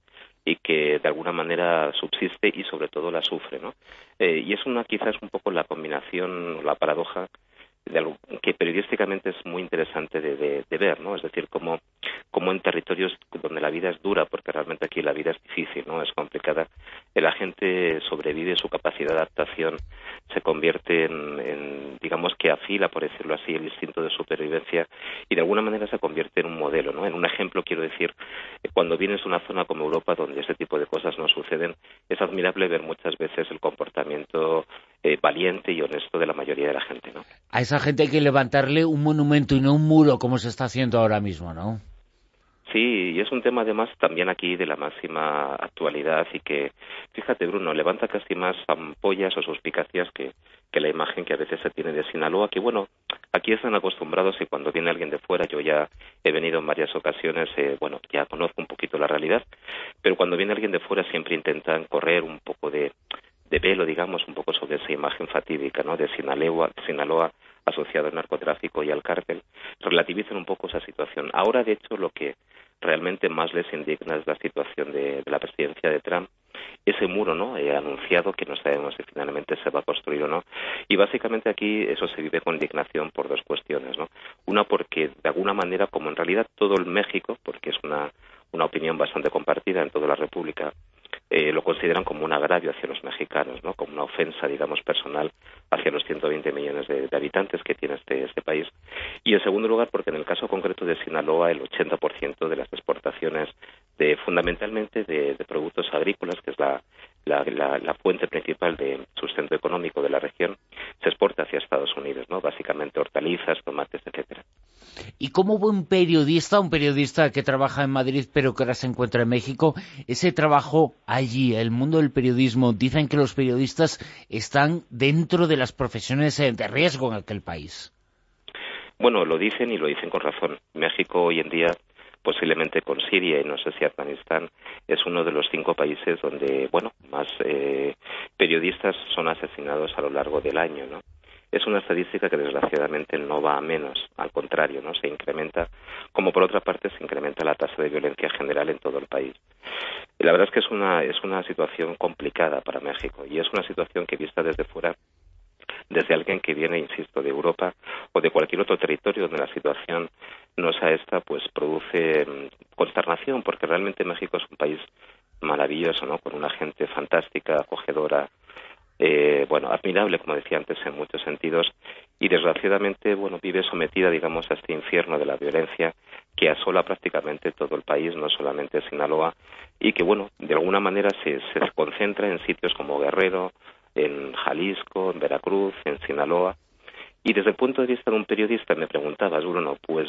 y que de alguna manera subsiste y sobre todo la sufre, ¿no? Y es quizás un poco la combinación, la paradoja de algo que periodísticamente es muy interesante de ver, ¿no? Es decir, como en territorios donde la vida es dura, porque realmente aquí la vida es difícil, ¿no? Es complicada, la gente sobrevive, su capacidad de adaptación se convierte en digamos que afila, por decirlo así, el instinto de supervivencia y de alguna manera se convierte en un modelo, ¿no? En un ejemplo, quiero decir, cuando vienes a una zona como Europa donde este tipo de cosas no suceden, es admirable ver muchas veces el comportamiento valiente y honesto de la mayoría de la gente, ¿no? A esa gente hay que levantarle un monumento y no un muro, como se está haciendo ahora mismo, ¿no? Sí, y es un tema además también aquí de la máxima actualidad y que, fíjate Bruno, levanta casi más ampollas o suspicacias que la imagen que a veces se tiene de Sinaloa, que bueno, aquí están acostumbrados y cuando viene alguien de fuera, yo ya he venido en varias ocasiones, bueno, ya conozco un poquito la realidad, pero cuando viene alguien de fuera siempre intentan correr un poco de velo, digamos, un poco sobre esa imagen fatídica, ¿no? De Sinaloa asociado al narcotráfico y al cártel, relativizan un poco esa situación. Ahora, de hecho, lo que realmente más les indigna es la situación de la presidencia de Trump, ese muro, ¿no? Anunciado, que no sabemos si finalmente se va a construir o no. Y básicamente aquí eso se vive con indignación por dos cuestiones, ¿no? Una porque de alguna manera, como en realidad todo el México, porque es una opinión bastante compartida en toda la República, lo consideran como un agravio hacia los mexicanos, ¿no? Como una ofensa, digamos, personal hacia los 120 millones de habitantes que tiene este país. Y en segundo lugar, porque en el caso concreto de Sinaloa, el 80% de las exportaciones fundamentalmente de productos agrícolas, que es la fuente principal de sustento económico de la región, se exporta hacia Estados Unidos, ¿no? Básicamente hortalizas, tomates, etcétera. Y como buen periodista, un periodista que trabaja en Madrid pero que ahora se encuentra en México, ese trabajo allí, el mundo del periodismo, dicen que los periodistas están dentro de las profesiones de riesgo en aquel país. Bueno, lo dicen y lo dicen con razón. México hoy en día, posiblemente con Siria y no sé si Afganistán, es uno de los 5 países donde, bueno, más periodistas son asesinados a lo largo del año, ¿no? Es una estadística que desgraciadamente no va a menos, al contrario, ¿no? Se incrementa, como por otra parte se incrementa la tasa de violencia general en todo el país. Y la verdad es que es una situación complicada para México y es una situación que vista desde fuera, desde alguien que viene, insisto, de Europa o de cualquier otro territorio donde la situación no sea esta, pues produce consternación, porque realmente México es un país maravilloso, ¿no? Con una gente fantástica, acogedora, bueno, admirable, como decía antes, en muchos sentidos, y desgraciadamente, bueno, vive sometida, digamos, a este infierno de la violencia que asola prácticamente todo el país, no solamente Sinaloa, y que, bueno, de alguna manera se concentra en sitios como Guerrero, en Jalisco, en Veracruz, en Sinaloa. Y desde el punto de vista de un periodista, me preguntabas, Bruno, pues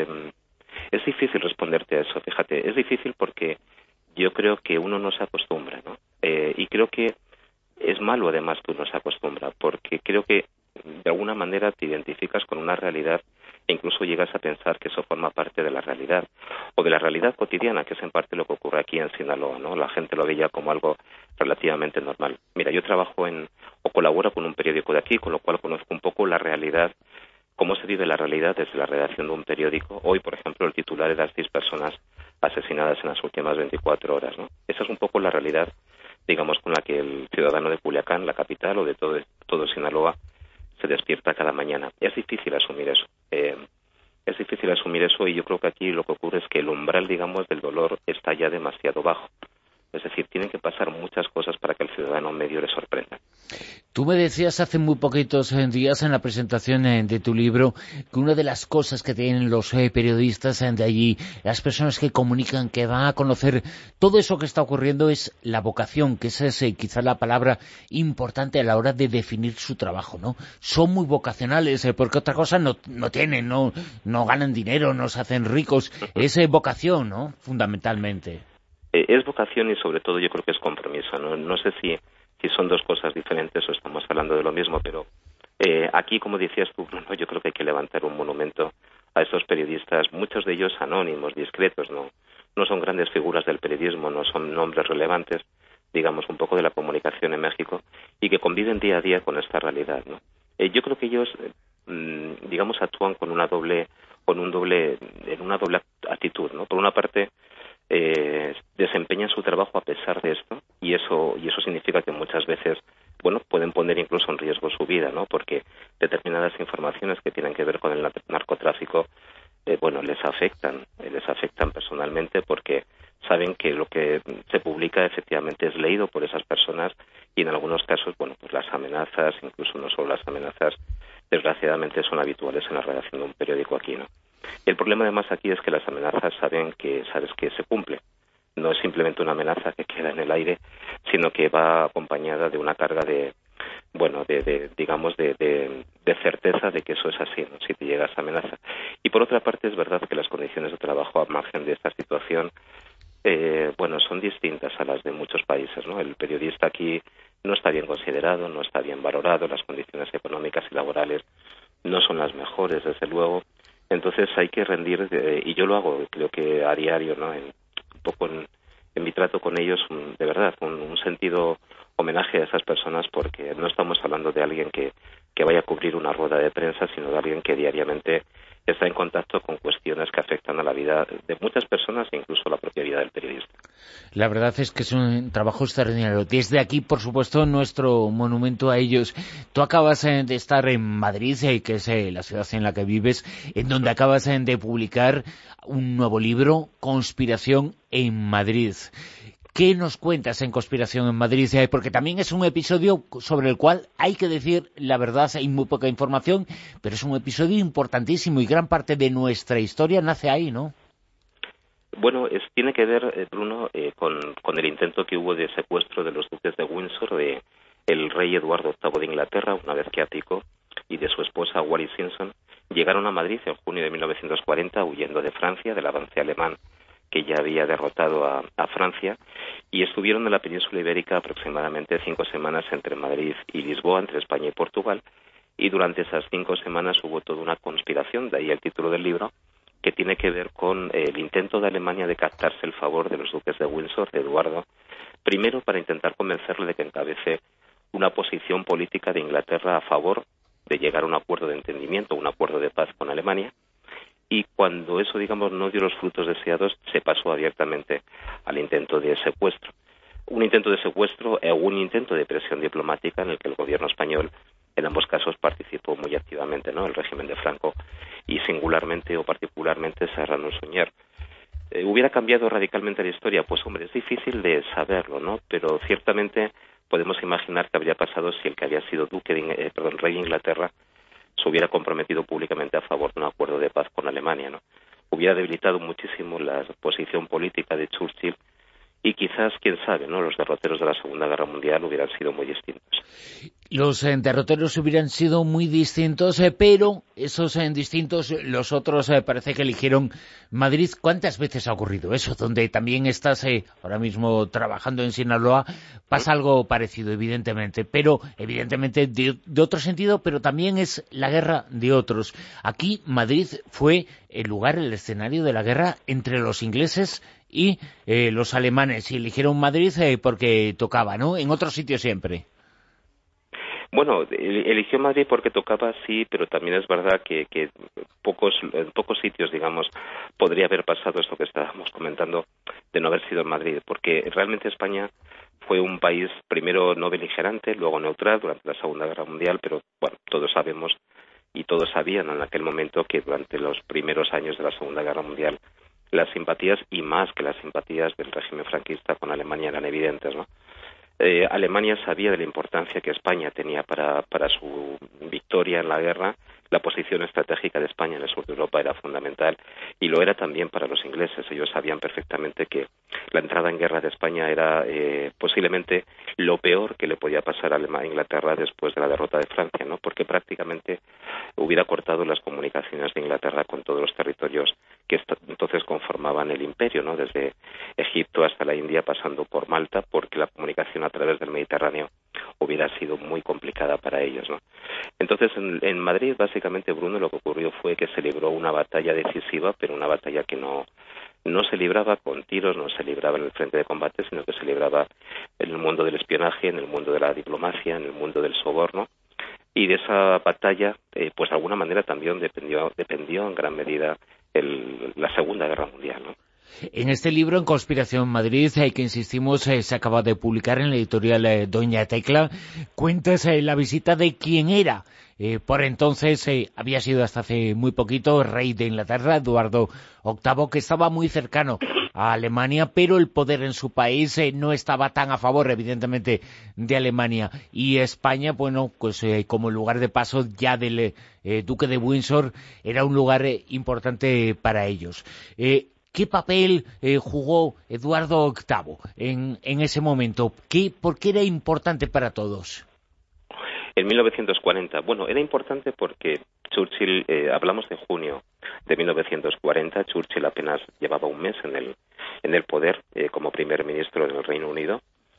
es difícil responderte a eso, fíjate, es difícil porque yo creo que uno no se acostumbra, ¿no? Y creo que es malo además que uno se acostumbra, porque creo que de alguna manera te identificas con una realidad e incluso llegas a pensar que eso forma parte de la realidad o de la realidad cotidiana, que es en parte lo que ocurre aquí en Sinaloa, ¿no? La gente lo ve ya como algo relativamente normal. Mira, yo trabajo o colaboro con un periódico de aquí, con lo cual conozco un poco la realidad, cómo se vive la realidad desde la redacción de un periódico. Hoy, por ejemplo, el titular era 6 personas asesinadas en las últimas 24 horas, ¿no? Esa es un poco la realidad, digamos, con la que el ciudadano de Culiacán, la capital, o de todo Sinaloa, se despierta cada mañana. Es difícil asumir eso. Es difícil asumir eso y yo creo que aquí lo que ocurre es que el umbral, digamos, del dolor está ya demasiado bajo. Es decir, tienen que pasar muchas cosas para que el ciudadano medio le sorprenda. Tú me decías hace muy poquitos días en la presentación de tu libro que una de las cosas que tienen los periodistas de allí, las personas que comunican, que van a conocer todo eso que está ocurriendo, es la vocación, que esa es quizás la palabra importante a la hora de definir su trabajo, ¿no? Son muy vocacionales, porque otra cosa no tienen, no ganan dinero, no se hacen ricos. Es vocación, ¿no? Fundamentalmente. Es vocación y sobre todo yo creo que es compromiso, ¿no? No sé si son dos cosas diferentes o estamos hablando de lo mismo, pero aquí, como decías tú, Bruno, yo creo que hay que levantar un monumento a estos periodistas, muchos de ellos anónimos, discretos, no son grandes figuras del periodismo, no son nombres relevantes, digamos, un poco de la comunicación en México, y que conviven día a día con esta realidad, ¿no? Yo creo que ellos, digamos, actúan en una doble actitud, ¿no? Por una parte, desempeñan su trabajo a pesar de esto, y eso significa que muchas veces, bueno, pueden poner incluso en riesgo su vida, ¿no? Porque determinadas informaciones que tienen que ver con el narcotráfico, les afectan personalmente, porque saben que lo que se publica efectivamente es leído por esas personas, y en algunos casos, pues las amenazas, incluso no solo las amenazas, desgraciadamente son habituales en la redacción de un periódico aquí, ¿no? El problema además aquí es que las amenazas sabes que se cumple. No es simplemente una amenaza que queda en el aire, sino que va acompañada de una carga de certeza de que eso es así, ¿no? Si te llega esa amenaza. Y por otra parte es verdad que las condiciones de trabajo al margen de esta situación son distintas a las de muchos países, ¿no? El periodista aquí no está bien considerado, no está bien valorado, las condiciones económicas y laborales no son las mejores, desde luego. Entonces hay que rendir, y yo lo hago, creo que a diario, ¿no? Un poco en mi trato con ellos, de verdad, un sentido homenaje a esas personas, porque no estamos hablando de alguien que vaya a cubrir una rueda de prensa, sino de alguien que diariamente está en contacto con cuestiones que afectan a la vida de muchas personas e incluso a la propia vida del periodista. La verdad es que es un trabajo extraordinario. Desde aquí, por supuesto, nuestro monumento a ellos. Tú acabas de estar en Madrid, que es la ciudad en la que vives, en donde acabas de publicar un nuevo libro, Conspiración en Madrid. ¿Qué nos cuentas en Conspiración en Madrid? Porque también es un episodio sobre el cual hay que decir la verdad, hay muy poca información, pero es un episodio importantísimo y gran parte de nuestra historia nace ahí, ¿no? Bueno, tiene que ver, Bruno, con el intento que hubo de secuestro de los duques de Windsor, de el rey Eduardo VIII de Inglaterra, una vez que abdicó, y de su esposa Wallis Simpson. Llegaron a Madrid en junio de 1940, huyendo de Francia, del avance alemán que ya había derrotado a Francia, y estuvieron en la península ibérica aproximadamente 5 semanas entre Madrid y Lisboa, entre España y Portugal, y durante esas 5 semanas hubo toda una conspiración, de ahí el título del libro, que tiene que ver con el intento de Alemania de captarse el favor de los duques de Windsor, de Eduardo, primero para intentar convencerle de que encabece una posición política de Inglaterra a favor de llegar a un acuerdo de entendimiento, un acuerdo de paz con Alemania, y cuando eso, digamos, no dio los frutos deseados, se pasó abiertamente al intento de secuestro. Un intento de secuestro o un intento de presión diplomática en el que el gobierno español, en ambos casos, participó muy activamente, ¿no? El régimen de Franco y singularmente o particularmente Serrano Suñer. ¿Hubiera cambiado radicalmente la historia? Pues hombre, es difícil de saberlo, ¿no? Pero ciertamente podemos imaginar qué habría pasado si el que había sido rey de Inglaterra se hubiera comprometido públicamente a favor de un acuerdo de paz con Alemania, ¿no? Hubiera debilitado muchísimo la posición política de Churchill, y quizás, quién sabe, ¿no? Los derroteros de la Segunda Guerra Mundial hubieran sido muy distintos. Los derroteros hubieran sido muy distintos, pero esos distintos, los otros parece que eligieron Madrid. ¿Cuántas veces ha ocurrido eso? Donde también estás ahora mismo trabajando en Sinaloa, pasa algo parecido, evidentemente, pero evidentemente de otro sentido, pero también es la guerra de otros. Aquí Madrid fue el lugar, el escenario de la guerra entre los ingleses y los alemanes, y eligieron Madrid porque tocaba, ¿no? En otros sitios siempre. Bueno, eligió Madrid porque tocaba, sí, pero también es verdad que en pocos sitios, digamos, podría haber pasado esto que estábamos comentando de no haber sido en Madrid, porque realmente España fue un país primero no beligerante, luego neutral durante la Segunda Guerra Mundial, pero bueno, todos sabemos y todos sabían en aquel momento que durante los primeros años de la Segunda Guerra Mundial las simpatías, y más que las simpatías del régimen franquista con Alemania, eran evidentes, ¿no? Alemania sabía de la importancia que España tenía para su victoria en la guerra. La posición estratégica de España en el sur de Europa era fundamental, y lo era también para los ingleses. Ellos sabían perfectamente que la entrada en guerra de España era posiblemente lo peor que le podía pasar a Inglaterra después de la derrota de Francia, ¿no? Porque prácticamente hubiera cortado las comunicaciones de Inglaterra con todos los territorios que entonces conformaban el imperio, ¿no? Desde Egipto hasta la India, pasando por Malta, porque la comunicación a través del Mediterráneo hubiera sido muy complicada para ellos, ¿no? Entonces, en Madrid, básicamente, Bruno, lo que ocurrió fue que se libró una batalla decisiva, pero una batalla que no se libraba con tiros, no se libraba en el frente de combate, sino que se libraba en el mundo del espionaje, en el mundo de la diplomacia, en el mundo del soborno. Y de esa batalla, pues de alguna manera también dependió en gran medida la Segunda Guerra Mundial, ¿no? En este libro, En Conspiración Madrid, que insistimos, se acaba de publicar en la editorial Doña Tecla, cuentas la visita de quien era. Por entonces había sido hasta hace muy poquito rey de Inglaterra, Eduardo VIII, que estaba muy cercano a Alemania, pero el poder en su país no estaba tan a favor, evidentemente, de Alemania. Y España, bueno, pues como lugar de paso ya del duque de Windsor, era un lugar importante para ellos. ¿Qué papel jugó Eduardo VIII en ese momento? ¿Por qué era importante para todos? En 1940, bueno, era importante porque Churchill, hablamos de junio de 1940, Churchill apenas llevaba un mes en el poder como primer ministro en el Reino Unido.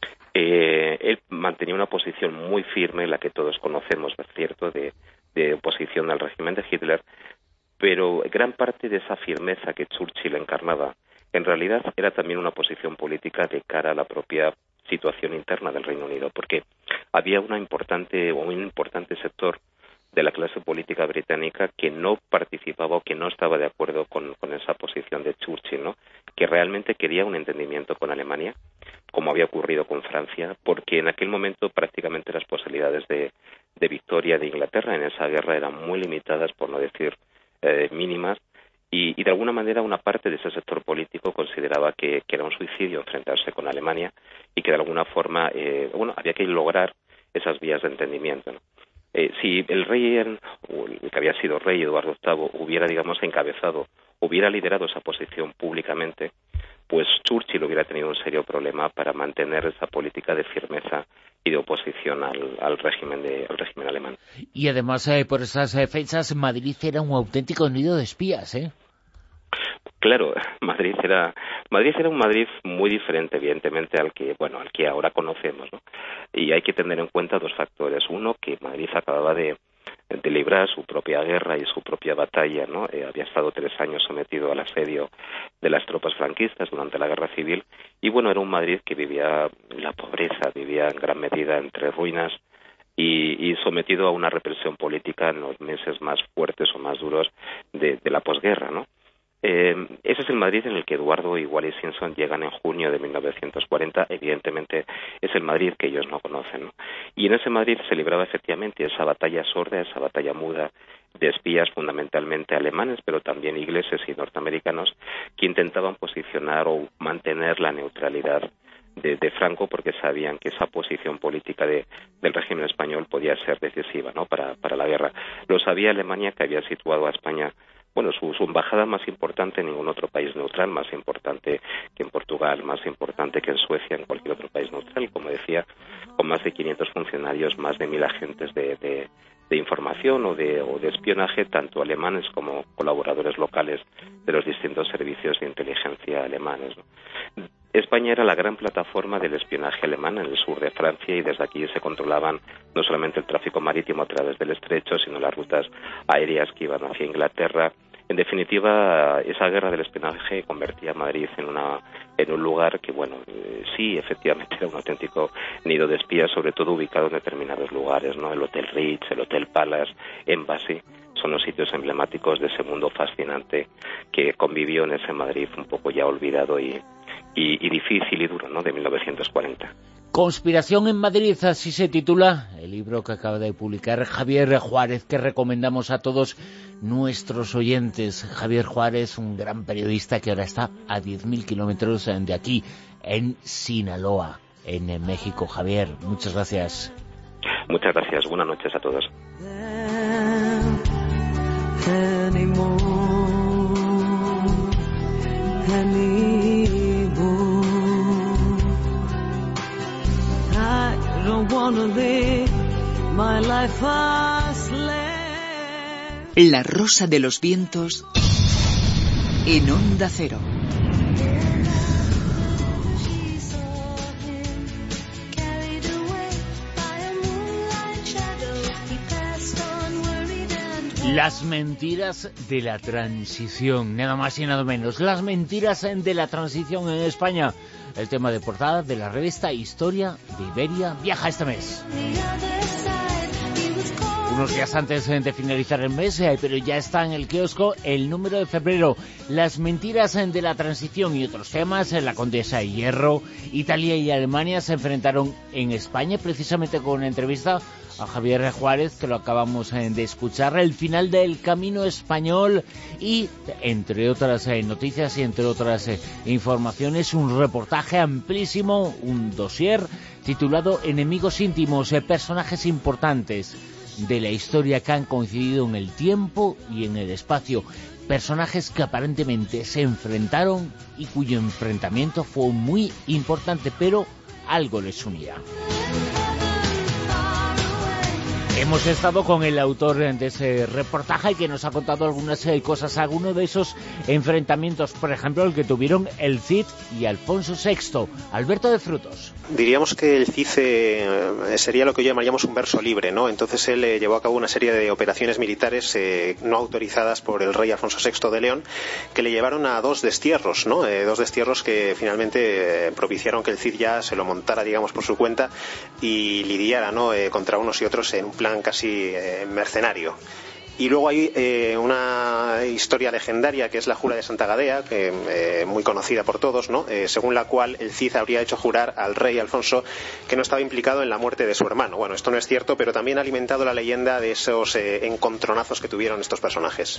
Él mantenía una posición muy firme, la que todos conocemos, es cierto, de oposición al régimen de Hitler, pero gran parte de esa firmeza que Churchill encarnaba, en realidad era también una posición política de cara a la propia situación interna del Reino Unido, porque había un importante sector de la clase política británica que no participaba o que no estaba de acuerdo con esa posición de Churchill, ¿no? Que realmente quería un entendimiento con Alemania, como había ocurrido con Francia, porque en aquel momento prácticamente las posibilidades de victoria de Inglaterra en esa guerra eran muy limitadas, por no decir mínimas, y de alguna manera una parte de ese sector político consideraba que era un suicidio enfrentarse con Alemania y que de alguna forma había que lograr esas vías de entendimiento, ¿no? Si el rey, el que había sido rey, Eduardo VIII, hubiera, digamos, hubiera liderado esa posición públicamente, pues Churchill hubiera tenido un serio problema para mantener esa política de firmeza y de oposición al régimen alemán. Y además, por esas fechas, Madrid era un auténtico nido de espías, ¿eh? Claro, Madrid era un Madrid muy diferente, evidentemente, al que ahora conocemos, ¿no? Y hay que tener en cuenta dos factores. Uno, que Madrid acababa de librar su propia guerra y su propia batalla, ¿no? Había estado 3 años sometido al asedio de las tropas franquistas durante la Guerra Civil, y bueno, era un Madrid que vivía la pobreza, vivía en gran medida entre ruinas y sometido a una represión política en los meses más fuertes o más duros de la posguerra, ¿no? Ese es el Madrid en el que Eduardo y Wallis Simpson llegan en junio de 1940. Evidentemente es el Madrid que ellos no conocen, ¿no? Y en ese Madrid se libraba efectivamente esa batalla sorda, esa batalla muda de espías fundamentalmente alemanes, pero también ingleses y norteamericanos, que intentaban posicionar o mantener la neutralidad de Franco, porque sabían que esa posición política del régimen español podía ser decisiva, ¿no? para la guerra. Lo sabía Alemania, que había situado a España, bueno, su embajada más importante en ningún otro país neutral, más importante que en Portugal, más importante que en Suecia, en cualquier otro país neutral, como decía, con más de 500 funcionarios, más de 1.000 agentes de información o de espionaje, tanto alemanes como colaboradores locales de los distintos servicios de inteligencia alemanes, ¿no? España era la gran plataforma del espionaje alemán en el sur de Francia, y desde aquí se controlaban no solamente el tráfico marítimo a través del estrecho, sino las rutas aéreas que iban hacia Inglaterra. En definitiva, esa guerra del espionaje convertía a Madrid en un lugar que, bueno, sí, efectivamente era un auténtico nido de espías, sobre todo ubicado en determinados lugares, ¿no? El Hotel Ritz, el Hotel Palace, Embassy, son los sitios emblemáticos de ese mundo fascinante que convivió en ese Madrid un poco ya olvidado y difícil y duro, ¿no?, de 1940. Conspiración en Madrid, así se titula el libro que acaba de publicar Javier Juárez, que recomendamos a todos nuestros oyentes. Javier Juárez, un gran periodista que ahora está a 10.000 kilómetros de aquí, en Sinaloa, en México. Javier, muchas gracias. Muchas gracias, buenas noches a todos. La Rosa de los Vientos en Onda Cero. Las mentiras de la transición, nada más y nada menos. Las mentiras de la transición en España. El tema de portada de la revista Historia de Iberia viaja este mes. unos días antes de finalizar el mes, pero ya está en el kiosco el número de febrero. Las mentiras de la transición y otros temas. La Condesa de Hierro, Italia y Alemania se enfrentaron en España, precisamente con una entrevista a Javier Juárez, que lo acabamos de escuchar, el final del camino español y, entre otras noticias y entre otras informaciones, un reportaje amplísimo, un dossier titulado Enemigos íntimos, personajes importantes de la historia que han coincidido en el tiempo y en el espacio, personajes que aparentemente se enfrentaron y cuyo enfrentamiento fue muy importante, pero algo les unía. Hemos estado con el autor de ese reportaje que nos ha contado algunas cosas, algunos de esos enfrentamientos, por ejemplo, el que tuvieron el Cid y Alfonso VI. Alberto de Frutos. Diríamos que el Cid sería lo que hoy llamaríamos un verso libre, ¿no? Entonces él llevó a cabo una serie de operaciones militares no autorizadas por el rey Alfonso VI de León, que le llevaron a dos destierros, ¿no? Dos destierros que finalmente propiciaron que el Cid ya se lo montara, digamos, por su cuenta y lidiara, ¿no? Contra unos y otros en un plan casi mercenario. Y luego hay una historia legendaria que es la Jura de Santa Gadea, que muy conocida por todos, ¿no? Según la cual el Cid habría hecho jurar al rey Alfonso que no estaba implicado en la muerte de su hermano. Bueno, esto no es cierto, pero también ha alimentado la leyenda de esos encontronazos que tuvieron estos personajes.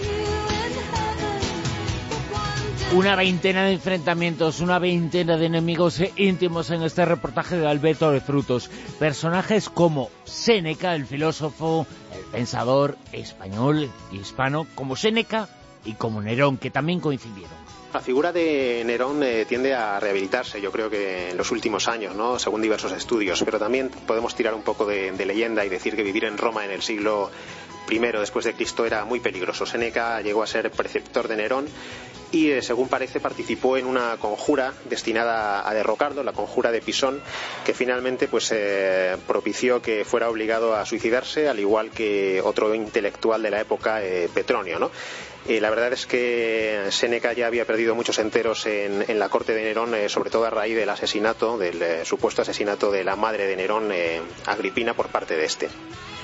Una veintena de enfrentamientos, una veintena de enemigos íntimos en este reportaje de Alberto de Frutos. Personajes como Séneca, el filósofo, el pensador español y hispano, como Séneca y como Nerón, que también coincidieron. La figura de Nerón tiende a rehabilitarse, yo creo que en los últimos años, ¿no? Según diversos estudios, pero también podemos tirar un poco de leyenda y decir que vivir en Roma en el siglo I después de Cristo era muy peligroso. Séneca llegó a ser preceptor de Nerón y, según parece, participó en una conjura destinada a derrocarlo, la conjura de Pisón, que finalmente propició que fuera obligado a suicidarse, al igual que otro intelectual de la época, Petronio, ¿no? La verdad es que Séneca ya había perdido muchos enteros en la corte de Nerón, sobre todo a raíz del asesinato, del supuesto asesinato de la madre de Nerón, Agripina, por parte de este.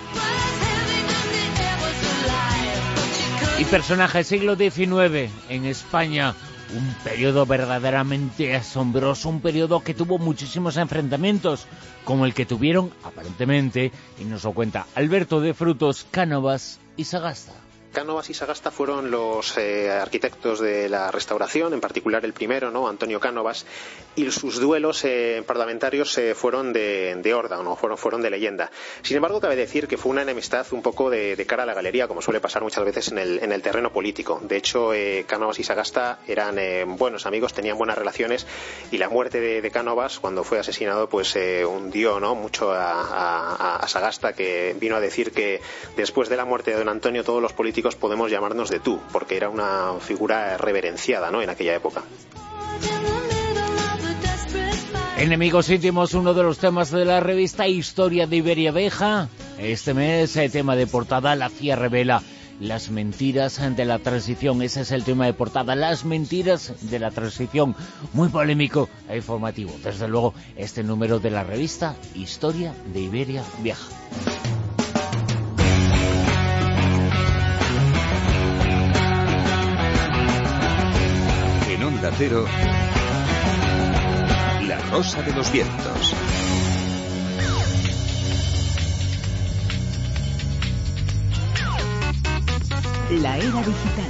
Y personaje siglo XIX en España, un periodo verdaderamente asombroso, un periodo que tuvo muchísimos enfrentamientos, como el que tuvieron, aparentemente, y nos lo cuenta Alberto de Frutos, Cánovas y Sagasta. Cánovas y Sagasta fueron los arquitectos de la Restauración, en particular el primero, ¿no? Antonio Cánovas, y sus duelos parlamentarios fueron de horda, ¿no? Fueron de leyenda. Sin embargo, cabe decir que fue una enemistad un poco de cara a la galería, como suele pasar muchas veces en el terreno político. De hecho, Cánovas y Sagasta eran buenos amigos, tenían buenas relaciones, y la muerte de Cánovas, cuando fue asesinado, hundió, ¿no? mucho a Sagasta, que vino a decir que después de la muerte de don Antonio todos los políticos podemos llamarnos de tú, porque era una figura reverenciada, ¿no? En aquella época. Enemigos íntimos, uno de los temas de la revista Historia de Iberia Vieja. Este mes, tema de portada, la CIA revela las mentiras de la transición. Ese es el tema de portada, las mentiras de la transición. Muy polémico e informativo. Desde luego, este número de la revista Historia de Iberia Vieja. Onda Cero, La Rosa de los Vientos. La era digital.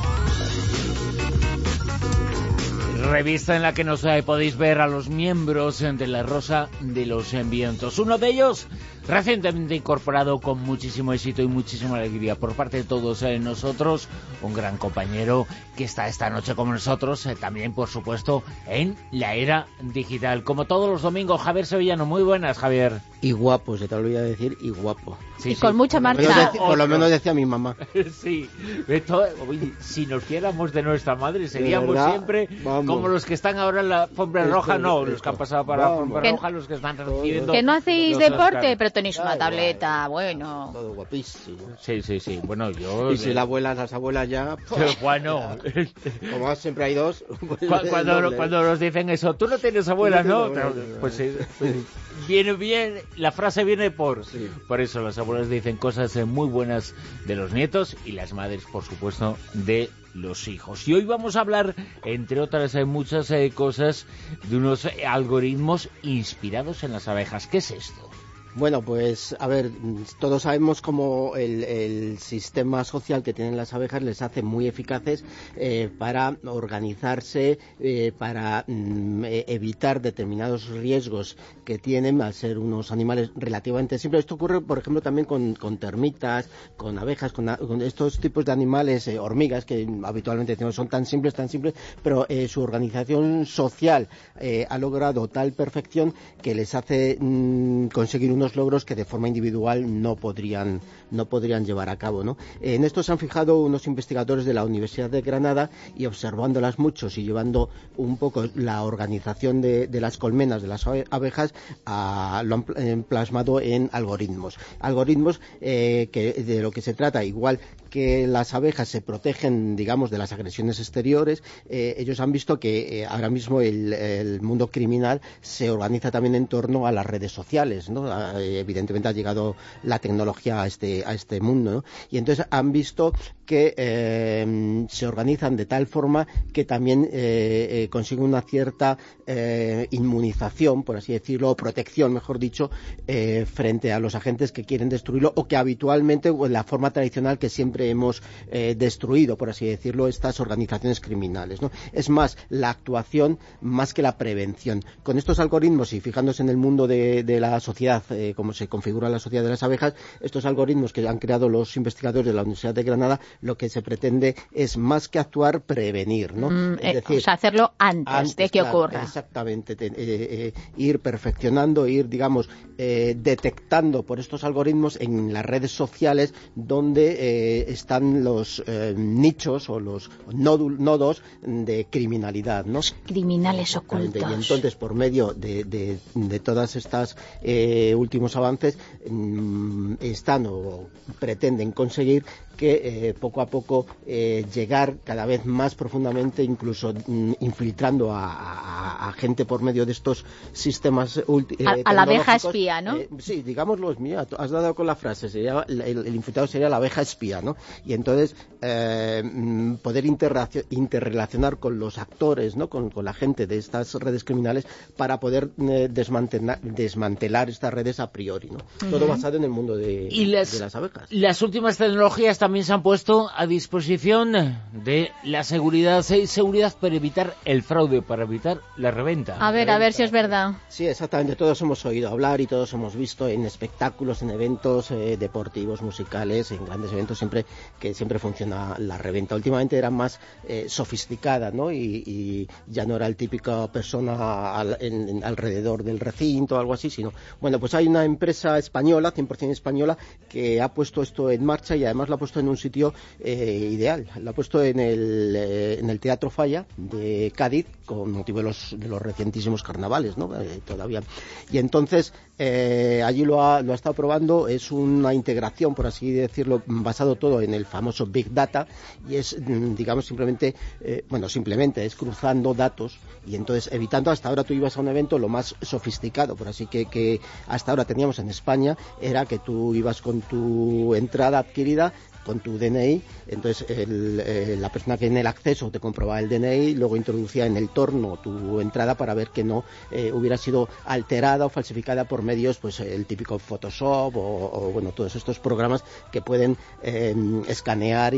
Revista en la que nos podéis ver a los miembros de La Rosa de los Vientos. Uno de ellos recientemente incorporado con muchísimo éxito y muchísima alegría por parte de todos nosotros, un gran compañero que está esta noche con nosotros, también por supuesto en la era digital. Como todos los domingos, Javier Sevillano. Muy buenas, Javier. Y guapo, se te olvida decir, y guapo. Sí, y con mucha marcha. Por lo menos decía mi mamá. Sí, si nos fiéramos de nuestra madre, seríamos siempre como los que están ahora en la alfombra roja, los que han pasado para la alfombra roja, los que están recibiendo. Que no hacéis deporte, pero tenéis una tableta, bueno. Todo guapísimo. Sí. Bueno, yo... Y si las abuelas ya... Bueno... Como siempre hay dos... Cuando nos dicen eso, tú no tienes abuelas, ¿no? Pues sí, viene bien, la frase viene por eso. Las abuelas dicen cosas muy buenas de los nietos y las madres, por supuesto, de los hijos. Y hoy vamos a hablar, entre otras muchas cosas, de unos algoritmos inspirados en las abejas. ¿Qué es esto? Bueno, pues a ver, todos sabemos cómo el sistema social que tienen las abejas les hace muy eficaces para organizarse, para evitar determinados riesgos que tienen al ser unos animales relativamente simples. Esto ocurre, por ejemplo, también con termitas, con abejas, con estos tipos de animales, hormigas, que habitualmente decimos son tan simples, pero su organización social ha logrado tal perfección que les hace conseguir unos logros que de forma individual no podrían llevar a cabo, ¿no? En esto se han fijado unos investigadores de la Universidad de Granada y observándolas muchos y llevando un poco la organización de las colmenas de las abejas, lo han plasmado en algoritmos. Algoritmos que de lo que se trata, igual que las abejas se protegen, digamos, de las agresiones exteriores, ellos han visto que ahora mismo el mundo criminal se organiza también en torno a las redes sociales, ¿no? Evidentemente ha llegado la tecnología a este mundo, ¿no? Y entonces han visto que se organizan de tal forma que también consiguen una cierta inmunización, por así decirlo, o protección, mejor dicho, frente a los agentes que quieren destruirlo o que habitualmente, o en la forma tradicional que siempre hemos destruido, por así decirlo, estas organizaciones criminales, ¿no? Es más la actuación más que la prevención. Con estos algoritmos, y fijándose en el mundo de la sociedad, cómo se configura la sociedad de las abejas, estos algoritmos que han creado los investigadores de la Universidad de Granada, lo que se pretende es más que actuar, prevenir, ¿no? Es decir, o sea, hacerlo antes de que ocurra. Exactamente, ir perfeccionando, ir, digamos, detectando por estos algoritmos en las redes sociales donde están los nichos o los nodos de criminalidad, ¿no? Los criminales ocultos. Y entonces, por medio de todas estas últimos avances, están o pretenden conseguir que poco a poco llegar cada vez más profundamente, incluso infiltrando a gente por medio de estos sistemas a la abeja espía, ¿no? Sí, digámoslo, mira, has dado con la frase, sería el infiltrado sería la abeja espía, ¿no? Y entonces poder interrelacionar con los actores, ¿no? Con la gente de estas redes criminales para poder desmantelar estas redes a priori, ¿no? Todo basado en el mundo de las abejas. Las últimas tecnologías también se han puesto a disposición de la seguridad para evitar el fraude, para evitar la reventa. A ver si es verdad. Sí, exactamente, todos hemos oído hablar y todos hemos visto en espectáculos, en eventos deportivos, musicales, en grandes eventos que siempre funciona la reventa. Últimamente era más sofisticada, ¿no? Y ya no era el típico persona alrededor del recinto o algo así, sino, bueno, pues hay una empresa española, 100% española, que ha puesto esto en marcha y además lo ha puesto en un sitio ideal. Lo ha puesto en el Teatro Falla de Cádiz, con motivo de los recientísimos carnavales, ¿no? Todavía. Y entonces allí lo ha estado probando. Es una integración, por así decirlo, basado todo en el famoso Big Data, y es, digamos, simplemente es cruzando datos, y entonces evitando, hasta ahora tú ibas a un evento, lo más sofisticado, por así que hasta ahora teníamos en España, era que tú ibas con tu entrada adquirida, con tu DNI, entonces la persona que en el acceso te comprobaba el DNI, luego introducía en el torno tu entrada para ver que no hubiera sido alterada o falsificada por medios, pues el típico Photoshop o bueno, todos estos programas que pueden escanear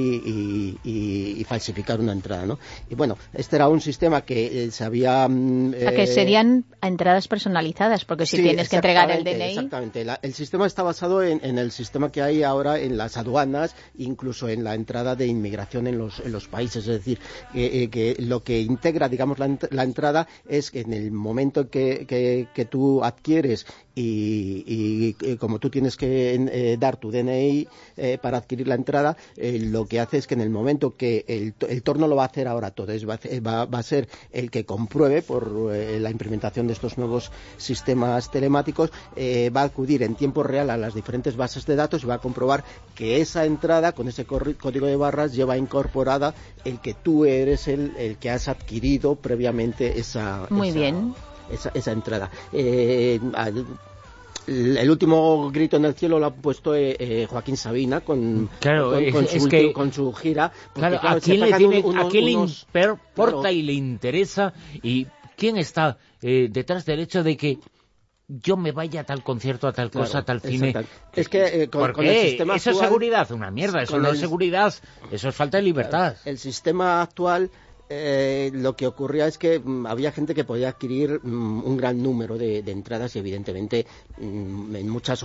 y falsificar una entrada, ¿no? Y bueno, este era un sistema que se había... o sea, que serían entradas personalizadas, porque si tienes que entregar el DNI... Exactamente, el sistema está basado en el sistema que hay ahora en las aduanas incluso en la entrada de inmigración en los países. Es decir, que lo que integra, digamos, la entrada es que en el momento que tú adquieres y como tú tienes que dar tu DNI para adquirir la entrada, lo que hace es que en el momento que el TOR no lo va a hacer ahora todo, va a ser el que compruebe por la implementación de estos nuevos sistemas telemáticos, va a acudir en tiempo real a las diferentes bases de datos y va a comprobar que esa entrada con ese código de barras lleva incorporada el que tú eres el que has adquirido previamente esa entrada. El último grito en el cielo lo ha puesto Joaquín Sabina con su gira. Claro, ¿a quién le importa y le interesa? ¿Y quién está detrás del hecho de que yo me vaya a tal concierto, a tal cosa, a tal cine? Es que con el sistema actual... ¿Eso es seguridad? Una mierda, eso no es seguridad, eso es falta de libertad. El sistema actual... lo que ocurría es que había gente que podía adquirir un gran número de entradas y evidentemente en muchas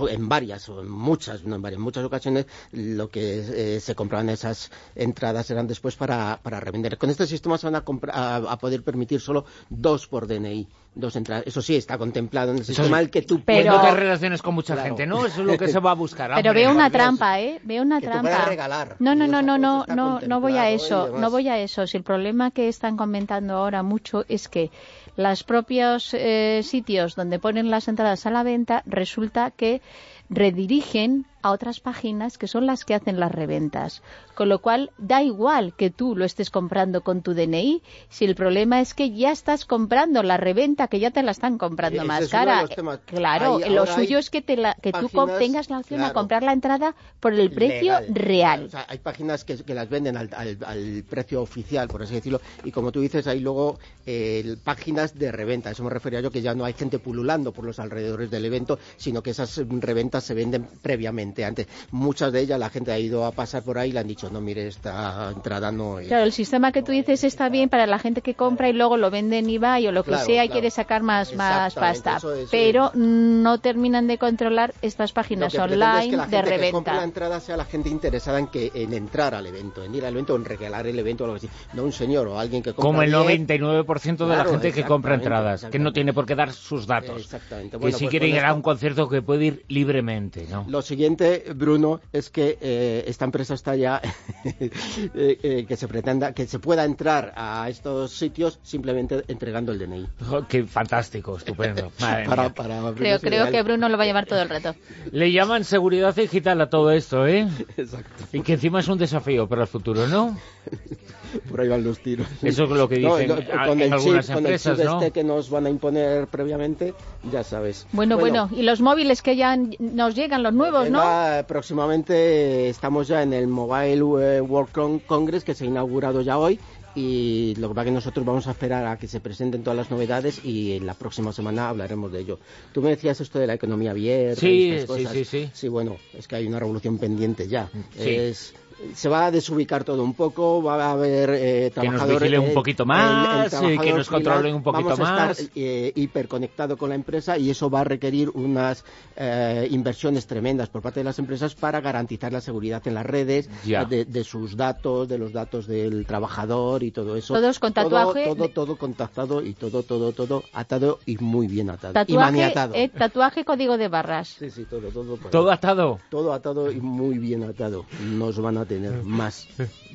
ocasiones lo que se compraban esas entradas eran después para revender. Con este sistema se van a poder permitir solo 2 por DNI. 2 entradas. Eso sí, está contemplado en el sistema el que tú puedes... No te relaciones con mucha gente, ¿no? Eso es lo que se va a buscar. Pero veo una trampa, Veo una que trampa. Tú puedes regalar. No voy a eso. No voy a eso. Si el problema que están comentando ahora mucho es que los propios sitios donde ponen las entradas a la venta resulta que redirigen a otras páginas que son las que hacen las reventas. Con lo cual, da igual que tú lo estés comprando con tu DNI, si el problema es que ya estás comprando la reventa, que ya te la están comprando más cara. Claro, lo suyo es que tú tengas la opción a comprar la entrada por el precio real. O sea, hay páginas que las venden al precio oficial, por así decirlo, y como tú dices, hay luego páginas de reventa. Eso me refería yo, que ya no hay gente pululando por los alrededores del evento, sino que esas reventas se venden previamente. Antes, muchas de ellas la gente ha ido a pasar por ahí y le han dicho, no, mire, esta entrada no es... Claro, el sistema que tú dices está bien para la gente que compra y luego lo vende en eBay o lo que sea y quiere sacar más pasta, pero no terminan de controlar estas páginas online es que de reventa. Que compra la entrada sea la gente interesada en entrar al evento, en ir al evento, en regalar el evento o algo así, no un señor o alguien que compra... Como el 99% de la gente que compra entradas, que no tiene por qué dar sus datos. Exactamente. Que si quiere ir a un concierto que puede ir libremente, ¿no? Lo siguiente, Bruno, es que esta empresa está ya que se pueda entrar a estos sitios simplemente entregando el DNI. Oh, qué fantástico, estupendo. Madre mía. Creo que Bruno lo va a llevar todo el rato. Le llaman seguridad digital a todo esto, ¿eh? Exacto. Y que encima es un desafío para el futuro, ¿no? Por ahí van los tiros. Eso es lo que dicen en algunas empresas, ¿no? Con el chip que nos van a imponer previamente, ya sabes. Bueno, y los móviles que ya nos llegan, los nuevos, ¿no? Próximamente estamos ya en el Mobile World Congress, que se ha inaugurado ya hoy, y lo que pasa es que nosotros vamos a esperar a que se presenten todas las novedades y en la próxima semana hablaremos de ello. Tú me decías esto de la economía abierta. Sí. Sí, bueno, es que hay una revolución pendiente ya. Sí. Se va a desubicar todo un poco, va a haber trabajadores... Que nos vigilen un poquito más, que nos controlen un poquito más. Vamos a estar hiperconectado con la empresa y eso va a requerir unas inversiones tremendas por parte de las empresas para garantizar la seguridad en las redes, de sus datos, de los datos del trabajador y todo eso. Todos con tatuaje. Todo contactado y todo atado y muy bien atado. Tatuaje, y maniatado. Tatuaje, código de barras. Sí, todo. ¿Todo atado? Todo atado y muy bien atado. Nos van a tener más.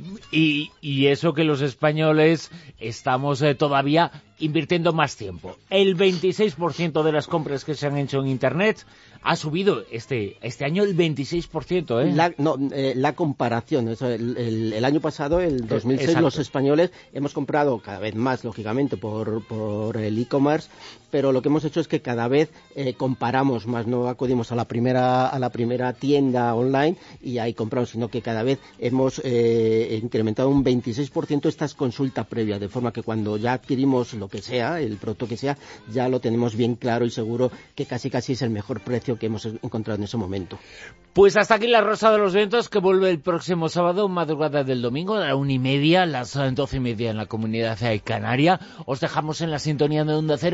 Y eso que los españoles estamos todavía invirtiendo más tiempo. El 26% de las compras que se han hecho en Internet ha subido este año el 26%, ¿eh? La comparación. El año pasado, el 2006, Exacto. Los españoles hemos comprado cada vez más, lógicamente, por el e-commerce, pero lo que hemos hecho es que cada vez comparamos más, no acudimos a la primera tienda online y ahí compramos, sino que cada vez hemos incrementado un 26% estas consultas previas, de forma que cuando ya adquirimos lo que sea, el producto que sea, ya lo tenemos bien claro y seguro que casi es el mejor precio que hemos encontrado en ese momento. Pues hasta aquí la Rosa de los Vientos, que vuelve el próximo sábado, madrugada del domingo, a la 1:30, las 12:30 en la Comunidad Canaria. Os dejamos en la sintonía de Onda Cero.